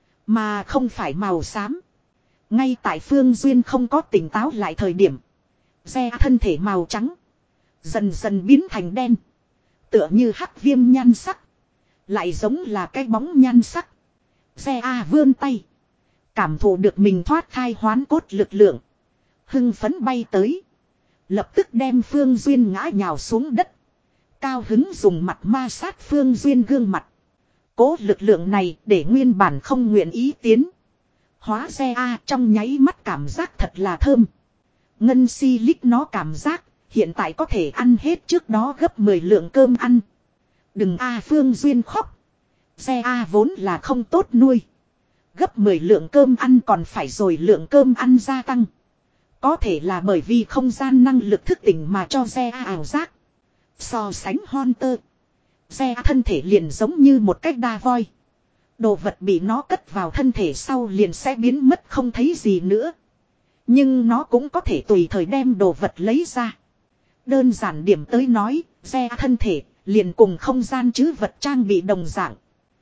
Mà không phải màu xám. Ngay tại Phương Duyên không có tỉnh táo lại thời điểm. Xe thân thể màu trắng. Dần dần biến thành đen. Tựa như hắc viêm nhan sắc. Lại giống là cái bóng nhan sắc. Xe A vươn tay. Cảm thụ được mình thoát thai hoán cốt lực lượng. Hưng phấn bay tới. Lập tức đem Phương Duyên ngã nhào xuống đất. Cao hứng dùng mặt ma sát Phương Duyên gương mặt. Cố lực lượng này để nguyên bản không nguyện ý tiến. Hóa xe A trong nháy mắt cảm giác thật là thơm. Ngân si lích nó cảm giác. Hiện tại có thể ăn hết trước đó gấp mười lượng cơm ăn. Đừng A Phương Duyên khóc. Xe A vốn là không tốt nuôi. Gấp mười lượng cơm ăn còn phải rồi lượng cơm ăn gia tăng. Có thể là bởi vì không gian năng lực thức tỉnh mà cho xe A ảo giác. So sánh Hunter. Xe A thân thể liền giống như một cách đa voi. Đồ vật bị nó cất vào thân thể sau liền sẽ biến mất không thấy gì nữa. Nhưng nó cũng có thể tùy thời đem đồ vật lấy ra. Đơn giản điểm tới nói, xe A thân thể liền cùng không gian chứ vật trang bị đồng dạng.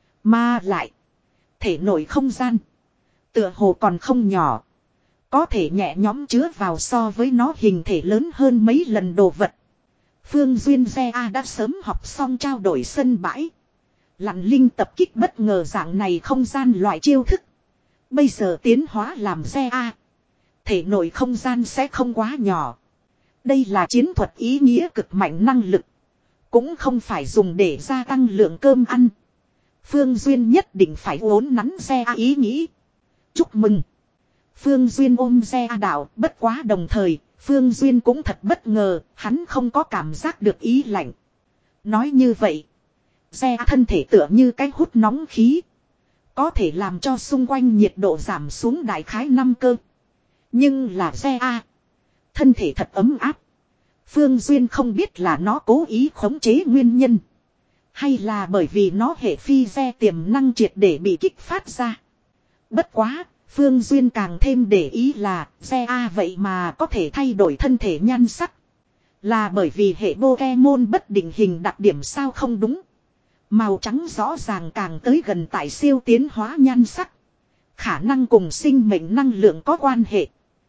Mà lại, thể nội không gian tựa hồ còn không nhỏ. Có thể nhẹ nhõm chứa vào so với nó hình thể lớn hơn mấy lần đồ vật. Phương Duyên xe A đã sớm học xong trao đổi sân bãi. Lặn linh tập kích bất ngờ dạng này không gian loại chiêu thức. Bây giờ tiến hóa làm xe A. Thể nội không gian sẽ không quá nhỏ. Đây là chiến thuật ý nghĩa cực mạnh năng lực. Cũng không phải dùng để gia tăng lượng cơm ăn. Phương Duyên nhất định phải uốn nắn xe A ý nghĩ. Chúc mừng. Phương Duyên ôm xe A đạo, bất quá đồng thời, Phương Duyên cũng thật bất ngờ, hắn không có cảm giác được ý lạnh. Nói như vậy, xe A thân thể tựa như cái hút nóng khí. Có thể làm cho xung quanh nhiệt độ giảm xuống đại khái năm cơ. Nhưng là xe A. Thân thể thật ấm áp. Phương Duyên không biết là nó cố ý khống chế nguyên nhân. Hay là bởi vì nó hệ phi xe tiềm năng triệt để bị kích phát ra. Bất quá, Phương Duyên càng thêm để ý là xe A vậy mà có thể thay đổi thân thể nhan sắc. Là bởi vì hệ Pokemon bất định hình đặc điểm sao không đúng. Màu trắng rõ ràng càng tới gần tại siêu tiến hóa nhan sắc. Khả năng cùng sinh mệnh năng lượng có quan hệ.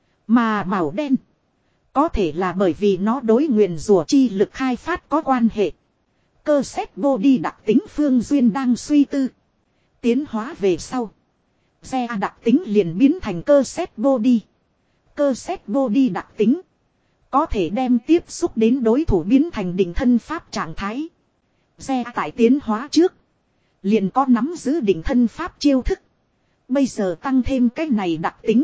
Mà màu đen. Có thể là bởi vì nó đối nguyền rủa chi lực khai phát có quan hệ. Cơ xét body đặc tính Phương Duyên đang suy tư. Tiến hóa về sau. Xe đặc tính liền biến thành cơ xét body. Cơ xét body đặc tính. Có thể đem tiếp xúc đến đối thủ biến thành định thân pháp trạng thái. Xe tại tiến hóa trước. Liền có nắm giữ định thân pháp chiêu thức. Bây giờ tăng thêm cái này đặc tính.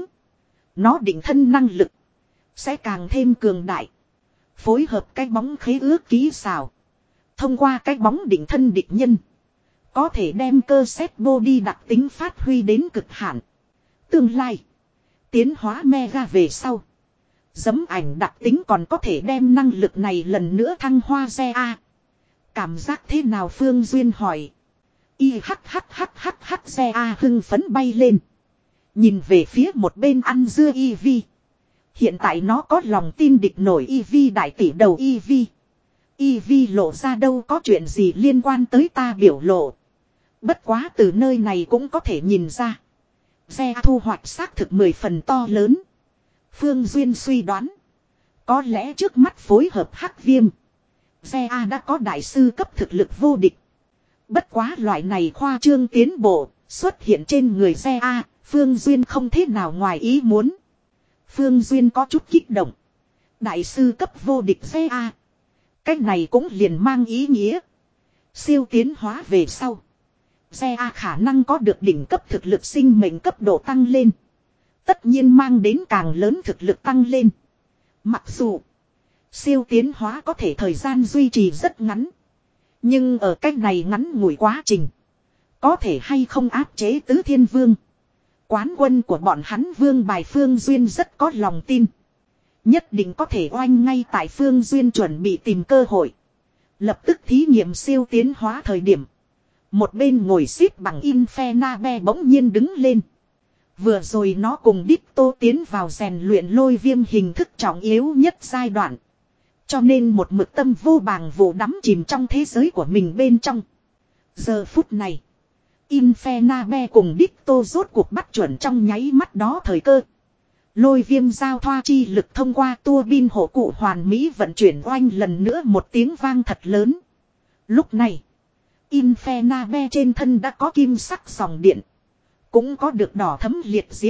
Nó định thân năng lực. Sẽ càng thêm cường đại. Phối hợp cái bóng khế ước ký xảo. Thông qua cái bóng định thân địch nhân. Có thể đem cơ xét body đặc tính phát huy đến cực hạn. Tương lai. Tiến hóa mega về sau. Dấm ảnh đặc tính còn có thể đem năng lực này lần nữa thăng hoa xe A. Cảm giác thế nào Phương Duyên hỏi. Y hắc hắc hắc hắc hắc xe A hưng phấn bay lên. Nhìn về phía một bên ăn dưa y vi. Hiện tại nó có lòng tin địch nổi y vi đại tỷ đầu y vi. Y vi lộ ra đâu có chuyện gì liên quan tới ta biểu lộ. Bất quá từ nơi này cũng có thể nhìn ra. Xe thu hoạch xác thực mười phần to lớn. Phương Duyên suy đoán. Có lẽ trước mắt phối hợp hắc viêm. Xe A đã có đại sư cấp thực lực vô địch. Bất quá loại này khoa trương tiến bộ. Xuất hiện trên người xe A. Phương Duyên không thế nào ngoài ý muốn. Phương Duyên có chút kích động. Đại sư cấp vô địch xe A. Cách này cũng liền mang ý nghĩa. Siêu tiến hóa về sau. Xe A khả năng có được đỉnh cấp thực lực sinh mệnh cấp độ tăng lên. Tất nhiên mang đến càng lớn thực lực tăng lên. Mặc dù siêu tiến hóa có thể thời gian duy trì rất ngắn. Nhưng ở cách này ngắn ngủi quá trình. Có thể hay không áp chế tứ thiên vương. Quán quân của bọn hắn vương bài Phương Duyên rất có lòng tin. Nhất định có thể oanh ngay tại Phương Duyên chuẩn bị tìm cơ hội. Lập tức thí nghiệm siêu tiến hóa thời điểm. Một bên ngồi xếp bằng Infernabe bỗng nhiên đứng lên. Vừa rồi nó cùng Ditto tiến vào rèn luyện lôi viêm hình thức trọng yếu nhất giai đoạn. Cho nên một mực tâm vô bàng vụ đắm chìm trong thế giới của mình bên trong. Giờ phút này. Infernabe cùng Ditto rốt cuộc bắt chuẩn trong nháy mắt đó thời cơ. Lôi viêm giao thoa chi lực thông qua tua bin hộ cụ hoàn mỹ vận chuyển oanh lần nữa một tiếng vang thật lớn. Lúc này. Infernabe trên thân đã có kim sắc dòng điện. Cũng có được đỏ thấm liệt diễm.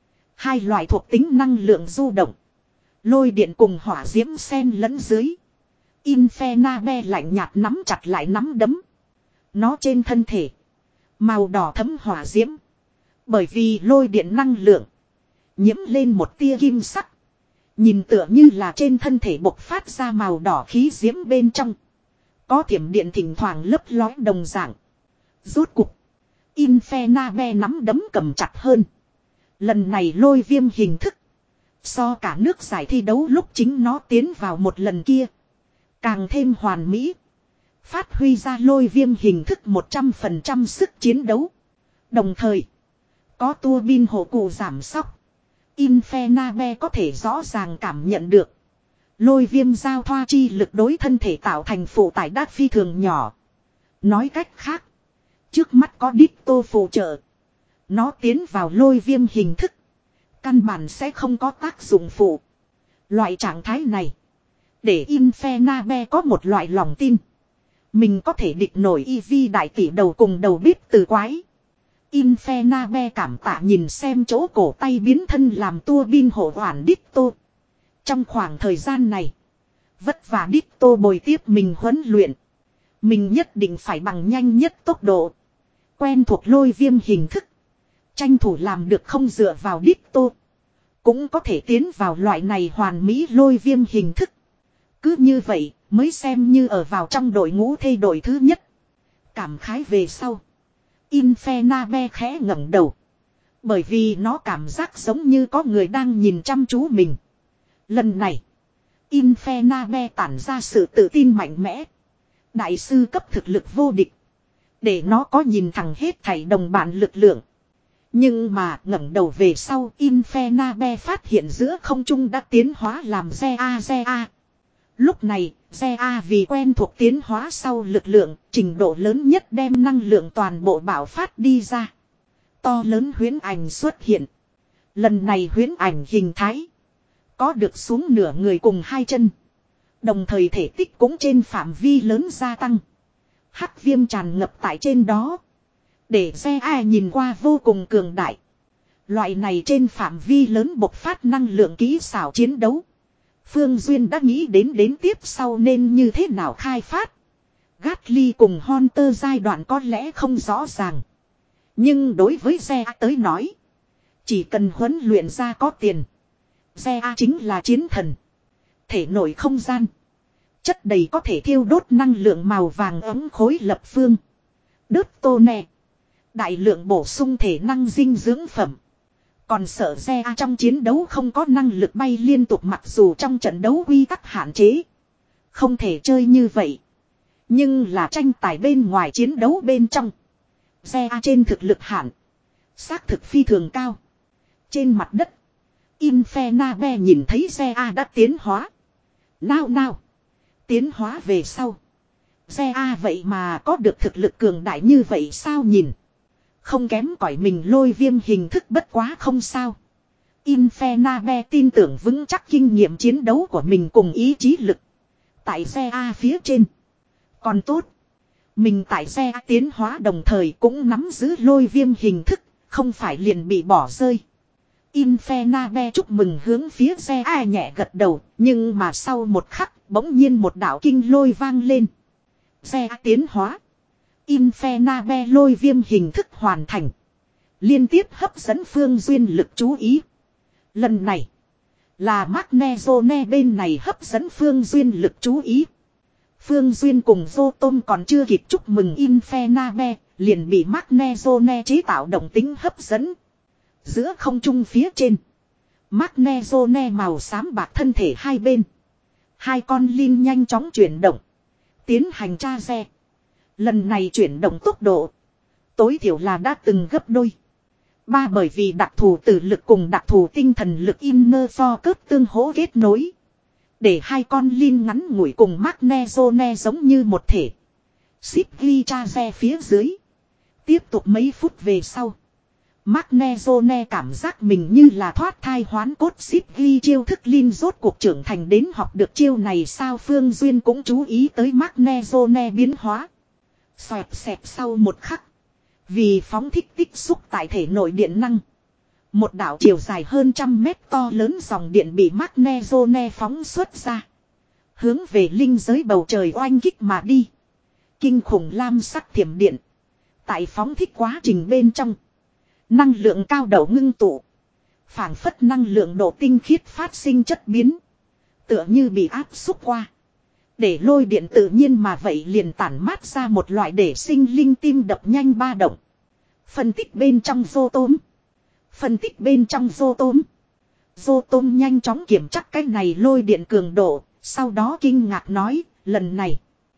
Hai loại thuộc tính năng lượng du động. Lôi điện cùng hỏa diễm xen lẫn dưới. Infernabe lạnh nhạt nắm chặt lại nắm đấm. Nó trên thân thể. Màu đỏ thấm hỏa diễm. Bởi vì lôi điện năng lượng. Nhiễm lên một tia kim sắc. Nhìn tựa như là trên thân thể bộc phát ra màu đỏ khí diễm bên trong. Có thiểm điện thỉnh thoảng lấp lói đồng dạng. Rốt cục. Infernabe nắm đấm cầm chặt hơn. Lần này lôi viêm hình thức. So cả nước giải thi đấu lúc chính nó tiến vào một lần kia. Càng thêm hoàn mỹ. Phát huy ra lôi viêm hình thức một trăm phần trăm sức chiến đấu. Đồng thời. Có tua bin hộ cụ giảm sóc. Infernabe có thể rõ ràng cảm nhận được. Lôi viêm giao thoa chi lực đối thân thể tạo thành phụ tải đát phi thường nhỏ. Nói cách khác. Trước mắt có Ditto phụ trợ. Nó tiến vào lôi viêm hình thức. Căn bản sẽ không có tác dụng phụ. Loại trạng thái này. Để Infernabe có một loại lòng tin. Mình có thể địch nổi Eevee đại tỷ đầu cùng đầu bếp từ quái. Infernabe cảm tạ nhìn xem chỗ cổ tay biến thân làm tua bin hộ hoàn Ditto. Trong khoảng thời gian này. Vất vả Ditto bồi tiếp mình huấn luyện. Mình nhất định phải bằng nhanh nhất tốc độ. Quen thuộc lôi viêm hình thức. Tranh thủ làm được không dựa vào Ditto. Cũng có thể tiến vào loại này hoàn mỹ lôi viêm hình thức. Cứ như vậy mới xem như ở vào trong đội ngũ thay đổi thứ nhất. Cảm khái về sau. Infernabe khẽ ngẩng đầu. Bởi vì nó cảm giác giống như có người đang nhìn chăm chú mình. Lần này. Infernabe tản ra sự tự tin mạnh mẽ. Đại sư cấp thực lực vô địch. Để nó có nhìn thẳng hết thảy đồng bạn lực lượng. Nhưng mà ngẩng đầu về sau Infernabe phát hiện giữa không trung đã tiến hóa làm xe A xe A. Lúc này, xe A vì quen thuộc tiến hóa sau lực lượng, trình độ lớn nhất đem năng lượng toàn bộ bạo phát đi ra. To lớn huyễn ảnh xuất hiện. Lần này huyễn ảnh hình thái. Có được xuống nửa người cùng hai chân. Đồng thời thể tích cũng trên phạm vi lớn gia tăng. Hắc viêm tràn ngập tại trên đó. Để xe A nhìn qua vô cùng cường đại. Loại này trên phạm vi lớn bộc phát năng lượng kỹ xảo chiến đấu. Phương Duyên đã nghĩ đến đến tiếp sau nên như thế nào khai phát. Gatly cùng Hunter giai đoạn có lẽ không rõ ràng. Nhưng đối với xe A tới nói. Chỉ cần huấn luyện ra có tiền. Xe A chính là chiến thần. Thể nội không gian. Chất đầy có thể thiêu đốt năng lượng màu vàng ấm khối lập phương. Đớt tô nè. Đại lượng bổ sung thể năng dinh dưỡng phẩm. Còn sợ xe A trong chiến đấu không có năng lực bay liên tục mặc dù trong trận đấu quy tắc hạn chế. Không thể chơi như vậy. Nhưng là tranh tài bên ngoài chiến đấu bên trong. Xe A trên thực lực hạn. Xác thực phi thường cao. Trên mặt đất. Infernabe nhìn thấy xe A đã tiến hóa. Nào nào. Tiến hóa về sau. Xe A vậy mà có được thực lực cường đại như vậy sao nhìn. Không kém cỏi mình lôi viêm hình thức bất quá không sao. Infernabe tin tưởng vững chắc kinh nghiệm chiến đấu của mình cùng ý chí lực. Tại xe A phía trên. Còn tốt. Mình tại xe A tiến hóa đồng thời cũng nắm giữ lôi viêm hình thức. Không phải liền bị bỏ rơi. Infernabe chúc mừng hướng phía xe A nhẹ gật đầu. Nhưng mà sau một khắc bỗng nhiên một đạo kinh lôi vang lên. Xe A tiến hóa. Infernabe lôi viêm hình thức hoàn thành. Liên tiếp hấp dẫn Phương Duyên lực chú ý. Lần này. Là Magnezone bên này hấp dẫn Phương Duyên lực chú ý. Phương Duyên cùng Zotom còn chưa kịp chúc mừng Infernabe. Liền bị Magnezone chế tạo động tính hấp dẫn. Giữa không trung phía trên. Magnezone màu xám bạc thân thể hai bên. Hai con linh nhanh chóng chuyển động. Tiến hành tra xe. Lần này chuyển động tốc độ. Tối thiểu là đã từng gấp đôi. Ba bởi vì đặc thù tử lực cùng đặc thù tinh thần lực inner focus tương hỗ kết nối. Để hai con linh ngắn ngủi cùng Magnezone giống như một thể. Ship ghi tra xe phía dưới. Tiếp tục mấy phút về sau. Magnezone cảm giác mình như là thoát thai hoán cốt ship ghi chiêu thức linh rốt cuộc trưởng thành đến học được chiêu này sao Phương Duyên cũng chú ý tới Magnezone biến hóa. Xoẹt xẹt sau một khắc. Vì phóng thích tích xúc tại thể nội điện năng. Một đạo chiều dài hơn trăm mét to lớn dòng điện bị Magnezone phóng xuất ra. Hướng về linh giới bầu trời oanh kích mà đi. Kinh khủng lam sắc thiểm điện. Tại phóng thích quá trình bên trong. Năng lượng cao đầu ngưng tụ. Phảng phất năng lượng độ tinh khiết phát sinh chất biến. Tựa như bị áp xúc qua. Để lôi điện tự nhiên mà vậy liền tản mát ra một loại để sinh linh tim đập nhanh ba động. Phân tích bên trong vô tốm. Phân tích bên trong vô tốm. Vô tôm nhanh chóng kiểm tra cái này lôi điện cường độ. Sau đó kinh ngạc nói, lần này.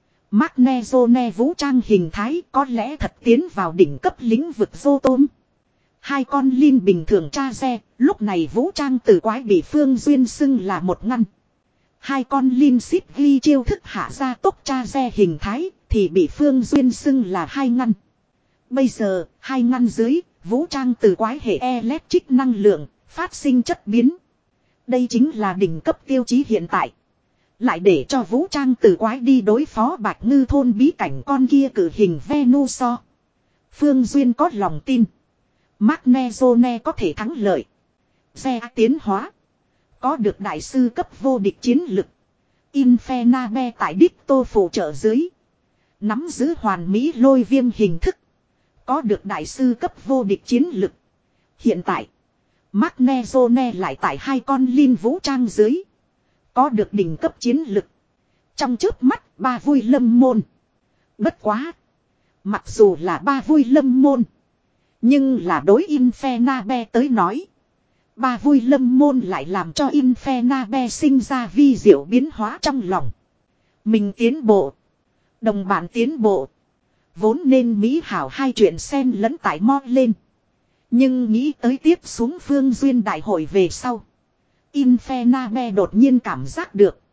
Magnezone vũ trang hình thái có lẽ thật tiến vào đỉnh cấp lĩnh vực vô tôm. Hai con linh bình thường tra xe, lúc này vũ trang tử quái bị Phương Duyên xưng là một ngăn. Hai con linh ship ghi chiêu thức hạ ra tốc tra xe hình thái, thì bị Phương Duyên xưng là hai ngăn. Bây giờ, hai ngăn dưới, vũ trang tử quái hệ electric năng lượng, phát sinh chất biến. Đây chính là đỉnh cấp tiêu chí hiện tại. Lại để cho vũ trang tử quái đi đối phó Bạch Ngư thôn bí cảnh con kia cử hình Venuso. Phương Duyên có lòng tin. Magnezone có thể thắng lợi. Xe tiến hóa. Có được đại sư cấp vô địch chiến lực. Infernabe tại đích tô phụ trợ dưới. Nắm giữ hoàn mỹ lôi viêm hình thức. Có được đại sư cấp vô địch chiến lực. Hiện tại. Magnezone lại tại hai con linh vũ trang dưới. Có được đỉnh cấp chiến lực. Trong chớp mắt ba vui lâm môn. Bất quá. Mặc dù là ba vui lâm môn. Nhưng là đối Infernabe tới nói. Ba vui lâm môn lại làm cho Infernabe sinh ra vi diệu biến hóa trong lòng. Mình tiến bộ. Đồng bạn tiến bộ. Vốn nên mỹ hảo hai chuyện xen lẫn tại mo lên. Nhưng nghĩ tới tiếp xuống Phương Duyên đại hội về sau. Infernabe đột nhiên cảm giác được.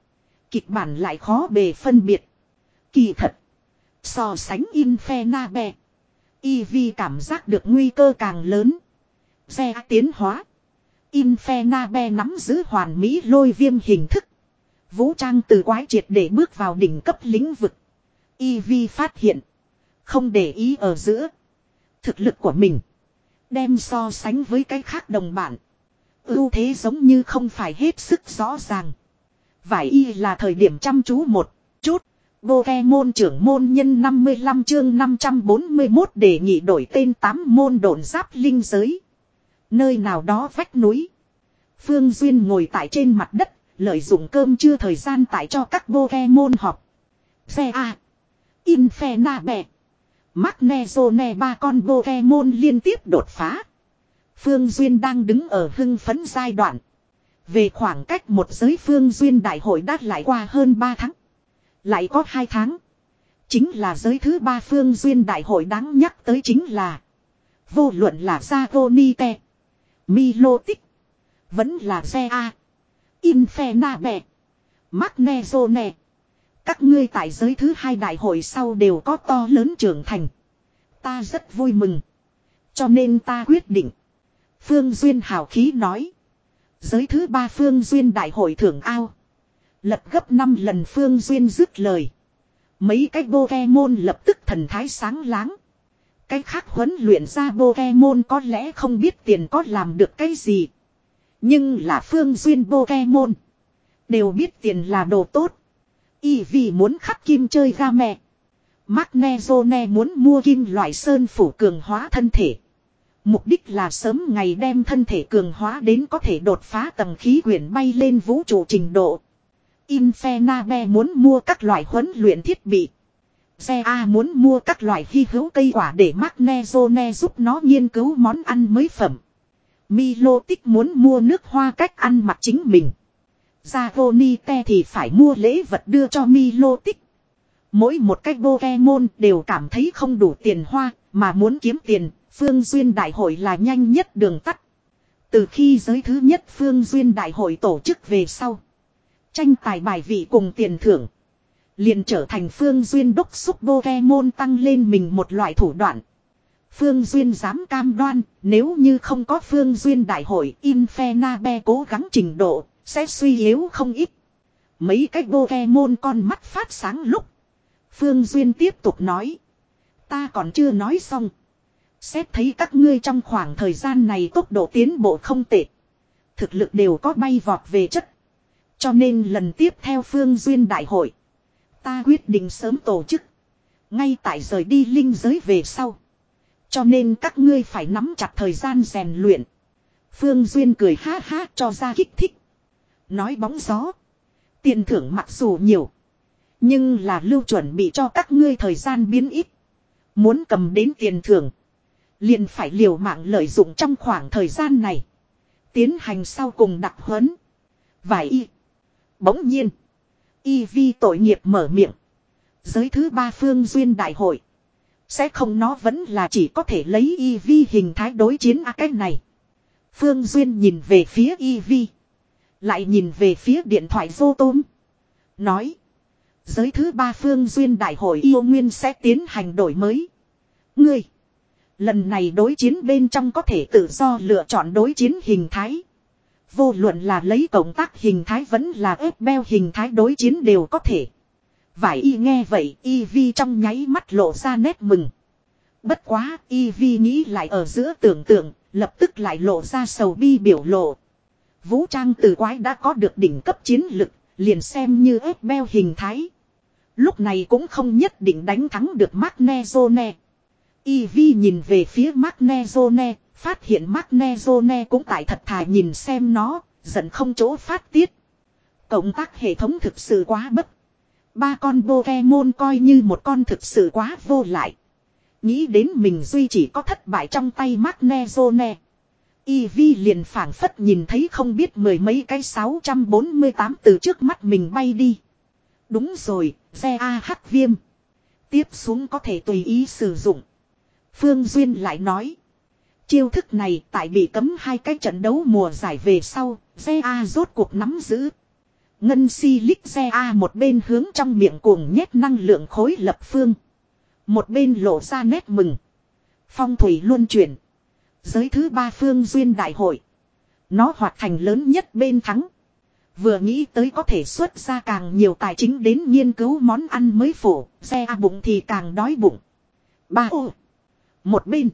Kịch bản lại khó bề phân biệt. Kỳ thật. So sánh Infernabé. Eevee cảm giác được nguy cơ càng lớn. Xe tiến hóa. Infernabé nắm giữ hoàn mỹ lôi viêm hình thức. Vũ trang từ quái triệt để bước vào đỉnh cấp lĩnh vực. Eevee phát hiện. Không để ý ở giữa. Thực lực của mình. Đem so sánh với cái khác đồng bạn. Ưu thế giống như không phải hết sức rõ ràng. Vải y là thời điểm chăm chú một chút. Pokemon trưởng môn nhân năm mươi lăm chương năm trăm bốn mươi mốt đề nghị đổi tên tám môn độn giáp linh giới. Nơi nào đó vách núi. Phương Duyên ngồi tại trên mặt đất, lợi dụng cơm trưa thời gian tại cho các Pokemon họp. Xe A. Infernabé. Magnezone ba con Pokemon liên tiếp đột phá. Phương Duyên đang đứng ở hưng phấn giai đoạn. Về khoảng cách một giới Phương Duyên đại hội đã lại qua hơn ba tháng. Lại có hai tháng. Chính là giới thứ ba Phương Duyên đại hội đáng nhắc tới chính là. Vô luận là Zagonite. Milotic. Vẫn là xe A. Infernabé. Magnezone. Các ngươi tại giới thứ hai đại hội sau đều có to lớn trưởng thành. Ta rất vui mừng. Cho nên ta quyết định. Phương Duyên hào khí nói. Giới thứ ba Phương Duyên đại hội thưởng ao. Lật gấp năm lần Phương Duyên dứt lời. Mấy cái Pokemon lập tức thần thái sáng láng. Cái khác huấn luyện ra Pokemon có lẽ không biết tiền có làm được cái gì. Nhưng là Phương Duyên Pokemon. Đều biết tiền là đồ tốt. Eevee muốn khắc kim chơi game. Magnezone muốn mua kim loại sơn phủ cường hóa thân thể. Mục đích là sớm ngày đem thân thể cường hóa đến có thể đột phá tầng khí quyển bay lên vũ trụ trình độ. Infernabé muốn mua các loại huấn luyện thiết bị. Xe A muốn mua các loại hy hữu cây quả để Magnezone giúp nó nghiên cứu món ăn mới phẩm. Milotic muốn mua nước hoa cách ăn mặc chính mình. Zagonite thì phải mua lễ vật đưa cho Milotic. Mỗi một cái Pokemon đều cảm thấy không đủ tiền hoa, mà muốn kiếm tiền, Phương Duyên Đại hội là nhanh nhất đường tắt. Từ khi giới thứ nhất Phương Duyên Đại hội tổ chức về sau. Tranh tài bài vị cùng tiền thưởng. Liền trở thành Phương Duyên đốc xúc Pokemon tăng lên mình một loại thủ đoạn. Phương Duyên dám cam đoan, nếu như không có Phương Duyên Đại hội, Infernabé cố gắng trình độ, sẽ suy yếu không ít. Mấy cái Pokemon con mắt phát sáng lúc. Phương Duyên tiếp tục nói. Ta còn chưa nói xong. Xét thấy các ngươi trong khoảng thời gian này tốc độ tiến bộ không tệ. Thực lực đều có bay vọt về chất. Cho nên lần tiếp theo Phương Duyên Đại hội. Ta quyết định sớm tổ chức. Ngay tại rời đi linh giới về sau. Cho nên các ngươi phải nắm chặt thời gian rèn luyện. Phương Duyên cười ha ha cho ra kích thích. Nói bóng gió. Tiền thưởng mặc dù nhiều. Nhưng là lưu chuẩn bị cho các ngươi thời gian biến ít. Muốn cầm đến tiền thưởng. Liền phải liều mạng lợi dụng trong khoảng thời gian này. Tiến hành sau cùng đặc huấn. Vài y. Bỗng nhiên. Eevee tội nghiệp mở miệng. Giới thứ ba Phương Duyên Đại hội. Sẽ không nó vẫn là chỉ có thể lấy Eevee hình thái đối chiến à cái này. Phương Duyên nhìn về phía Eevee. Lại nhìn về phía điện thoại vô tôm. Nói. Giới thứ ba Phương Duyên Đại hội yêu nguyên sẽ tiến hành đổi mới. Ngươi. Lần này đối chiến bên trong có thể tự do lựa chọn đối chiến hình thái. Vô luận là lấy cộng tác hình thái vẫn là ép beo hình thái đối chiến đều có thể. Vải y nghe vậy Eevee trong nháy mắt lộ ra nét mừng. Bất quá Eevee nghĩ lại ở giữa tưởng tượng, lập tức lại lộ ra sầu bi biểu lộ. Vũ trang từ quái đã có được đỉnh cấp chiến lực, liền xem như ép beo hình thái. Lúc này cũng không nhất định đánh thắng được Magnezone. Eevee nhìn về phía Magnezone, phát hiện Magnezone cũng tại thật thà nhìn xem nó, giận không chỗ phát tiết. Cộng tác hệ thống thực sự quá bất. Ba con Pokemon coi như một con thực sự quá vô lại. Nghĩ đến mình duy chỉ có thất bại trong tay Magnezone. Eevee liền phảng phất nhìn thấy không biết mười mấy cái sáu trăm bốn mươi tám từ trước mắt mình bay đi. Đúng rồi, xe A H viêm. Tiếp xuống có thể tùy ý sử dụng. Phương Duyên lại nói. Chiêu thức này tại bị cấm hai cái trận đấu mùa giải về sau, xe A rốt cuộc nắm giữ. Ngân si lích xe A một bên hướng trong miệng cuồng nhét năng lượng khối lập phương. Một bên lộ ra nét mừng. Phong thủy luân chuyển. Giới thứ ba phương duyên đại hội. Nó hoạt thành lớn nhất bên thắng. Vừa nghĩ tới có thể xuất ra càng nhiều tài chính đến nghiên cứu món ăn mới phổ. Xe A bụng thì càng đói bụng. Ba ô. Một bên.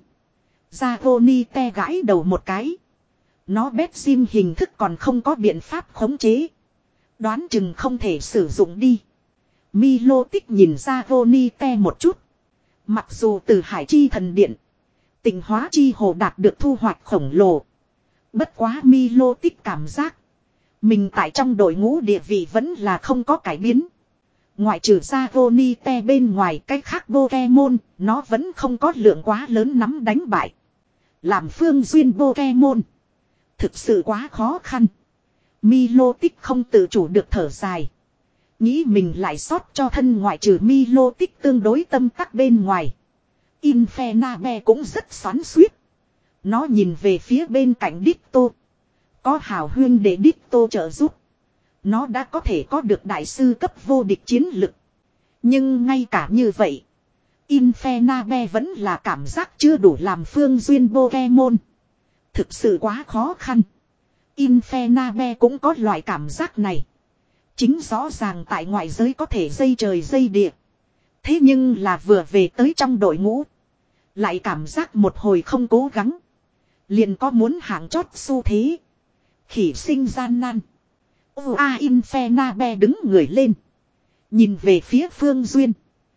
Zagoni te gãi đầu một cái. Nó bét sim hình thức còn không có biện pháp khống chế. Đoán chừng không thể sử dụng đi. Milotic nhìn Zagoni te một chút. Mặc dù từ Hải Chi Thần Điện. Tịnh hóa chi hồ đạt được thu hoạch khổng lồ. Bất quá Milotic cảm giác. Mình tại trong đội ngũ địa vị vẫn là không có cải biến. Ngoại trừ Zagoni te bên ngoài cách khác Pokemon, nó vẫn không có lượng quá lớn nắm đánh bại. Làm phương duyên Pokemon. Thực sự quá khó khăn. Milotic không tự chủ được thở dài. Nghĩ mình lại sót cho thân ngoại trừ Milotic tương đối tâm tắc bên ngoài. Infernape cũng rất xoắn xuýt. Nó nhìn về phía bên cạnh Ditto. Có hào huyên để Ditto trợ giúp. Nó đã có thể có được đại sư cấp vô địch chiến lực. Nhưng ngay cả như vậy. Infernape vẫn là cảm giác chưa đủ làm phương duyên Pokemon. Thực sự quá khó khăn. Infernape cũng có loại cảm giác này. Chính rõ ràng tại ngoại giới có thể dây trời dây địa. Thế nhưng là vừa về tới trong đội ngũ. Lại cảm giác một hồi không cố gắng. Liền có muốn hạng chót xu thế. Khỉ sinh gian nan. Ua Infernape đứng người lên. Nhìn về phía Phương Duyên.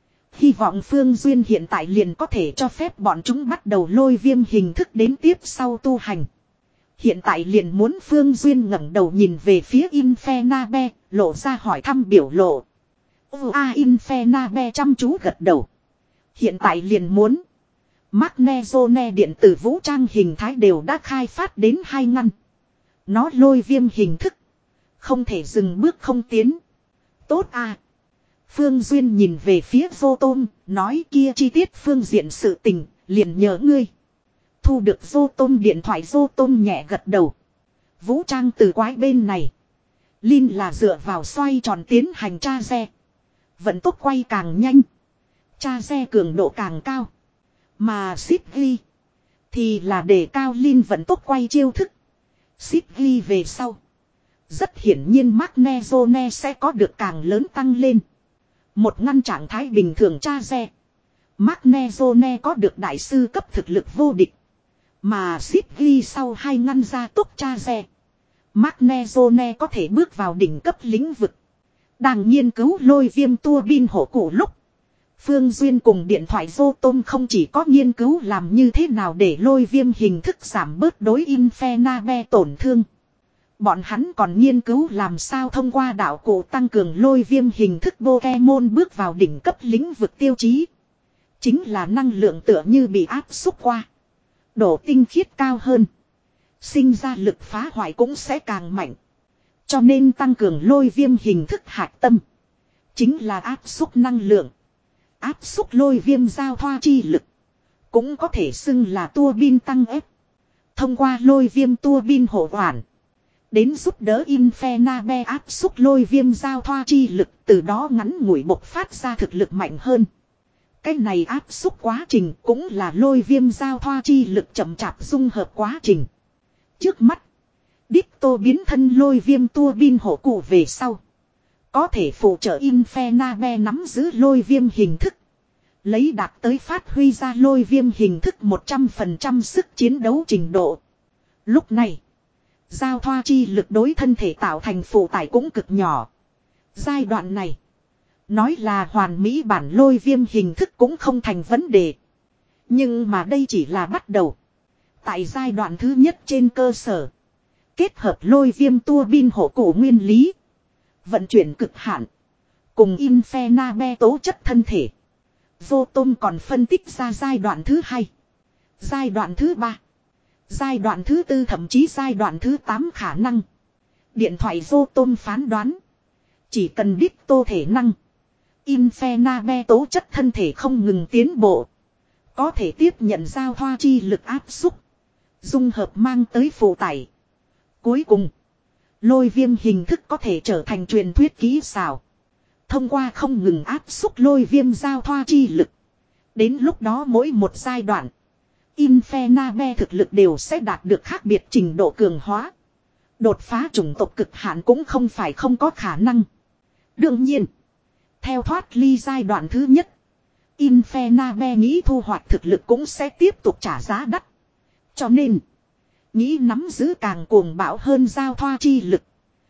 Hy vọng Phương Duyên hiện tại liền có thể cho phép bọn chúng bắt đầu lôi viêm hình thức đến tiếp sau tu hành. Hiện tại liền muốn Phương Duyên ngẩng đầu nhìn về phía Infernape, lộ ra hỏi thăm biểu lộ. Ua Infernape chăm chú gật đầu. Hiện tại liền muốn. Magnezone điện tử vũ trang hình thái đều đã khai phát đến hai ngăn. Nó lôi viêm hình thức. Không thể dừng bước không tiến. Tốt à. Phương Duyên nhìn về phía Vô Tôm, nói kia chi tiết phương diện sự tình, liền nhớ ngươi. Thu được Vô Tôm điện thoại Vô Tôm nhẹ gật đầu. Vũ trang từ quái bên này. Linh là dựa vào xoay tròn tiến hành tra xe. Vận tốc quay càng nhanh. Tra xe cường độ càng cao. Mà ship ghi. Thì là đề cao Linh vận tốc quay chiêu thức. Ship ghi về sau. Rất hiển nhiên Magnezone sẽ có được càng lớn tăng lên. Một ngăn trạng thái bình thường tra xe. Magnezone có được đại sư cấp thực lực vô địch. Mà ship ghi sau hai ngăn ra tốc tra xe. Magnezone có thể bước vào đỉnh cấp lĩnh vực. Đang nghiên cứu lôi viêm tua bin hổ cụ lúc. Phương Duyên cùng điện thoại Vô Tôm không chỉ có nghiên cứu làm như thế nào để lôi viêm hình thức giảm bớt đối Infernape tổn thương. Bọn hắn còn nghiên cứu làm sao thông qua đạo cụ tăng cường lôi viêm hình thức Pokemon bước vào đỉnh cấp lĩnh vực tiêu chí. Chính là năng lượng tựa như bị áp xúc qua. Độ tinh khiết cao hơn. Sinh ra lực phá hoại cũng sẽ càng mạnh. Cho nên tăng cường lôi viêm hình thức hạch tâm. Chính là áp xúc năng lượng. Áp xúc lôi viêm giao thoa chi lực. Cũng có thể xưng là tua bin tăng ép. Thông qua lôi viêm tua bin hộ hoàn. Đến giúp đỡ Infernape áp xúc lôi viêm giao thoa chi lực. Từ đó ngắn ngủi bộc phát ra thực lực mạnh hơn. Cái này áp xúc quá trình cũng là lôi viêm giao thoa chi lực chậm chạp dung hợp quá trình. Trước mắt. Ditto biến thân lôi viêm tua bin hộ cụ về sau. Có thể phụ trợ Infernape nắm giữ lôi viêm hình thức. Lấy đạt tới phát huy ra lôi viêm hình thức một trăm phần trăm sức chiến đấu trình độ. Lúc này. Giao thoa chi lực đối thân thể tạo thành phụ tải cũng cực nhỏ. Giai đoạn này. Nói là hoàn mỹ bản lôi viêm hình thức cũng không thành vấn đề. Nhưng mà đây chỉ là bắt đầu. Tại giai đoạn thứ nhất trên cơ sở. Kết hợp lôi viêm tua bin hộ cổ nguyên lý. Vận chuyển cực hạn. Cùng Infernape tố chất thân thể. Vô Tôm còn phân tích ra giai đoạn thứ hai. Giai đoạn thứ ba. Giai đoạn thứ tư thậm chí giai đoạn thứ tám khả năng. Điện thoại Vô Tôm phán đoán. Chỉ cần Ditto thể năng. Infernape tố chất thân thể không ngừng tiến bộ. Có thể tiếp nhận giao thoa chi lực áp xúc. Dung hợp mang tới phụ tải. Cuối cùng. Lôi viêm hình thức có thể trở thành truyền thuyết kỹ xảo. Thông qua không ngừng áp xúc lôi viêm giao thoa chi lực. Đến lúc đó mỗi một giai đoạn, Infernape thực lực đều sẽ đạt được khác biệt trình độ cường hóa. Đột phá chủng tộc cực hạn cũng không phải không có khả năng. Đương nhiên, theo thoát ly giai đoạn thứ nhất, Infernape nghĩ thu hoạch thực lực cũng sẽ tiếp tục trả giá đắt. Cho nên, nghĩ nắm giữ càng cuồng bạo hơn giao thoa chi lực,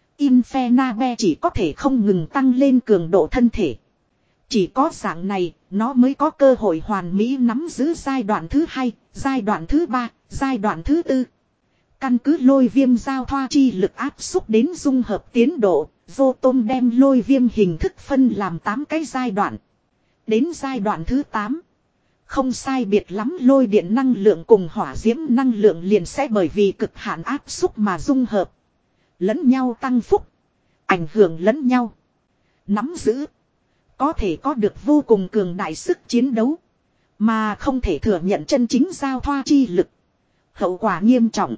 Infernape chỉ có thể không ngừng tăng lên cường độ thân thể. Chỉ có dạng này, nó mới có cơ hội hoàn mỹ nắm giữ giai đoạn thứ hai, giai đoạn thứ ba, giai đoạn thứ tư. Căn cứ lôi viêm giao thoa chi lực áp xúc đến dung hợp tiến độ, Vô Tôm đem lôi viêm hình thức phân làm tám cái giai đoạn. Đến giai đoạn thứ tám, không sai biệt lắm lôi điện năng lượng cùng hỏa diễm năng lượng liền sẽ bởi vì cực hạn áp xúc mà dung hợp. Lẫn nhau tăng phúc, ảnh hưởng lẫn nhau. Nắm giữ, có thể có được vô cùng cường đại sức chiến đấu, mà không thể thừa nhận chân chính giao thoa chi lực. Hậu quả nghiêm trọng.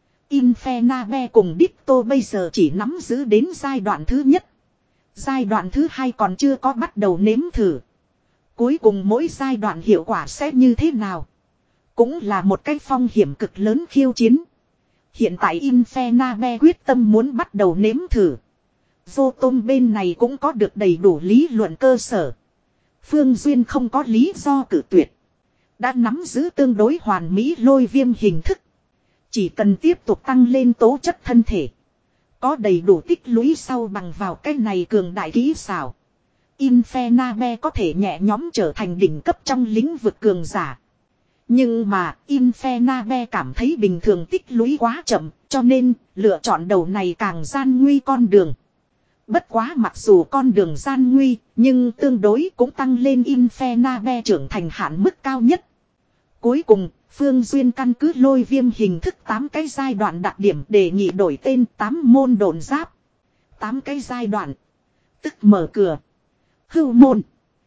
Infernape cùng Ditto bây giờ chỉ nắm giữ đến giai đoạn thứ nhất. Giai đoạn thứ hai còn chưa có bắt đầu nếm thử. Cuối cùng mỗi giai đoạn hiệu quả sẽ như thế nào, cũng là một cái phong hiểm cực lớn khiêu chiến. Hiện tại Infernape quyết tâm muốn bắt đầu nếm thử. Zotom bên này cũng có được đầy đủ lý luận cơ sở. Phương Duyên không có lý do cử tuyệt. Đã nắm giữ tương đối hoàn mỹ lôi viêm hình thức. Chỉ cần tiếp tục tăng lên tố chất thân thể, có đầy đủ tích lũy sau bằng vào cái này cường đại kỹ xảo, Infernape có thể nhẹ nhóm trở thành đỉnh cấp trong lĩnh vực cường giả. Nhưng mà Infernape cảm thấy bình thường tích lũy quá chậm, cho nên lựa chọn đầu này càng gian nguy con đường. Bất quá mặc dù con đường gian nguy, nhưng tương đối cũng tăng lên Infernape trưởng thành hạn mức cao nhất. Cuối cùng, Phương Duyên căn cứ lôi viêm hình thức tám cái giai đoạn đặc điểm đề nghị đổi tên tám môn độn giáp. tám cái giai đoạn, tức mở cửa, hưu môn,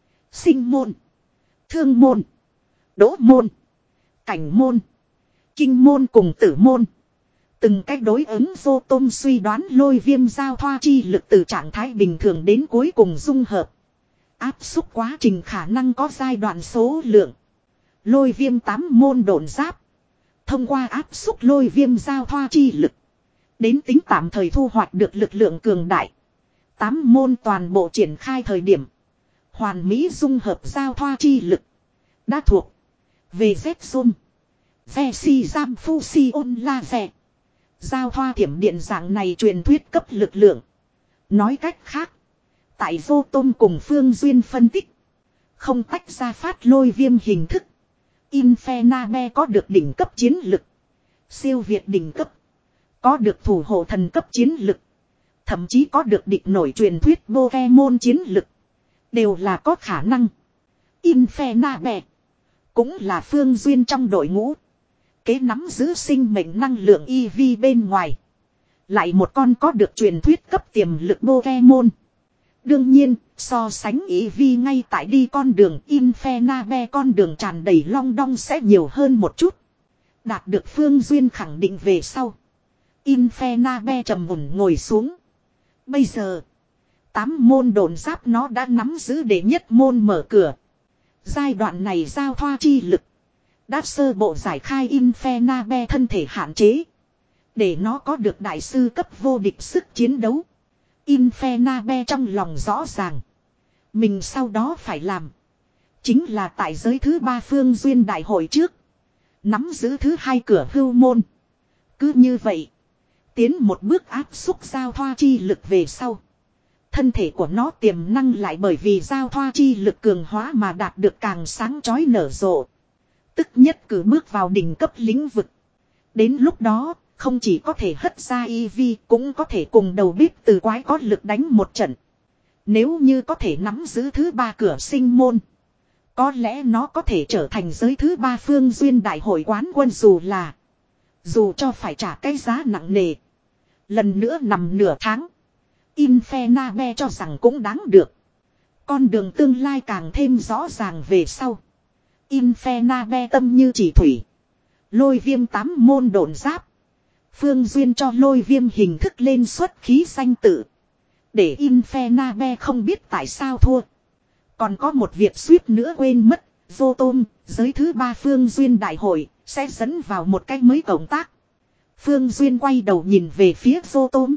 sinh môn, thương môn, đỗ môn, cảnh môn, kinh môn cùng tử môn. Từng cách đối ứng Vô Tôm suy đoán lôi viêm giao thoa chi lực từ trạng thái bình thường đến cuối cùng dung hợp. Áp xúc quá trình khả năng có giai đoạn số lượng. Lôi viêm tám môn độn giáp. Thông qua áp xúc lôi viêm giao thoa chi lực, đến tính tạm thời thu hoạch được lực lượng cường đại. Tám môn toàn bộ triển khai thời điểm, hoàn mỹ dung hợp giao thoa chi lực. Đã thuộc về Z Zoom, Ve Si Giam Phu Si On La Ve. Giao thoa thiểm điện dạng này truyền thuyết cấp lực lượng. Nói cách khác, tại Vô Tôm cùng Phương Duyên phân tích, không tách ra phát lôi viêm hình thức, Infernape có được đỉnh cấp chiến lực, siêu việt đỉnh cấp, có được thủ hộ thần cấp chiến lực, thậm chí có được địch nổi truyền thuyết Pokemon chiến lực, đều là có khả năng. Infernape cũng là Phương Duyên trong đội ngũ kế nắm giữ sinh mệnh năng lượng e vê bên ngoài, lại một con có được truyền thuyết cấp tiềm lực Pokemon. Đương nhiên, so sánh e vê ngay tại đi con đường Infernape con đường tràn đầy long đong sẽ nhiều hơn một chút. Đạt được Phương Duyên khẳng định về sau, Infernape trầm mùn ngồi xuống. Bây giờ, tám môn độn giáp nó đã nắm giữ để nhất môn mở cửa. Giai đoạn này giao thoa chi lực đã sơ bộ giải khai Infernape thân thể hạn chế, để nó có được đại sư cấp vô địch sức chiến đấu. Infernape trong lòng rõ ràng, mình sau đó phải làm chính là tại giới thứ ba Phương Duyên đại hội trước nắm giữ thứ hai cửa hưu môn. Cứ như vậy, tiến một bước áp xúc giao thoa chi lực về sau, thân thể của nó tiềm năng lại bởi vì giao thoa chi lực cường hóa mà đạt được càng sáng chói nở rộ. Tức nhất cử bước vào đỉnh cấp lĩnh vực. Đến lúc đó, không chỉ có thể hất ra e vê, cũng có thể cùng đầu bếp từ quái có lực đánh một trận. Nếu như có thể nắm giữ thứ ba cửa sinh môn, có lẽ nó có thể trở thành giới thứ ba Phương Duyên đại hội quán quân, dù là dù cho phải trả cái giá nặng nề. Lần nữa nằm nửa tháng, Infernape cho rằng cũng đáng được. Con đường tương lai càng thêm rõ ràng về sau, Infernape tâm như chỉ thủy. Lôi viêm tám môn độn giáp, Phương Duyên cho lôi viêm hình thức lên xuất khí danh tự. Để Infernabe không biết tại sao thua. Còn có một việc suýt nữa quên mất. Vô tôm, giới thứ ba Phương Duyên đại hội, sẽ dẫn vào một cách mới cộng tác. Phương Duyên quay đầu nhìn về phía vô tôm.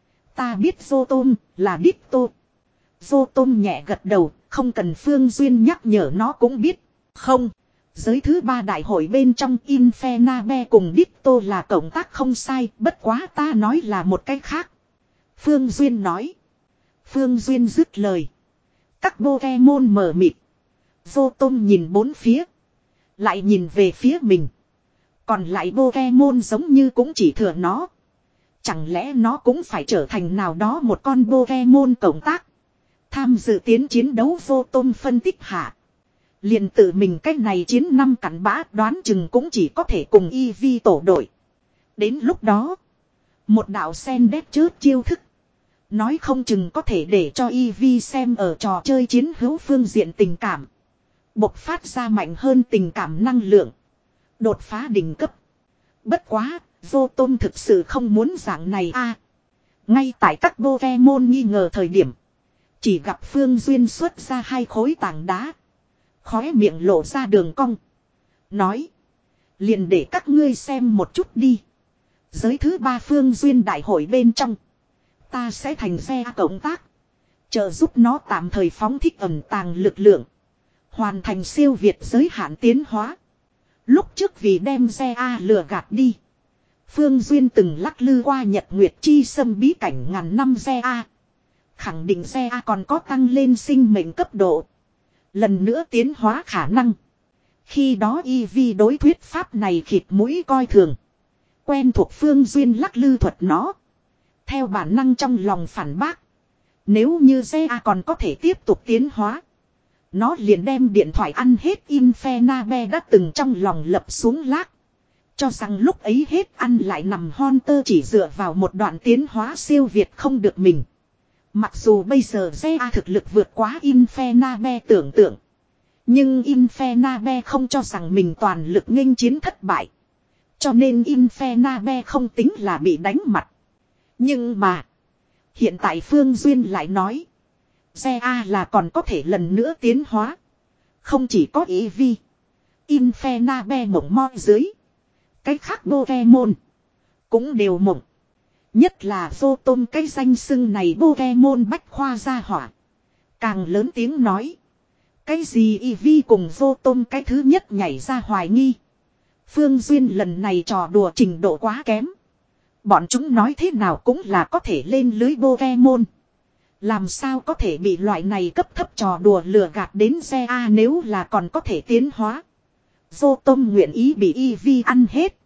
Ta biết vô tôm là đích tô. Vô tôm nhẹ gật đầu, không cần Phương Duyên nhắc nhở nó cũng biết. Không, giới thứ ba đại hội bên trong Infernabe cùng đích tô là cộng tác không sai, bất quá ta nói là một cách khác. Phương Duyên nói. Phương Duyên dứt lời. Các Pokemon mờ mịt. Vô tôm nhìn bốn phía. Lại nhìn về phía mình. Còn lại Pokemon giống như cũng chỉ thừa nó. Chẳng lẽ nó cũng phải trở thành nào đó một con Pokemon cộng tác. Tham dự tiến chiến đấu vô tôm phân tích hạ. Liền tự mình cách này chiến năm cặn bã đoán chừng cũng chỉ có thể cùng Eevee tổ đội. Đến lúc đó. Một đạo sen đét chớp chiêu thức. Nói không chừng có thể để cho Eevee xem ở trò chơi chiến hữu phương diện tình cảm. Bộc phát ra mạnh hơn tình cảm năng lượng. Đột phá đỉnh cấp. Bất quá, vô tôm thực sự không muốn dạng này a. Ngay tại các Pokemon nghi ngờ thời điểm. Chỉ gặp Phương Duyên xuất ra hai khối tảng đá. Khóe miệng lộ ra đường cong. Nói. Liền để các ngươi xem một chút đi. Giới thứ ba Phương Duyên đại hội bên trong. Ta sẽ thành xe cộng tác. Trợ giúp nó tạm thời phóng thích ẩn tàng lực lượng. Hoàn thành siêu việt giới hạn tiến hóa. Lúc trước vì đem xe A lừa gạt đi. Phương Duyên từng lắc lư qua Nhật Nguyệt Chi Sâm bí cảnh ngàn năm xe A. Khẳng định xe A còn có tăng lên sinh mệnh cấp độ. Lần nữa tiến hóa khả năng. Khi đó Eevee đối thuyết pháp này khịt mũi coi thường. Quen thuộc Phương Duyên lắc lư thuật nó. Theo bản năng trong lòng phản bác. Nếu như xe A còn có thể tiếp tục tiến hóa. Nó liền đem điện thoại ăn hết Infernabe đã từng trong lòng lập xuống lác. Cho rằng lúc ấy hết ăn lại nằm Hunter chỉ dựa vào một đoạn tiến hóa siêu việt không được mình. Mặc dù bây giờ Zea thực lực vượt quá Infernabe tưởng tượng. Nhưng Infernabe không cho rằng mình toàn lực nghênh chiến thất bại. Cho nên Infernabe không tính là bị đánh mặt. Nhưng mà. Hiện tại Phương Duyên lại nói. Zea là còn có thể lần nữa tiến hóa. Không chỉ có Eevee. Infernabe mộng moi dưới. Cái khác Pokemon. Cũng đều mộng. Nhất là vô tôm cái danh xưng này Pokemon bách khoa gia hỏa. Càng lớn tiếng nói. Cái gì Eevee cùng vô tôm cái thứ nhất nhảy ra hoài nghi. Phương Duyên lần này trò đùa trình độ quá kém. Bọn chúng nói thế nào cũng là có thể lên lưới Pokemon. Làm sao có thể bị loại này cấp thấp trò đùa lừa gạt đến xe A nếu là còn có thể tiến hóa. Vô tôm nguyện ý bị Eevee ăn hết.